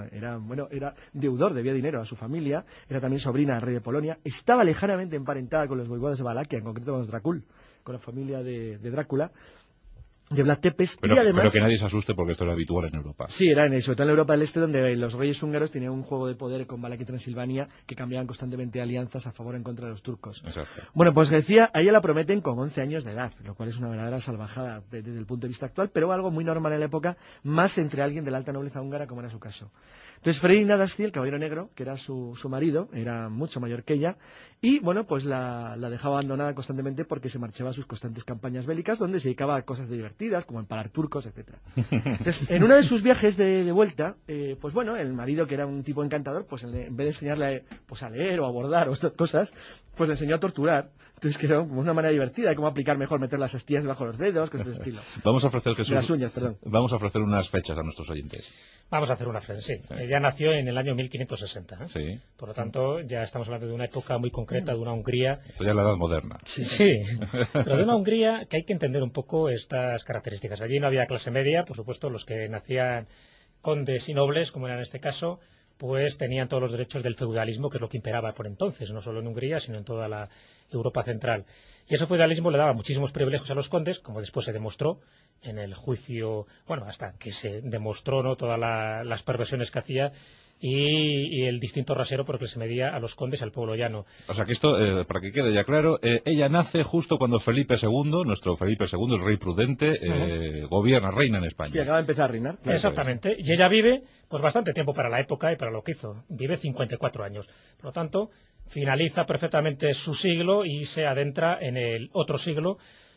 deudor, debía dinero a su familia, era también sobrina del rey de Polonia, estaba lejanamente emparentada con los voivodas de Valaquia, en concreto con los Dracul, con la familia de Drácula, de Vlad Tepes, pero, y además... Pero que nadie se asuste porque esto era habitual en Europa. Sí, era sobre todo en Europa del Este, donde los reyes húngaros tenían un juego de poder con Valaquia y Transilvania, que cambiaban constantemente alianzas a favor o en contra de los turcos. Exacto. Bueno, pues decía, a ella la prometen con 11 años de edad, lo cual es una verdadera salvajada desde el punto de vista actual, pero algo muy normal en la época, más entre alguien de la alta nobleza húngara, como era su caso. Entonces Frey Nasdacsi, el Caballero Negro, que era su marido, era mucho mayor que ella, y bueno, pues la dejaba abandonada constantemente porque se marchaba a sus constantes campañas bélicas, donde se dedicaba a cosas divertidas, como empalar turcos, etcétera. Entonces, en uno de sus viajes de vuelta, pues bueno, el marido, que era un tipo encantador, pues en vez de enseñarle a leer o a bordar o estas cosas, pues le enseñó a torturar. Entonces, que era como una manera divertida de cómo aplicar mejor, meter las astillas debajo de los dedos, cosas de estilo. Vamos a ofrecer, Jesús, de las uñas, perdón. Vamos a ofrecer unas fechas a nuestros oyentes. Vamos a hacer una frase, sí. Ella nació en el año 1560. Sí. Por lo tanto, ya estamos hablando de una época muy concreta, de una Hungría... Esto ya es la edad moderna. Sí, pero de una Hungría que hay que entender un poco estas características. Allí no había clase media, por supuesto, los que nacían condes y nobles, como era en este caso, pues tenían todos los derechos del feudalismo, que es lo que imperaba por entonces, no solo en Hungría, sino en toda la Europa central. Y ese feudalismo le daba muchísimos privilegios a los condes, como después se demostró en el juicio, bueno, hasta que se demostró, ¿no?, todas las perversiones que hacía y el distinto rasero porque se medía a los condes y al pueblo llano. O sea que esto, para que quede ya claro, ella nace justo cuando Felipe II, nuestro Felipe II, el rey prudente, reina en España. Sí, acaba de empezar a reinar. Claro. Exactamente. Y ella vive pues bastante tiempo para la época y para lo que hizo. Vive 54 años. Por lo tanto, finaliza perfectamente su siglo y se adentra en el otro siglo.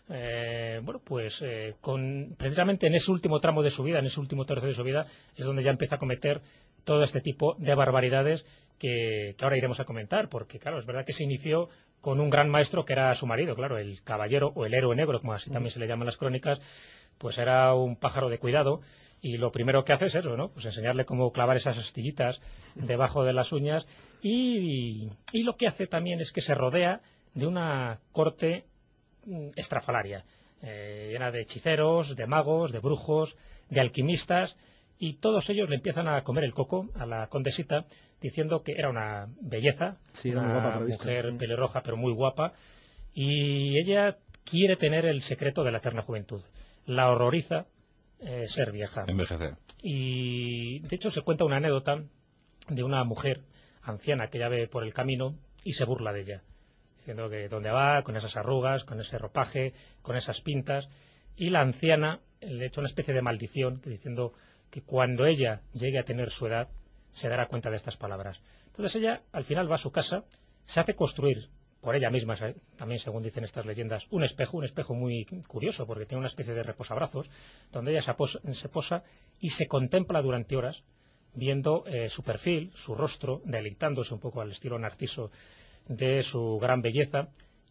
Precisamente en ese último tramo de su vida, en ese último tercio de su vida, es donde ya empieza a cometer todo este tipo de barbaridades que ahora iremos a comentar, porque claro, es verdad que se inició con un gran maestro que era su marido, claro, el caballero o el héroe negro, como así también se le llama en las crónicas, pues era un pájaro de cuidado, y lo primero que hace es eso, ¿no? Pues enseñarle cómo clavar esas astillitas debajo de las uñas, y lo que hace también es que se rodea de una corte estrafalaria, llena de hechiceros, de magos, de brujos, de alquimistas, y todos ellos le empiezan a comer el coco a la condesita, diciendo que era una belleza, sí, una muy guapa, mujer pelirroja pero muy guapa, y ella quiere tener el secreto de la eterna juventud. La horroriza ser vieja. Envejecer. Y de hecho se cuenta una anécdota de una mujer anciana que ella ve por el camino y se burla de ella, diciendo que dónde va, con esas arrugas, con ese ropaje, con esas pintas, y la anciana le echa una especie de maldición, diciendo que cuando ella llegue a tener su edad se dará cuenta de estas palabras. Entonces ella al final va a su casa, se hace construir por ella misma, también según dicen estas leyendas, un espejo muy curioso porque tiene una especie de reposabrazos, donde ella se posa y se contempla durante horas viendo su perfil, su rostro, deleitándose un poco al estilo Narciso de su gran belleza,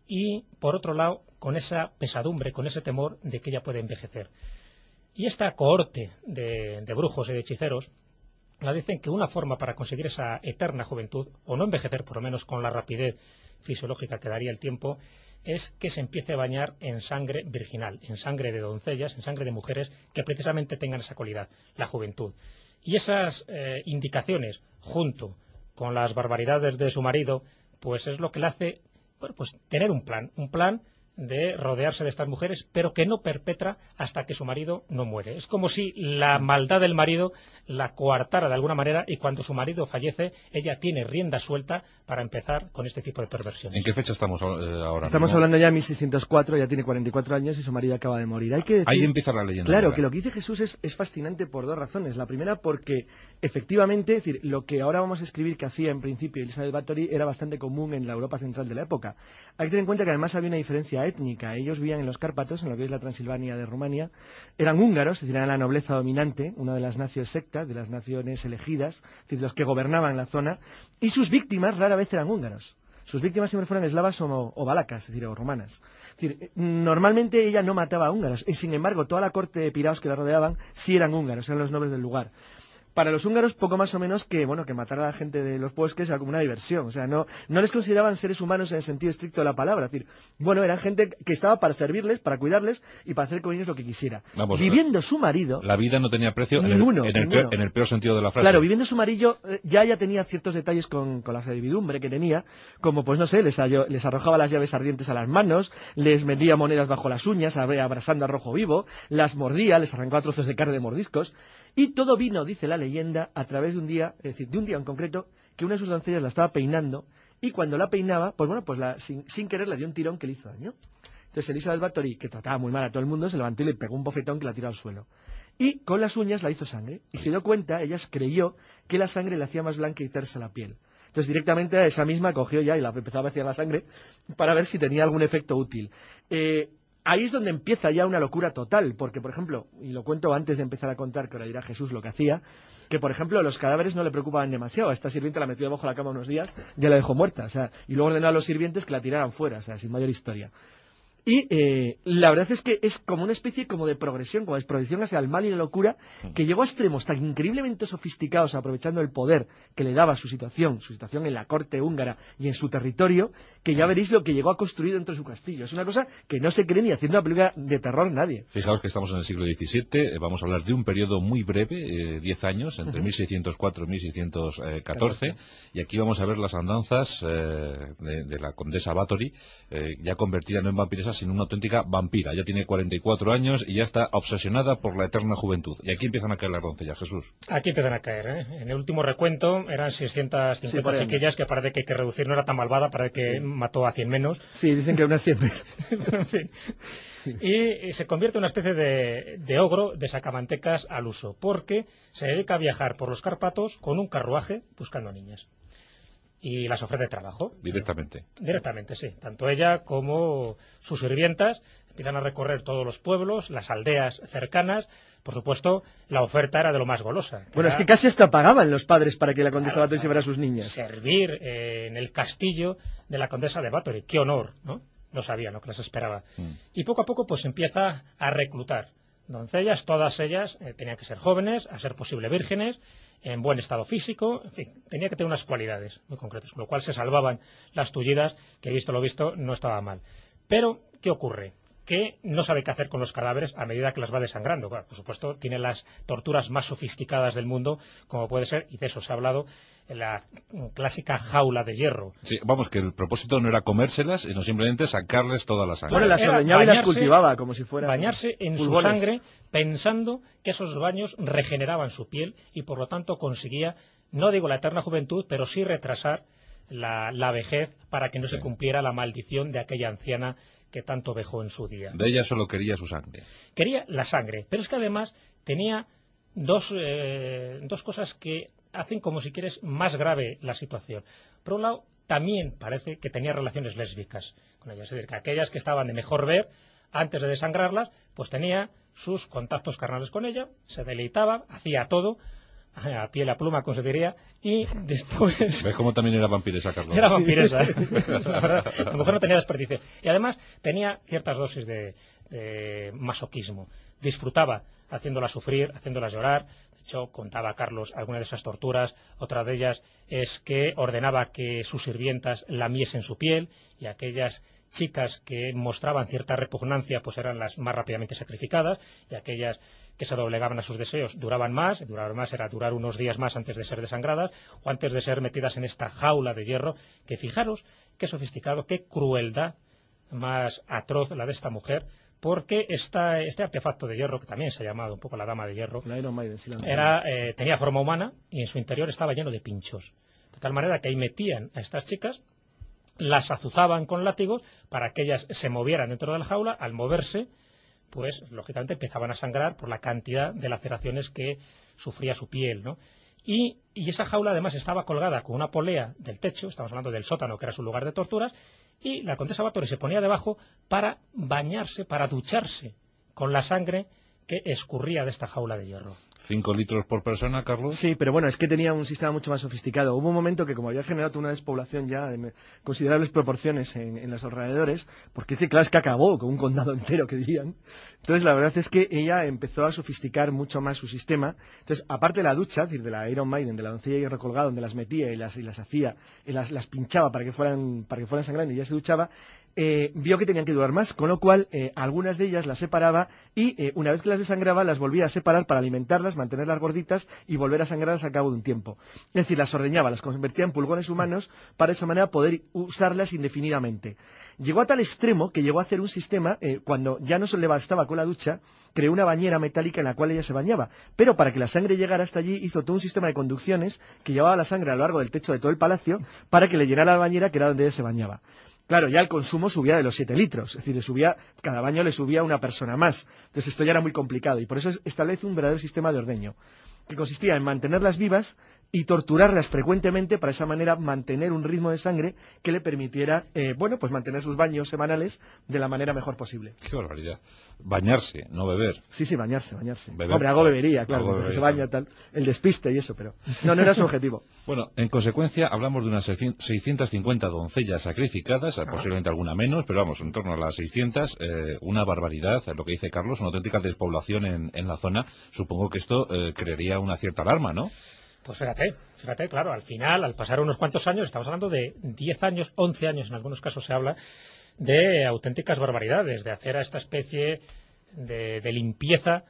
y por otro lado con esa pesadumbre, con ese temor de que ella puede envejecer. Y esta cohorte de brujos y de hechiceros la dicen que una forma para conseguir esa eterna juventud, o no envejecer por lo menos con la rapidez fisiológica que daría el tiempo, es que se empiece a bañar en sangre virginal, en sangre de doncellas, en sangre de mujeres que precisamente tengan esa cualidad, la juventud. Y esas indicaciones, junto con las barbaridades de su marido, pues es lo que le hace pues tener un plan de rodearse de estas mujeres, pero que no perpetra hasta que su marido no muere. Es como si la maldad del marido la coartara de alguna manera, y cuando su marido fallece, ella tiene rienda suelta para empezar con este tipo de perversiones. ¿En qué fecha estamos ahora? Estamos hablando ya de 1604, ya tiene 44 años y su marido acaba de morir. Hay que decir, ahí empieza la leyenda. Claro, que lo que dice Jesús es fascinante por dos razones. La primera, porque efectivamente, es decir, lo que ahora vamos a escribir que hacía en principio Elizabeth Bathory era bastante común en la Europa central de la época. Hay que tener en cuenta que además había una diferencia étnica. Ellos vivían en los Cárpatos, en lo que es la Transilvania de Rumania. Eran húngaros, es decir, eran la nobleza dominante, una de las naciones sectas, de las naciones elegidas, es decir, los que gobernaban la zona, y sus víctimas rara vez eran húngaros. Sus víctimas siempre fueron eslavas o valacas, es decir, o romanas. Es decir, normalmente ella no mataba a húngaros, y sin embargo toda la corte de piraos que la rodeaban sí eran húngaros, eran los nobles del lugar. Para los húngaros poco más o menos que matar a la gente de los bosques era como una diversión, o sea, no les consideraban seres humanos en el sentido estricto de la palabra, es decir, eran gente que estaba para servirles, para cuidarles y para hacer con ellos lo que quisiera. Vamos, viviendo su marido... La vida no tenía precio ninguno. En el peor sentido de la frase. Claro, viviendo su marido ya tenía ciertos detalles con la servidumbre que tenía, como pues no sé, les arrojaba las llaves ardientes a las manos, les metía monedas bajo las uñas, abrasando a rojo vivo, las mordía, les arrancaba trozos de carne de mordiscos. Y todo vino, dice la leyenda, a través de un día, es decir, de un día en concreto, que una de sus doncellas la estaba peinando, y cuando la peinaba, sin querer le dio un tirón que le hizo daño. Entonces Elizabeth Bathory, que trataba muy mal a todo el mundo, se levantó y le pegó un bofetón que la tiró al suelo. Y con las uñas la hizo sangre, y se dio cuenta, ella creyó que la sangre le hacía más blanca y quitarse la piel. Entonces directamente a esa misma cogió ya y la empezaba a vaciar la sangre para ver si tenía algún efecto útil. Ahí es donde empieza ya una locura total, porque, por ejemplo, y lo cuento antes de empezar a contar, que ahora dirá Jesús lo que hacía, que, por ejemplo, los cadáveres no le preocupaban demasiado. A esta sirvienta la metió debajo de la cama unos días, ya la dejó muerta, y luego ordenó a los sirvientes que la tiraran fuera, sin mayor historia. Y la verdad es que es como una especie como de progresión, como de progresión hacia el mal y la locura, que llegó a extremos tan increíblemente sofisticados, aprovechando el poder que le daba su situación en la corte húngara y en su territorio, que ya veréis lo que llegó a construir dentro de su castillo. Es una cosa que no se cree ni haciendo una película de terror nadie. Fijaos que estamos en el siglo XVII, vamos a hablar de un periodo muy breve, 10 años, entre 1604 y 1614, y aquí vamos a ver las andanzas de la condesa Báthory, ya convertida no en vampiresa, sino una auténtica vampira. Ya tiene 44 años y ya está obsesionada por la eterna juventud. Y aquí empiezan a caer las doncellas, Jesús. Aquí empiezan a caer, ¿eh? En el último recuento eran 650 chiquillas, que parece que hay que reducir, no era tan malvada, parece que mató a 100 menos. Sí, dicen que unas 100 menos. En fin. Y se convierte en una especie de ogro de sacamantecas al uso, porque se dedica a viajar por los Cárpatos con un carruaje buscando niñas. Y las ofrece trabajo. Directamente. Directamente, sí. Tanto ella como sus sirvientas empiezan a recorrer todos los pueblos, las aldeas cercanas. Por supuesto, la oferta era de lo más golosa. Bueno, es que casi hasta pagaban los padres para que la condesa Báthory se llevara a sus niñas. Servir en el castillo de la condesa de Báthory. Qué honor, ¿no? No sabía lo que les esperaba. Y poco a poco pues empieza a reclutar doncellas, todas ellas tenían que ser jóvenes, a ser posible vírgenes, en buen estado físico, en fin, tenía que tener unas cualidades muy concretas, con lo cual se salvaban las tullidas, que visto lo visto no estaba mal. Pero, ¿qué ocurre? Que no sabe qué hacer con los cadáveres a medida que las va desangrando. Bueno, por supuesto, tiene las torturas más sofisticadas del mundo, como puede ser, y de eso se ha hablado, la clásica jaula de hierro. Sí, vamos, que el propósito no era comérselas, sino simplemente sacarles toda la sangre. Bueno, las ordeñaba y las cultivaba como si fueran bañarse en pulgones. su sangre, pensando que esos baños regeneraban su piel y por lo tanto conseguía, no digo la eterna juventud, pero sí retrasar la vejez para que no se cumpliera la maldición de aquella anciana que tanto vejó en su día. De ella solo quería su sangre. Quería la sangre, pero es que además tenía dos cosas que hacen, como si quieres, más grave la situación. Por un lado, también parece que tenía relaciones lésbicas con ellas, es decir, que aquellas que estaban de mejor ver, antes de desangrarlas, pues tenía sus contactos carnales con ella, se deleitaba, hacía todo, a pie la pluma, como se diría, y después... ¿Ves cómo también era vampiresa, Carlos? Era vampiresa, la verdad, a lo mejor no tenía desperdicio. Y además tenía ciertas dosis de masoquismo. Disfrutaba haciéndolas sufrir, haciéndolas llorar. De hecho, contaba a Carlos algunas de esas torturas. Otra de ellas es que ordenaba que sus sirvientas lamiesen su piel, y aquellas chicas que mostraban cierta repugnancia pues eran las más rápidamente sacrificadas, y aquellas que se doblegaban a sus deseos duraban más era durar unos días más antes de ser desangradas o antes de ser metidas en esta jaula de hierro, que fijaros qué sofisticado, qué crueldad más atroz la de esta mujer, porque este artefacto de hierro, que también se ha llamado un poco la dama de hierro, tenía forma humana y en su interior estaba lleno de pinchos, de tal manera que ahí metían a estas chicas, las azuzaban con látigos para que ellas se movieran dentro de la jaula. Al moverse, pues lógicamente empezaban a sangrar por la cantidad de laceraciones que sufría su piel, ¿no? Y esa jaula además estaba colgada con una polea del techo, estamos hablando del sótano, que era su lugar de torturas, y la condesa Báthory se ponía debajo para bañarse, para ducharse con la sangre que escurría de esta jaula de hierro. 5 litros por persona, Carlos. Sí, pero bueno, es que tenía un sistema mucho más sofisticado. Hubo un momento que, como había generado una despoblación ya de considerables proporciones en los alrededores, porque claro, es que acabó con un condado entero, que dirían. Entonces, la verdad es que ella empezó a sofisticar mucho más su sistema. Entonces, aparte de la ducha, es decir, de la Iron Maiden, de la doncella hierro colgada, donde las metía y las hacía, y las pinchaba para que fueran sangrando y ya se duchaba, vio que tenían que durar más, con lo cual algunas de ellas las separaba y una vez que las desangraba las volvía a separar para alimentarlas, mantenerlas gorditas y volver a sangrarlas al cabo de un tiempo. Es decir, las ordeñaba, las convertía en pulgones humanos para de esa manera poder usarlas indefinidamente. Llegó a tal extremo que llegó a hacer un sistema, cuando ya no se le bastaba con la ducha, creó una bañera metálica en la cual ella se bañaba, pero para que la sangre llegara hasta allí hizo todo un sistema de conducciones que llevaba la sangre a lo largo del techo de todo el palacio para que le llenara la bañera, que era donde ella se bañaba. Claro, ya el consumo subía de los 7 litros, es decir, cada baño le subía una persona más. Entonces esto ya era muy complicado y por eso establece un verdadero sistema de ordeño, que consistía en mantenerlas vivas y torturarlas frecuentemente para esa manera mantener un ritmo de sangre que le permitiera, pues mantener sus baños semanales de la manera mejor posible. Qué barbaridad. Bañarse, no beber. Sí, bañarse. Beber, hombre, algo bebería, claro, algo porque se bebería, baña tal, el despiste y eso, pero no era su objetivo. Bueno, en consecuencia, hablamos de unas 650 doncellas sacrificadas, posiblemente alguna menos, pero vamos, en torno a las 600, una barbaridad, lo que dice Carlos, una auténtica despoblación en la zona. Supongo que esto crearía una cierta alarma, ¿no? Pues fíjate, claro, al final, al pasar unos cuantos años, estamos hablando de 10 años, 11 años, en algunos casos se habla, de auténticas barbaridades, de hacer a esta especie de limpieza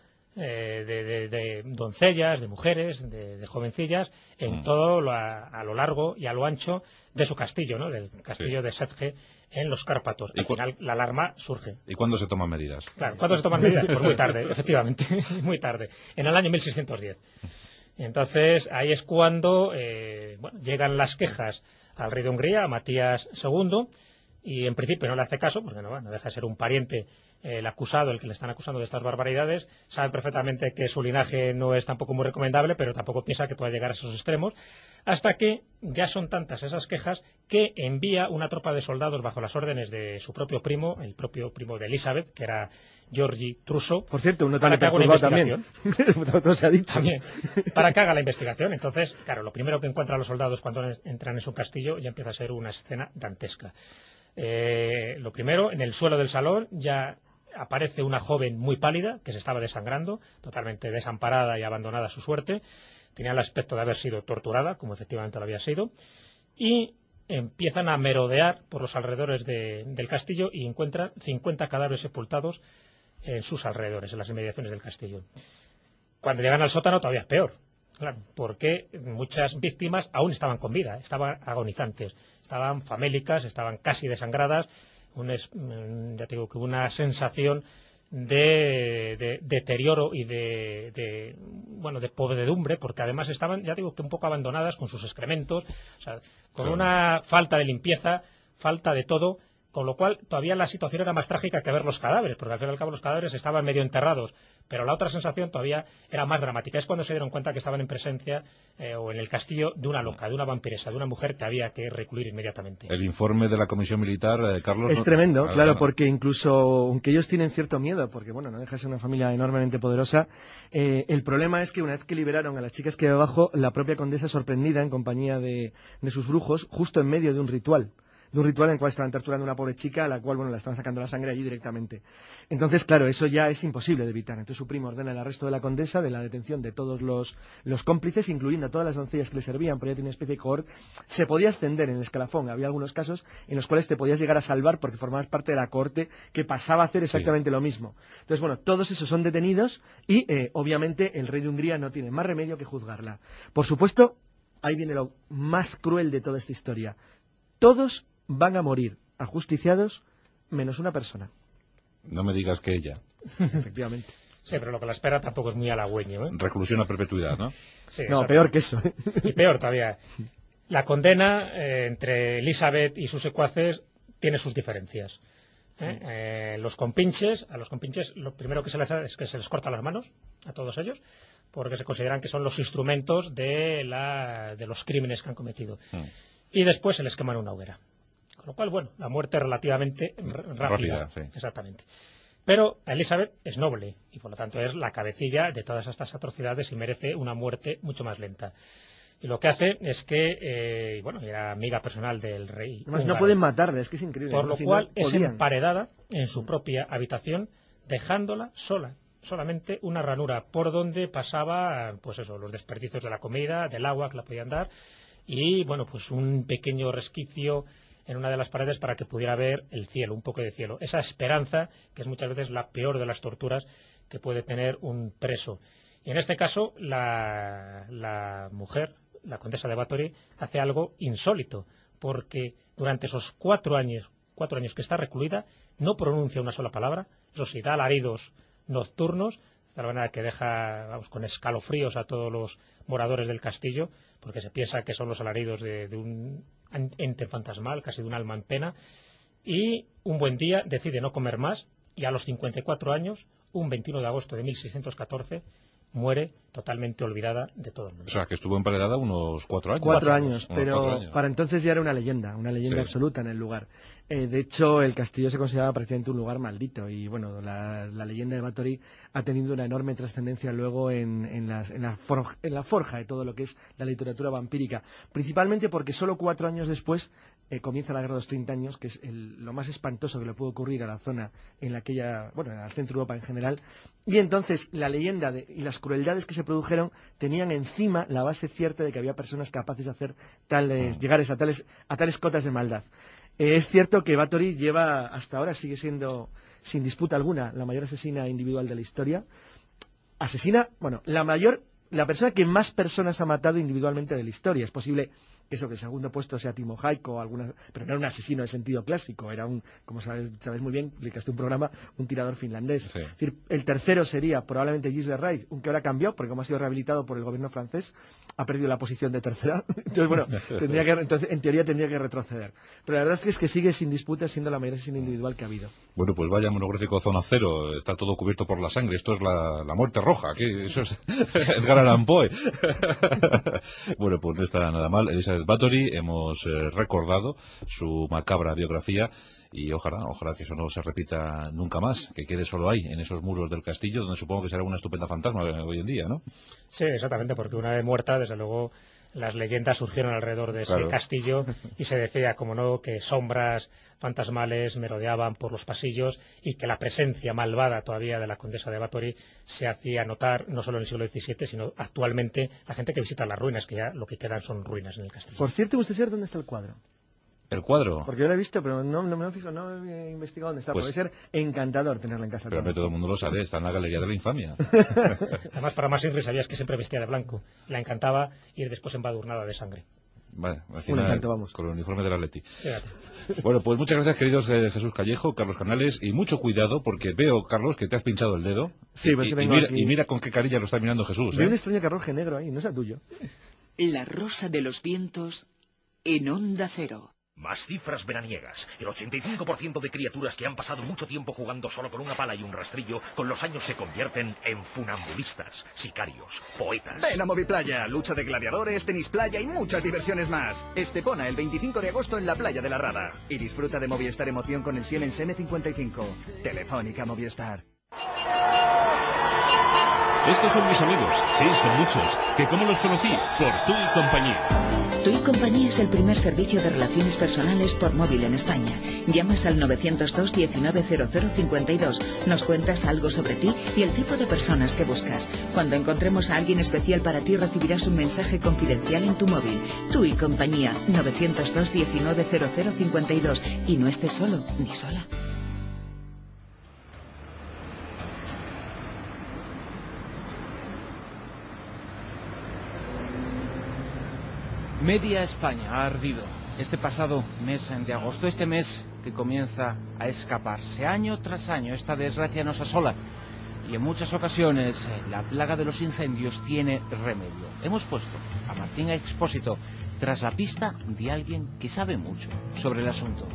de doncellas, de mujeres, de jovencillas, en todo a lo largo y a lo ancho de su castillo, ¿no? Del castillo de Sedge en los Cárpatos. Al final la alarma surge. ¿Y cuándo se toman medidas? Claro, ¿cuándo se toman medidas? Pues muy tarde, efectivamente, muy tarde, en el año 1610. Entonces, ahí es cuando llegan las quejas al rey de Hungría, a Matías II, y en principio no le hace caso, porque no deja de ser un pariente el acusado, el que le están acusando de estas barbaridades. Sabe perfectamente que su linaje no es tampoco muy recomendable, pero tampoco piensa que pueda llegar a esos extremos, hasta que ya son tantas esas quejas que envía una tropa de soldados bajo las órdenes de su propio primo, el propio primo de Elizabeth, que era Georgi Truso, por cierto, uno para que haga una investigación. Todo se ha dicho. También, para que haga la investigación. Entonces, claro, lo primero que encuentran los soldados cuando entran en su castillo ya empieza a ser una escena dantesca. Lo primero, en el suelo del salón ya aparece una joven muy pálida que se estaba desangrando, totalmente desamparada y abandonada a su suerte. Tenía el aspecto de haber sido torturada, como efectivamente lo había sido, y empiezan a merodear por los alrededores del castillo y encuentran 50 cadáveres sepultados en sus alrededores, en las inmediaciones del castillo. Cuando llegan al sótano todavía es peor, claro, porque muchas víctimas aún estaban con vida, estaban agonizantes, estaban famélicas, estaban casi desangradas. Ya te digo que una sensación de deterioro y de podredumbre, porque además estaban, ya digo, que un poco abandonadas con sus excrementos, o sea, con una falta de limpieza, falta de todo, con lo cual todavía la situación era más trágica que ver los cadáveres, porque al fin y al cabo los cadáveres estaban medio enterrados, pero la otra sensación todavía era más dramática. Es cuando se dieron cuenta que estaban en presencia o en el castillo de una loca, de una vampiresa, de una mujer que había que recluir inmediatamente. El informe de la comisión militar, Carlos... Es tremendo, claro, porque incluso, aunque ellos tienen cierto miedo, porque bueno, no deja de ser una familia enormemente poderosa, el problema es que una vez que liberaron a las chicas que había abajo, la propia condesa, sorprendida en compañía de sus brujos, justo en medio de un ritual en el cual estaban torturando a una pobre chica a la cual, le estaban sacando la sangre allí directamente. Entonces, claro, eso ya es imposible de evitar. Entonces su primo ordena el arresto de la condesa, de la detención de todos los cómplices, incluyendo a todas las doncellas que le servían, porque ya tiene una especie de cohort. Se podía ascender en el escalafón. Había algunos casos en los cuales te podías llegar a salvar porque formabas parte de la cohorte que pasaba a hacer exactamente lo mismo. Entonces, bueno, todos esos son detenidos y, obviamente, el rey de Hungría no tiene más remedio que juzgarla. Por supuesto, ahí viene lo más cruel de toda esta historia. Todos van a morir ajusticiados menos una persona. No me digas que ella. Efectivamente. Sí, pero lo que la espera tampoco es muy halagüeño, ¿eh? Reclusión a perpetuidad, ¿no? Sí, no, peor que eso. Y peor todavía. La condena entre Elizabeth y sus secuaces tiene sus diferencias. A los compinches lo primero que se les hace es que se les corta las manos a todos ellos, porque se consideran que son los instrumentos de los crímenes que han cometido. Y después se les quema en una hoguera. Con lo cual, bueno, la muerte es relativamente rápida. Sí. Exactamente. Pero Elizabeth es noble y por lo tanto es la cabecilla de todas estas atrocidades y merece una muerte mucho más lenta. Y lo que hace es que, era amiga personal del rey. Además, no pueden matarla, es que es increíble. Por lo cual es emparedada en su propia habitación, dejándola solamente una ranura por donde pasaba, los desperdicios de la comida, del agua que la podían dar y, un pequeño resquicio en una de las paredes para que pudiera ver el cielo, un poco de cielo. Esa esperanza, que es muchas veces la peor de las torturas que puede tener un preso. Y en este caso, la mujer, la condesa de Báthory, hace algo insólito, porque durante esos 4 años que está recluida, no pronuncia una sola palabra, eso sí, da alaridos nocturnos, de la manera que deja con escalofríos a todos los moradores del castillo, porque se piensa que son los alaridos de un ente fantasmal, casi de un alma en pena, y un buen día decide no comer más, y a los 54 años, un 21 de agosto de 1614, muere totalmente olvidada de todo el mundo. O sea, que estuvo emparedada unos 4 años. 4 años, pero 4 años. Para entonces ya era una leyenda Sí. absoluta en el lugar. De hecho, el castillo se consideraba prácticamente un lugar maldito y bueno, la leyenda de Báthory ha tenido una enorme trascendencia luego en la forja de todo lo que es la literatura vampírica, principalmente porque solo 4 años después comienza la Guerra de los 30 años, que es lo más espantoso que le puede ocurrir a la zona en la que al centro de Europa en general, y entonces la leyenda y las crueldades que se produjeron tenían encima la base cierta de que había personas capaces de hacer llegar a tales cotas de maldad. Es cierto que Báthory lleva, hasta ahora sigue siendo, sin disputa alguna, la mayor asesina individual de la historia. La persona que más personas ha matado individualmente de la historia. Es posible que el segundo puesto sea Timo Haiko, pero no era un asesino en sentido clásico, era como sabéis muy bien, publicaste un programa, un tirador finlandés. Sí. Es decir, el tercero sería probablemente Gilles de Rais, aunque ahora cambió, porque como ha sido rehabilitado por el gobierno francés, ha perdido la posición de tercera. Entonces, bueno, en teoría tendría que retroceder. Pero la verdad es que sigue sin disputa siendo la mayor asesina individual que ha habido. Bueno, pues vaya monográfico Zona Cero, está todo cubierto por la sangre, esto es la muerte roja, eso es Edgar Allan Poe. Bueno, pues no está nada mal. Elizabeth Báthory, hemos recordado su macabra biografía y ojalá que eso no se repita nunca más, que quede solo ahí, en esos muros del castillo, donde supongo que será una estupenda fantasma hoy en día, ¿no? Sí, exactamente, porque una vez muerta, desde luego, las leyendas surgieron alrededor de ese castillo y se decía, como no, que sombras fantasmales merodeaban por los pasillos y que la presencia malvada todavía de la condesa de Báthory se hacía notar no solo en el siglo XVII, sino actualmente a gente que visita las ruinas, que ya lo que quedan son ruinas en el castillo. Por cierto, ¿usted sabe dónde está el cuadro? ¿El cuadro? Porque yo lo he visto, pero no me fijo, no he investigado dónde está. Pues, puede ser encantador tenerlo en casa. Pero todo el mundo lo sabe, está en la Galería de la Infamia. Además, para más Inri, sabías que siempre vestía de blanco. La encantaba ir después embadurnada de sangre. Vale, al final, con el uniforme del Atleti. Fíjate. Bueno, pues muchas gracias, queridos Jesús Callejo, Carlos Canales, y mucho cuidado, porque veo, Carlos, que te has pinchado el dedo. Sí, y mira con qué carilla lo está mirando Jesús. Veo un extraño carruaje negro ahí, no sea tuyo. La Rosa de los Vientos en Onda Cero. Más cifras veraniegas. El 85% de criaturas que han pasado mucho tiempo jugando solo con una pala y un rastrillo, con los años se convierten en funambulistas, sicarios, poetas. Ven a Moviplaya, lucha de gladiadores, tenis playa y muchas diversiones más. Estepona el 25 de agosto en la playa de la Rada. Y disfruta de Movistar Emoción con el Siemens N55. Telefónica Movistar. Estos son mis amigos, sí, son muchos. ¿Que cómo los conocí? Por Tú y Compañía. Tú y Compañía es el primer servicio de relaciones personales por móvil en España. Llamas al 902 190052, nos cuentas algo sobre ti y el tipo de personas que buscas. Cuando encontremos a alguien especial para ti, recibirás un mensaje confidencial en tu móvil. Tú y Compañía, 902 190052. Y no estés solo ni sola. Media España ha ardido este pasado mes de agosto, este mes que comienza a escaparse. Año tras año esta desgracia nos asola y en muchas ocasiones la plaga de los incendios tiene remedio. Hemos puesto a Martín Expósito tras la pista de alguien que sabe mucho sobre el asunto.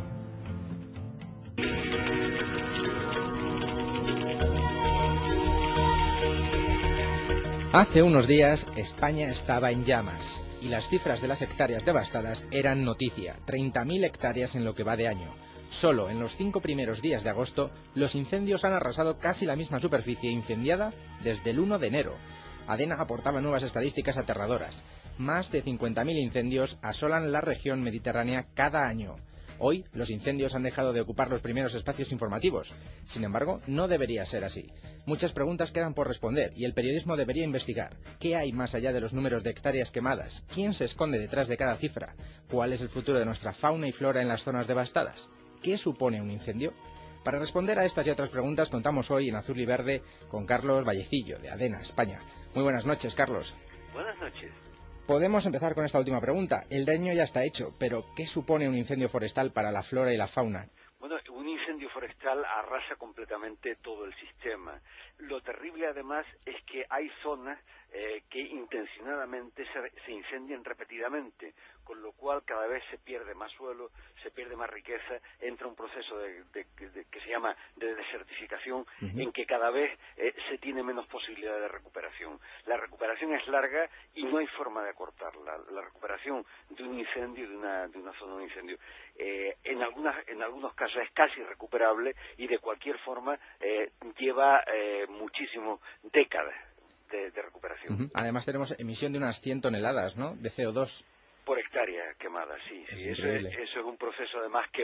Hace unos días España estaba en llamas y las cifras de las hectáreas devastadas eran noticia, 30.000 hectáreas en lo que va de año. Solo en los 5 primeros días de agosto, los incendios han arrasado casi la misma superficie incendiada desde el 1 de enero. ADENA aportaba nuevas estadísticas aterradoras. Más de 50.000 incendios asolan la región mediterránea cada año. Hoy, los incendios han dejado de ocupar los primeros espacios informativos. Sin embargo, no debería ser así. Muchas preguntas quedan por responder y el periodismo debería investigar. ¿Qué hay más allá de los números de hectáreas quemadas? ¿Quién se esconde detrás de cada cifra? ¿Cuál es el futuro de nuestra fauna y flora en las zonas devastadas? ¿Qué supone un incendio? Para responder a estas y otras preguntas contamos hoy en Azul y Verde con Carlos Vallecillo, de ADENA, España. Muy buenas noches, Carlos. Buenas noches. Podemos empezar con esta última pregunta. El daño ya está hecho, pero ¿qué supone un incendio forestal para la flora y la fauna? Bueno, un incendio forestal arrasa completamente todo el sistema. Lo terrible además es que hay zonas que intencionadamente se incendian repetidamente, con lo cual cada vez se pierde más suelo, se pierde más riqueza, entra un proceso que se llama de desertificación, en que cada vez se tiene menos posibilidad de recuperación. La recuperación es larga y no hay forma de acortarla. La recuperación de un incendio, de una zona de un incendio, en algunos casos es casi irrecuperable y de cualquier forma lleva muchísimas décadas de recuperación. Además tenemos emisión de unas 100 toneladas, ¿no?, de CO2. Por hectárea quemada, sí. Eso es un proceso además que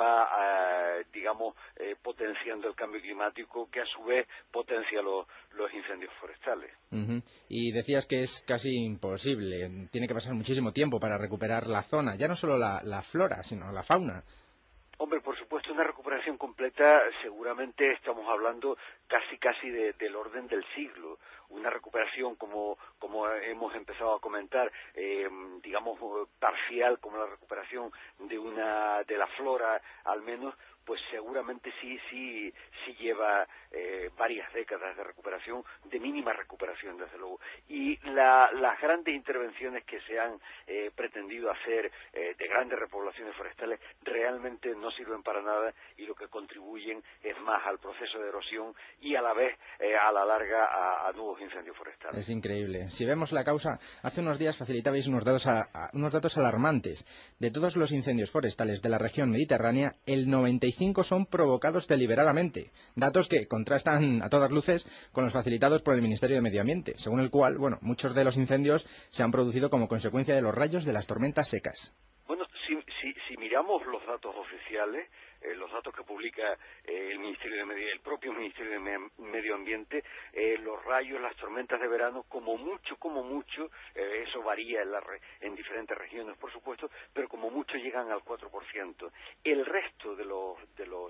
va digamos, potenciando el cambio climático, que a su vez potencia los incendios forestales. Y decías que es casi imposible, tiene que pasar muchísimo tiempo para recuperar la zona, ya no solo la flora, sino la fauna. Hombre, por supuesto, una recuperación completa, seguramente estamos hablando casi del orden del siglo. Una recuperación, como hemos empezado a comentar, digamos, parcial, como la recuperación de la flora, al menos, pues seguramente sí lleva varias décadas de recuperación, de mínima recuperación, desde luego. Y las grandes intervenciones que se han pretendido hacer de grandes repoblaciones forestales realmente no sirven para nada, y lo que contribuyen es más al proceso de erosión y a la vez, a la larga, a nuevos incendios forestales. Es increíble. Si vemos la causa, hace unos días facilitabais unos datos alarmantes. De todos los incendios forestales de la región mediterránea, el 95% son provocados deliberadamente. Datos que contrastan a todas luces con los facilitados por el Ministerio de Medio Ambiente, según el cual, muchos de los incendios se han producido como consecuencia de los rayos de las tormentas secas. Bueno, si miramos los datos oficiales, los datos que publica el propio Ministerio de Medio Ambiente, los rayos, las tormentas de verano, como mucho, eso varía en diferentes regiones, por supuesto, pero como mucho llegan al 4%. El resto de los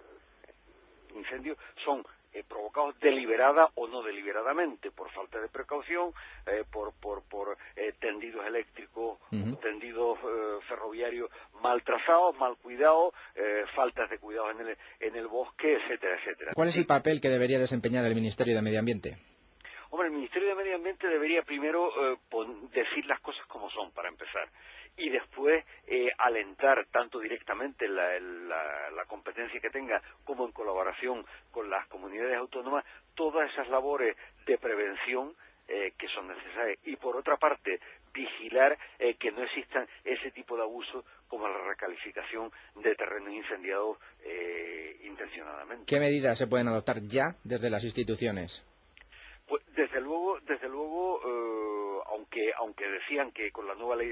incendios son provocados deliberada o no deliberadamente, por falta de precaución, por tendidos eléctricos, tendidos ferroviarios mal trazados, mal cuidados, faltas de cuidado en el bosque, etcétera, etcétera. ¿Cuál es el papel que debería desempeñar el Ministerio de Medio Ambiente? Hombre, el Ministerio de Medio Ambiente debería primero decir las cosas como son, para empezar, y después alentar tanto directamente la competencia que tenga, como en colaboración con las comunidades autónomas, todas esas labores de prevención que son necesarias. Y por otra parte, vigilar que no existan ese tipo de abusos como la recalificación de terrenos incendiados intencionadamente. ¿Qué medidas se pueden adoptar ya desde las instituciones? Pues desde luego, aunque decían que con la nueva ley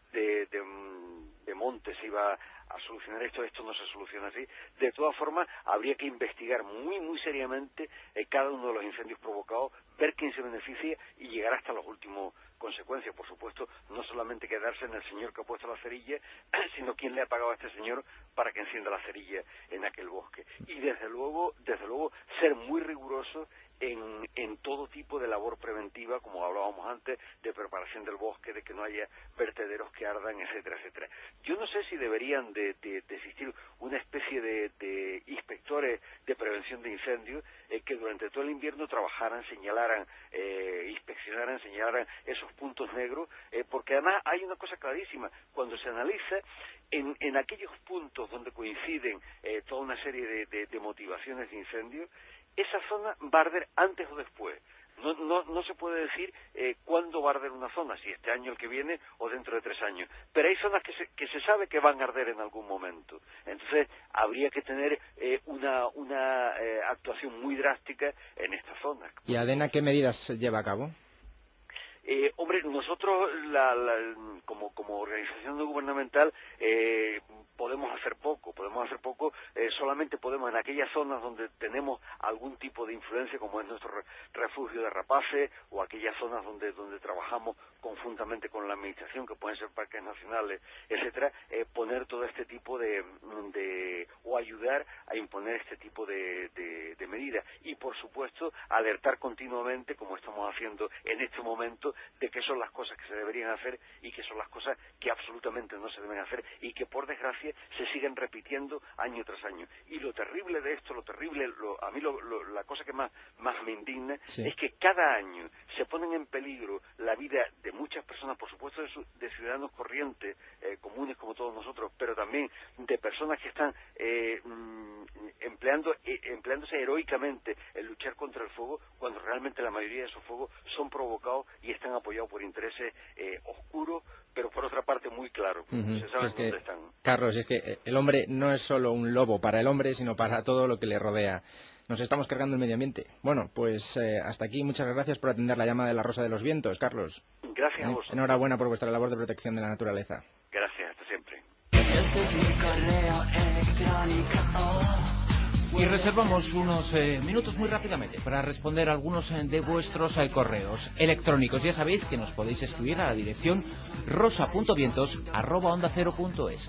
de montes se iba a solucionar esto no se soluciona así. De todas formas, habría que investigar muy seriamente cada uno de los incendios provocados, ver quién se beneficia y llegar hasta las últimas consecuencias. Por supuesto, no solamente quedarse en el señor que ha puesto la cerilla, sino quién le ha pagado a este señor para que encienda la cerilla en aquel bosque. Y desde luego, ser muy riguroso en todo tipo de labor preventiva, como hablábamos antes, de preparación del bosque, de que no haya vertederos que ardan, etcétera, etcétera. Yo no sé si deberían de existir una especie de inspectores de prevención de incendios que durante todo el invierno trabajaran, señalaran, inspeccionaran, señalaran esos puntos negros, porque además hay una cosa clarísima: cuando se analiza en aquellos puntos donde coinciden toda una serie de motivaciones de incendio, esa zona va a arder antes o después. No se puede decir cuándo va a arder una zona, si este año, el que viene o dentro de 3 años. Pero hay zonas que se sabe que van a arder en algún momento. Entonces habría que tener una actuación muy drástica en estas zonas. ¿Y ADENA qué medidas lleva a cabo? Hombre, nosotros como organización no gubernamental podemos hacer poco, solamente podemos en aquellas zonas donde tenemos algún tipo de influencia, como es nuestro refugio de rapaces, o aquellas zonas donde trabajamos conjuntamente con la administración, que pueden ser parques nacionales, etcétera, poner todo este tipo o o ayudar a imponer este tipo de medidas. Y, por supuesto, alertar continuamente, como estamos haciendo en este momento, de qué son las cosas que se deberían hacer y qué son las cosas que absolutamente no se deben hacer y que, por desgracia, se siguen repitiendo año tras año. Y lo terrible de esto, a mí la cosa que más me indigna es que cada año se ponen en peligro la vida de muchas personas, por supuesto de ciudadanos corrientes, comunes como todos nosotros, pero también de personas que están empleándose heroicamente en luchar contra el fuego, cuando realmente la mayoría de esos fuegos son provocados y están apoyados por intereses oscuros, pero por otra parte muy claros. Se sabe dónde están. Carlos, es que el hombre no es solo un lobo para el hombre, sino para todo lo que le rodea. Nos estamos cargando el medio ambiente. Bueno, pues hasta aquí. Muchas gracias por atender la llamada de la Rosa de los Vientos, Carlos. Gracias a vosotros. Enhorabuena por vuestra labor de protección de la naturaleza. Gracias, hasta siempre. Este es mi correo electrónico. Y reservamos unos minutos muy rápidamente para responder algunos de vuestros correos electrónicos. Ya sabéis que nos podéis escribir a la dirección rosa.vientos@ondacero.es,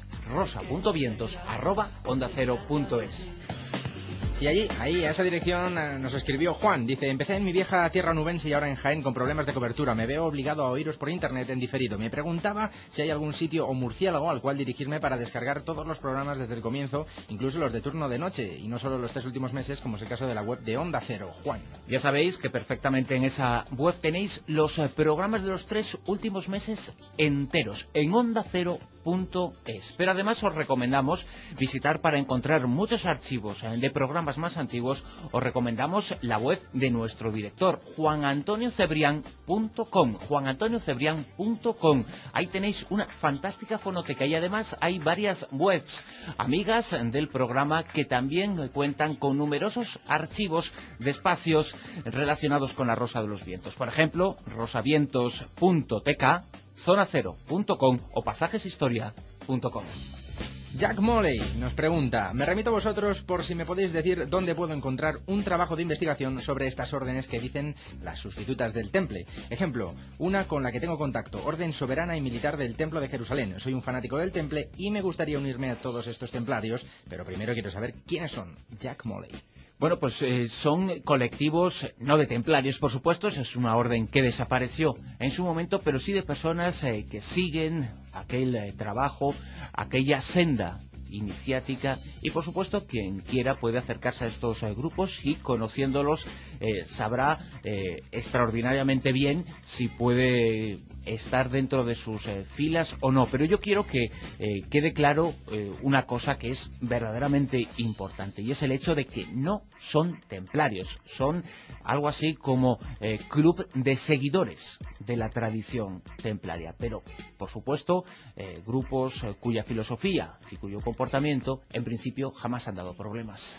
rosa.vientos@ondacero.es. Y ahí, a esa dirección nos escribió Juan. Dice: empecé en mi vieja tierra nubense y ahora en Jaén con problemas de cobertura. Me veo obligado a oíros por internet en diferido. Me preguntaba si hay algún sitio o murciélago al cual dirigirme para descargar todos los programas desde el comienzo, incluso los de turno de noche, y no solo los 3 últimos meses, como es el caso de la web de Onda Cero. Juan. Ya sabéis que perfectamente en esa web tenéis los programas de los 3 últimos meses enteros en ondacero.es. Pero además os recomendamos visitar, para encontrar muchos archivos de programas más antiguos, os recomendamos la web de nuestro director, juanantoniocebrian.com. Ahí tenéis una fantástica fonoteca y además hay varias webs amigas del programa que también cuentan con numerosos archivos de espacios relacionados con la Rosa de los Vientos. Por ejemplo, rosavientos.tk, zonacero.com o pasajeshistoria.com. Jack Moley nos pregunta: me remito a vosotros por si me podéis decir dónde puedo encontrar un trabajo de investigación sobre estas órdenes que dicen las sustitutas del Temple. Ejemplo, una con la que tengo contacto, Orden Soberana y Militar del Templo de Jerusalén. Soy un fanático del Temple y me gustaría unirme a todos estos templarios, pero primero quiero saber quiénes son. Jack Moley. Bueno, pues son colectivos, no de templarios, por supuesto, es una orden que desapareció en su momento, pero sí de personas que siguen aquel trabajo, aquella senda iniciática, y por supuesto quien quiera puede acercarse a estos grupos y conociéndolos sabrá extraordinariamente bien si puede estar dentro de sus filas o no. Pero yo quiero que quede claro una cosa que es verdaderamente importante, y es el hecho de que no son templarios, son algo así como club de seguidores de la tradición templaria, pero por supuesto grupos cuya filosofía y cuyo comportamiento en principio jamás han dado problemas.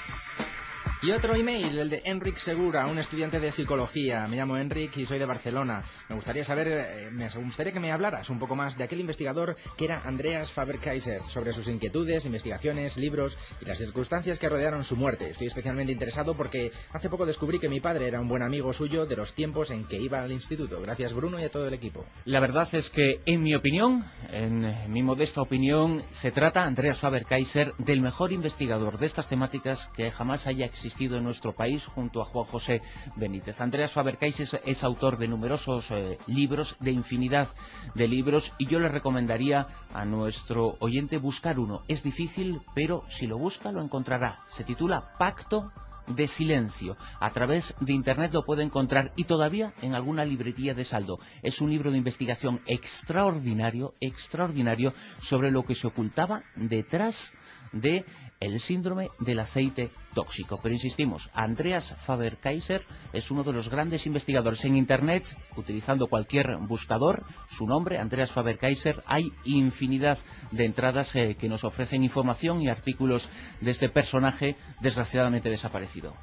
Y otro email, el de Enric Segura, un estudiante de psicología. Me llamo Enric y soy de Barcelona. Me gustaría que me hablaras un poco más de aquel investigador que era Andreas Faber-Kaiser, sobre sus inquietudes, investigaciones, libros y las circunstancias que rodearon su muerte. Estoy especialmente interesado porque hace poco descubrí que mi padre era un buen amigo suyo de los tiempos en que iba al instituto. Gracias, Bruno, y a todo el equipo. La verdad es que, en mi opinión, en mi modesta opinión, se trata, Andreas Faber-Kaiser, del mejor investigador de estas temáticas que jamás haya existido en nuestro país, junto a Juan José Benítez. Andreas Faber-Kaiser es autor de numerosos libros, de infinidad de libros, y yo le recomendaría a nuestro oyente buscar uno. Es difícil, pero si lo busca lo encontrará. Se titula Pacto de Silencio. A través de internet lo puede encontrar, y todavía en alguna librería de saldo. Es un libro de investigación extraordinario sobre lo que se ocultaba detrás de el síndrome del aceite tóxico. Pero insistimos, Andreas Faber-Kaiser es uno de los grandes investigadores. En internet, utilizando cualquier buscador, su nombre, Andreas Faber-Kaiser, hay infinidad de entradas que nos ofrecen información y artículos de este personaje desgraciadamente desaparecido.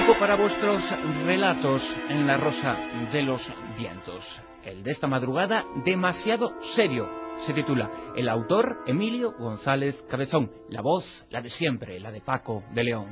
Tiempo para vuestros relatos en La Rosa de los Vientos. El de esta madrugada, demasiado serio, se titula. El autor, Emilio González Cabezón. La voz, la de siempre, la de Paco de León.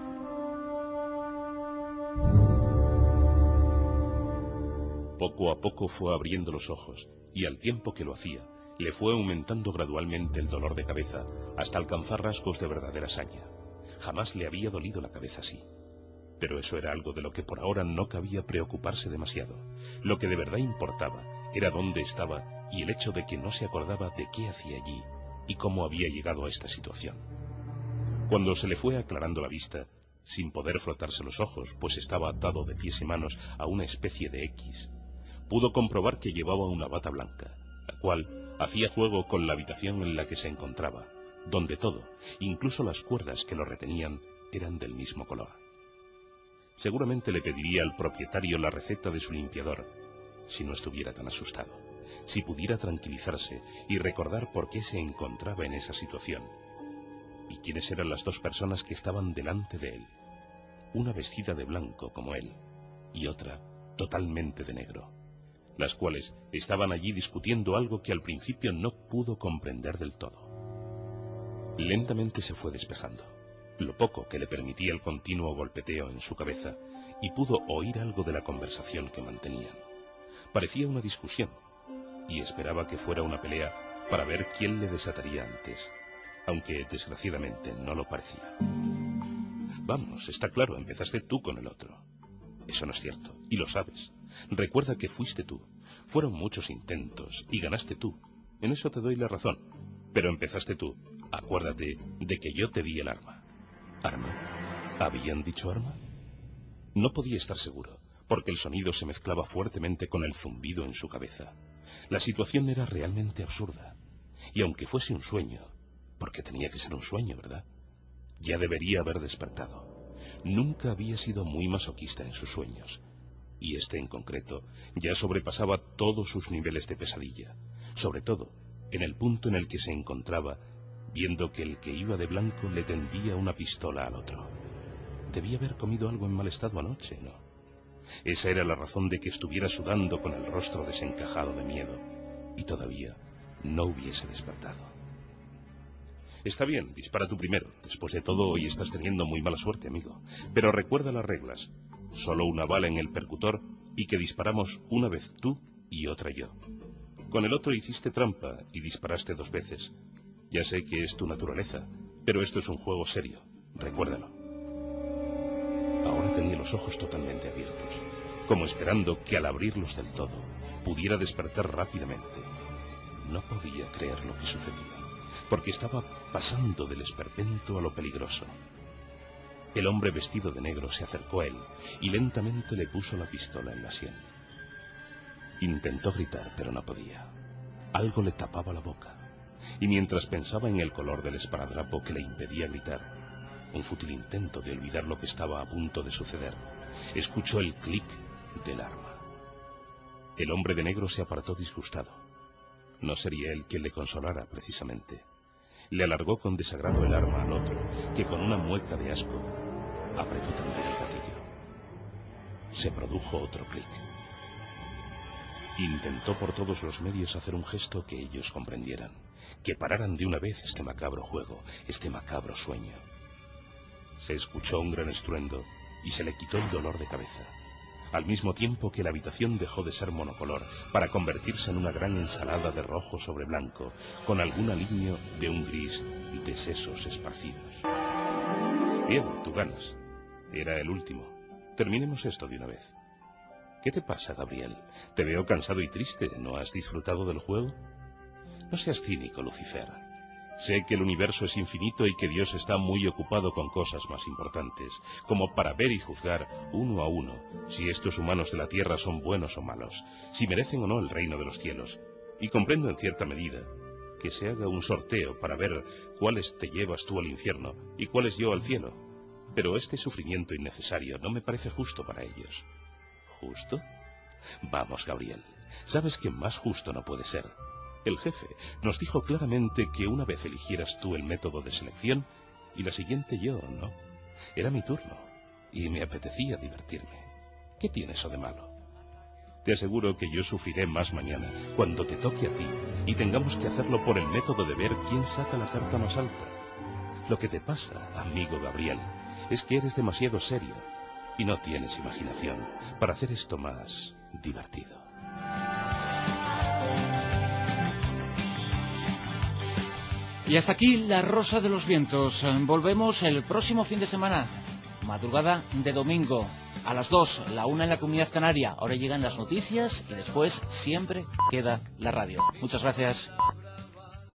Poco a poco fue abriendo los ojos, y al tiempo que lo hacía, le fue aumentando gradualmente el dolor de cabeza, hasta alcanzar rasgos de verdadera saña. Jamás le había dolido la cabeza así. Pero eso era algo de lo que por ahora no cabía preocuparse demasiado. Lo que de verdad importaba era dónde estaba y el hecho de que no se acordaba de qué hacía allí y cómo había llegado a esta situación. Cuando se le fue aclarando la vista, sin poder frotarse los ojos, pues estaba atado de pies y manos a una especie de X, pudo comprobar que llevaba una bata blanca, la cual hacía juego con la habitación en la que se encontraba, donde todo, incluso las cuerdas que lo retenían, eran del mismo color. Seguramente le pediría al propietario la receta de su limpiador, si no estuviera tan asustado, si pudiera tranquilizarse y recordar por qué se encontraba en esa situación, y quiénes eran las dos personas que estaban delante de él, una vestida de blanco como él, y otra totalmente de negro, las cuales estaban allí discutiendo algo que al principio no pudo comprender del todo. Lentamente se fue despejando, lo poco que le permitía el continuo golpeteo en su cabeza, y pudo oír algo de la conversación que mantenían. Parecía una discusión, y esperaba que fuera una pelea para ver quién le desataría antes, aunque desgraciadamente no lo parecía. Vamos, está claro, empezaste tú con el otro. Eso no es cierto, y lo sabes. Recuerda que fuiste tú. Fueron muchos intentos, y ganaste tú. En eso te doy la razón. Pero empezaste tú. Acuérdate de que yo te di el arma. ¿Arma? ¿Habían dicho arma? No podía estar seguro, porque el sonido se mezclaba fuertemente con el zumbido en su cabeza. La situación era realmente absurda. Y aunque fuese un sueño, porque tenía que ser un sueño, ¿verdad? Ya debería haber despertado. Nunca había sido muy masoquista en sus sueños, y este en concreto ya sobrepasaba todos sus niveles de pesadilla, sobre todo en el punto en el que se encontraba, viendo que el que iba de blanco le tendía una pistola al otro. Debía haber comido algo en mal estado anoche, ¿no? Esa era la razón de que estuviera sudando con el rostro desencajado de miedo, y todavía no hubiese despertado. Está bien, dispara tú primero. Después de todo, hoy estás teniendo muy mala suerte, amigo. Pero recuerda las reglas. Solo una bala en el percutor y que disparamos una vez tú y otra yo. Con el otro hiciste trampa y disparaste 2 veces. Ya sé que es tu naturaleza, pero esto es un juego serio. Recuérdalo. Ahora tenía los ojos totalmente abiertos, como esperando que al abrirlos del todo pudiera despertar rápidamente. No podía creer lo que sucedía, porque estaba pasando del esperpento a lo peligroso. El hombre vestido de negro se acercó a él y lentamente le puso la pistola en la sien. Intentó gritar, pero no podía. Algo le tapaba la boca, y mientras pensaba en el color del esparadrapo que le impedía gritar, un fútil intento de olvidar lo que estaba a punto de suceder, escuchó el clic del arma. El hombre de negro se apartó disgustado. No sería él quien le consolara, precisamente. Le alargó con desagrado el arma al otro, que con una mueca de asco apretó también el gatillo. Se produjo otro clic. Intentó por todos los medios hacer un gesto que ellos comprendieran, que pararan de una vez este macabro juego, este macabro sueño. Se escuchó un gran estruendo y se le quitó el dolor de cabeza, al mismo tiempo que la habitación dejó de ser monocolor para convertirse en una gran ensalada de rojo sobre blanco, con algún aliño de un gris de sesos esparcidos. Bien, tú ganas. Era el último. Terminemos esto de una vez. ¿Qué te pasa, Gabriel? Te veo cansado y triste. ¿No has disfrutado del juego? No seas cínico, Lucifer. Sé que el universo es infinito y que Dios está muy ocupado con cosas más importantes, como para ver y juzgar uno a uno si estos humanos de la tierra son buenos o malos, si merecen o no el reino de los cielos. Y comprendo en cierta medida que se haga un sorteo para ver cuáles te llevas tú al infierno y cuáles yo al cielo. Pero este sufrimiento innecesario no me parece justo para ellos. ¿Justo? Vamos, Gabriel, sabes que más justo no puede ser. El jefe nos dijo claramente que una vez eligieras tú el método de selección y la siguiente yo, ¿no? Era mi turno. y me apetecía divertirme. ¿Qué tiene eso de malo? Te aseguro que yo sufriré más mañana, cuando te toque a ti, y tengamos que hacerlo por el método de ver quién saca la carta más alta. Lo que te pasa, amigo Gabriel, es que eres demasiado serio y no tienes imaginación para hacer esto más divertido. Y hasta aquí La Rosa de los Vientos. Volvemos el próximo fin de semana, madrugada de domingo, a las 2, la 1 en la Comunidad Canaria. Ahora llegan las noticias y después siempre queda la radio. Muchas gracias.